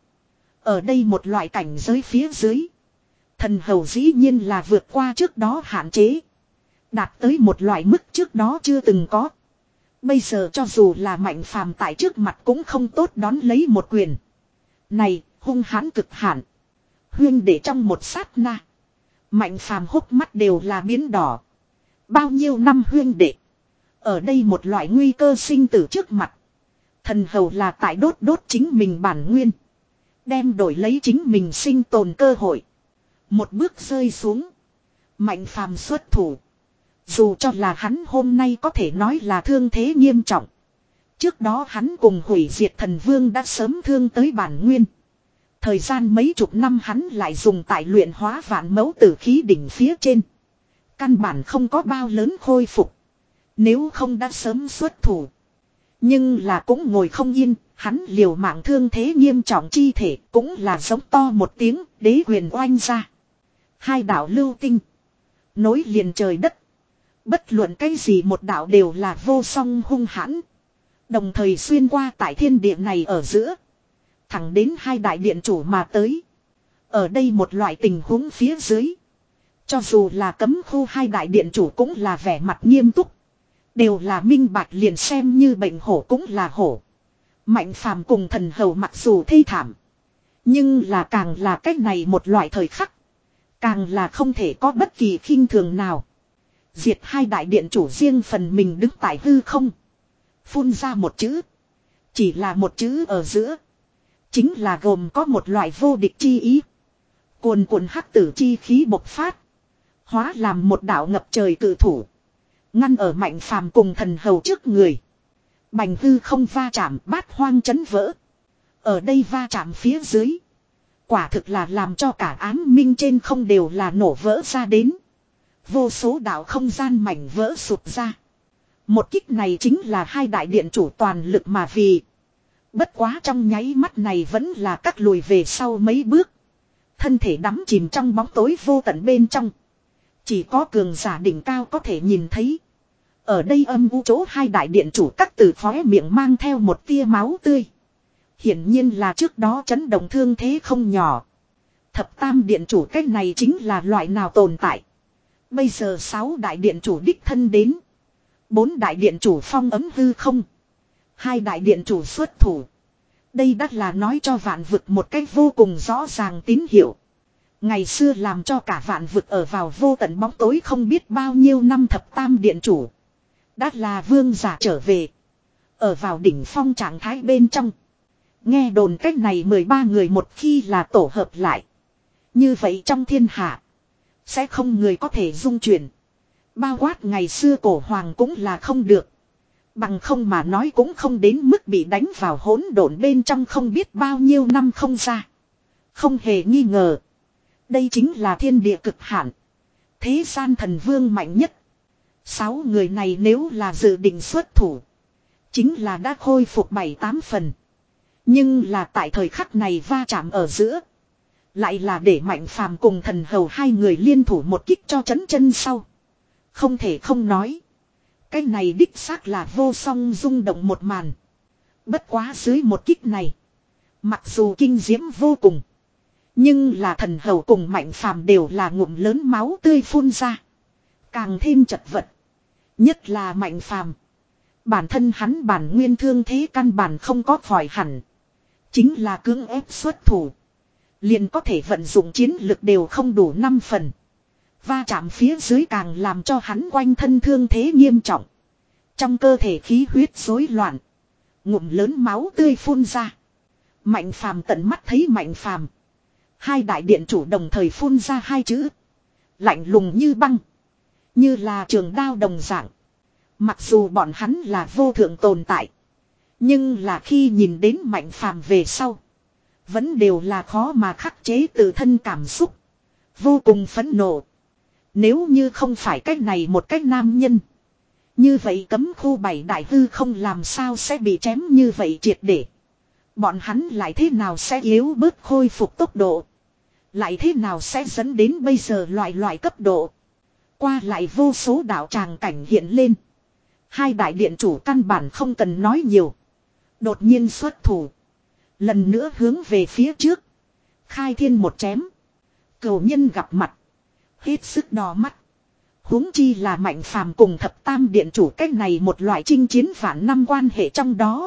Ở đây một loại cảnh giới phía dưới. Thần hầu dĩ nhiên là vượt qua trước đó hạn chế. Đạt tới một loại mức trước đó chưa từng có. Bây giờ cho dù là mạnh phàm tại trước mặt cũng không tốt đón lấy một quyền. Này, hung hãn cực hạn. Huyên để trong một sát na. Mạnh phàm hốc mắt đều là biến đỏ. Bao nhiêu năm huyên đệ. Ở đây một loại nguy cơ sinh tử trước mặt. Thần hầu là tại đốt đốt chính mình bản nguyên. Đem đổi lấy chính mình sinh tồn cơ hội. Một bước rơi xuống. Mạnh phàm xuất thủ. Dù cho là hắn hôm nay có thể nói là thương thế nghiêm trọng. Trước đó hắn cùng hủy diệt thần vương đã sớm thương tới bản nguyên. Thời gian mấy chục năm hắn lại dùng tại luyện hóa vạn mẫu tử khí đỉnh phía trên. Căn bản không có bao lớn khôi phục. Nếu không đã sớm xuất thủ. Nhưng là cũng ngồi không yên, hắn liều mạng thương thế nghiêm trọng chi thể cũng là giống to một tiếng đế quyền oanh ra. Hai đạo lưu tinh. Nối liền trời đất. Bất luận cái gì một đạo đều là vô song hung hãn. Đồng thời xuyên qua tại thiên địa này ở giữa. Thẳng đến hai đại điện chủ mà tới. Ở đây một loại tình huống phía dưới. Cho dù là cấm khu hai đại điện chủ cũng là vẻ mặt nghiêm túc. Đều là minh bạch liền xem như bệnh hổ cũng là hổ. Mạnh phàm cùng thần hầu mặc dù thê thảm. Nhưng là càng là cách này một loại thời khắc. Càng là không thể có bất kỳ khinh thường nào. Diệt hai đại điện chủ riêng phần mình đứng tại hư không. Phun ra một chữ. Chỉ là một chữ ở giữa. Chính là gồm có một loại vô địch chi ý. Cuồn cuộn hắc tử chi khí bộc phát. Hóa làm một đạo ngập trời cự thủ. Ngăn ở mạnh phàm cùng thần hầu trước người. Bành hư không va chạm bát hoang chấn vỡ. Ở đây va chạm phía dưới. Quả thực là làm cho cả ám minh trên không đều là nổ vỡ ra đến. Vô số đạo không gian mảnh vỡ sụt ra. Một kích này chính là hai đại điện chủ toàn lực mà vì. Bất quá trong nháy mắt này vẫn là cắt lùi về sau mấy bước. Thân thể đắm chìm trong bóng tối vô tận bên trong. Chỉ có cường giả đỉnh cao có thể nhìn thấy. Ở đây âm u chỗ hai đại điện chủ cắt từ khóe miệng mang theo một tia máu tươi. Hiển nhiên là trước đó chấn động thương thế không nhỏ. Thập tam điện chủ cách này chính là loại nào tồn tại. Bây giờ sáu đại điện chủ đích thân đến. Bốn đại điện chủ phong ấm hư không. Hai đại điện chủ xuất thủ. Đây đắt là nói cho vạn vực một cách vô cùng rõ ràng tín hiệu. Ngày xưa làm cho cả vạn vực ở vào vô tận bóng tối không biết bao nhiêu năm thập tam điện chủ. Đã là vương giả trở về. Ở vào đỉnh phong trạng thái bên trong. Nghe đồn cách này mười ba người một khi là tổ hợp lại. Như vậy trong thiên hạ. Sẽ không người có thể dung chuyển. Bao quát ngày xưa cổ hoàng cũng là không được. Bằng không mà nói cũng không đến mức bị đánh vào hỗn độn bên trong không biết bao nhiêu năm không ra. Không hề nghi ngờ. Đây chính là thiên địa cực hạn. Thế gian thần vương mạnh nhất. Sáu người này nếu là dự định xuất thủ. Chính là đã khôi phục bảy tám phần. Nhưng là tại thời khắc này va chạm ở giữa. Lại là để Mạnh Phàm cùng Thần Hầu hai người liên thủ một kích cho chấn chân sau. Không thể không nói. Cái này đích xác là vô song rung động một màn. Bất quá dưới một kích này. Mặc dù kinh diễm vô cùng. Nhưng là Thần Hầu cùng Mạnh Phàm đều là ngụm lớn máu tươi phun ra. Càng thêm chật vật. Nhất là Mạnh Phàm. Bản thân hắn bản nguyên thương thế căn bản không có khỏi hẳn. Chính là cưỡng ép xuất thủ. Liền có thể vận dụng chiến lực đều không đủ năm phần. Va chạm phía dưới càng làm cho hắn quanh thân thương thế nghiêm trọng. Trong cơ thể khí huyết rối loạn. Ngụm lớn máu tươi phun ra. Mạnh Phàm tận mắt thấy Mạnh Phàm. Hai đại điện chủ đồng thời phun ra hai chữ. Lạnh lùng như băng. Như là trường đao đồng dạng. Mặc dù bọn hắn là vô thượng tồn tại. Nhưng là khi nhìn đến Mạnh Phàm về sau. Vẫn đều là khó mà khắc chế tự thân cảm xúc. Vô cùng phẫn nộ. Nếu như không phải cách này một cách nam nhân. Như vậy cấm khu bảy đại hư không làm sao sẽ bị chém như vậy triệt để. Bọn hắn lại thế nào sẽ yếu bớt khôi phục tốc độ. Lại thế nào sẽ dẫn đến bây giờ loại loại cấp độ. Qua lại vô số đạo tràng cảnh hiện lên. Hai đại điện chủ căn bản không cần nói nhiều. Đột nhiên xuất thủ. Lần nữa hướng về phía trước. Khai thiên một chém. Cửu nhân gặp mặt. Hết sức đỏ mắt. Huống chi là Mạnh Phàm cùng thập tam điện chủ cách này một loại chinh chiến vạn năm quan hệ trong đó.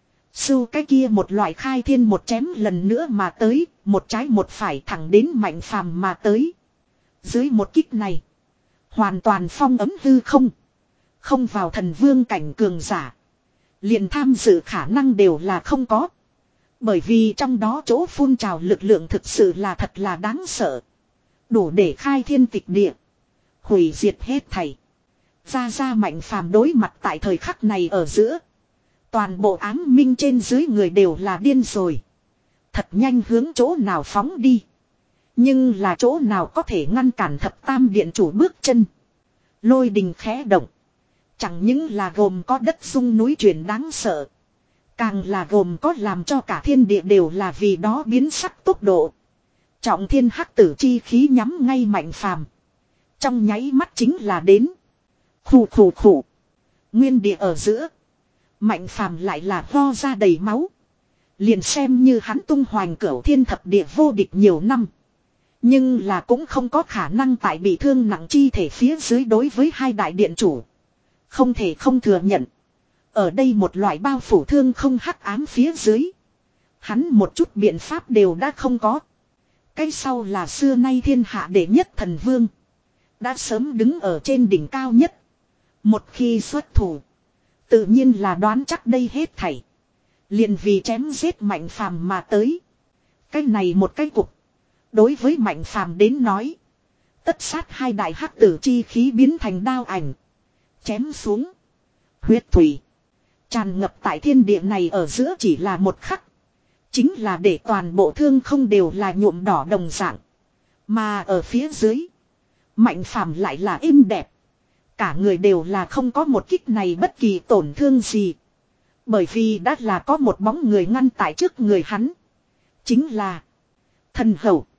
Sưu cái kia một loại khai thiên một chém lần nữa mà tới. Một trái một phải thẳng đến Mạnh Phàm mà tới. Dưới một kích này. Hoàn toàn phong ấm hư không. Không vào thần vương cảnh cường giả. Liền tham dự khả năng đều là không có. Bởi vì trong đó chỗ phun trào lực lượng thực sự là thật là đáng sợ. Đủ để khai thiên tịch địa. Hủy diệt hết thảy. Ra ra Mạnh Phàm đối mặt tại thời khắc này ở giữa. Toàn bộ ám minh trên dưới người đều là điên rồi. Thật nhanh hướng chỗ nào phóng đi. Nhưng là chỗ nào có thể ngăn cản thập tam điện chủ bước chân. Lôi đình khẽ động. Chẳng những là gồm có đất rung núi chuyển đáng sợ. Càng là gồm có làm cho cả thiên địa đều là vì đó biến sắc tốc độ. Trọng thiên hắc tử chi khí nhắm ngay Mạnh Phàm. Trong nháy mắt chính là đến. Khủ khủ khủ. Nguyên địa ở giữa. Mạnh Phàm lại là ho ra đầy máu. Liền xem như hắn tung hoành cửu thiên thập địa vô địch nhiều năm. Nhưng là cũng không có khả năng tại bị thương nặng chi thể phía dưới đối với hai đại điện chủ. Không thể không thừa nhận. Ở đây một loại bao phủ thương không hắc ám phía dưới. Hắn một chút biện pháp đều đã không có. Cái sau là xưa nay thiên hạ đệ nhất thần vương. Đã sớm đứng ở trên đỉnh cao nhất. Một khi xuất thủ. Tự nhiên là đoán chắc đây hết thảy. Liền vì chém giết Mạnh Phàm mà tới. Cái này một cái cục. Đối với Mạnh Phàm đến nói. Tất sát hai đại hắc tử chi khí biến thành đao ảnh. Chém xuống. Huyết thủy. Tràn ngập tại thiên địa này ở giữa chỉ là một khắc. Chính là để toàn bộ thương không đều là nhuộm đỏ đồng dạng. Mà ở phía dưới. Mạnh Phàm lại là êm đẹp. Cả người đều là không có một kích này bất kỳ tổn thương gì. Bởi vì đã là có một bóng người ngăn tại trước người hắn. Chính là Thần Hầu.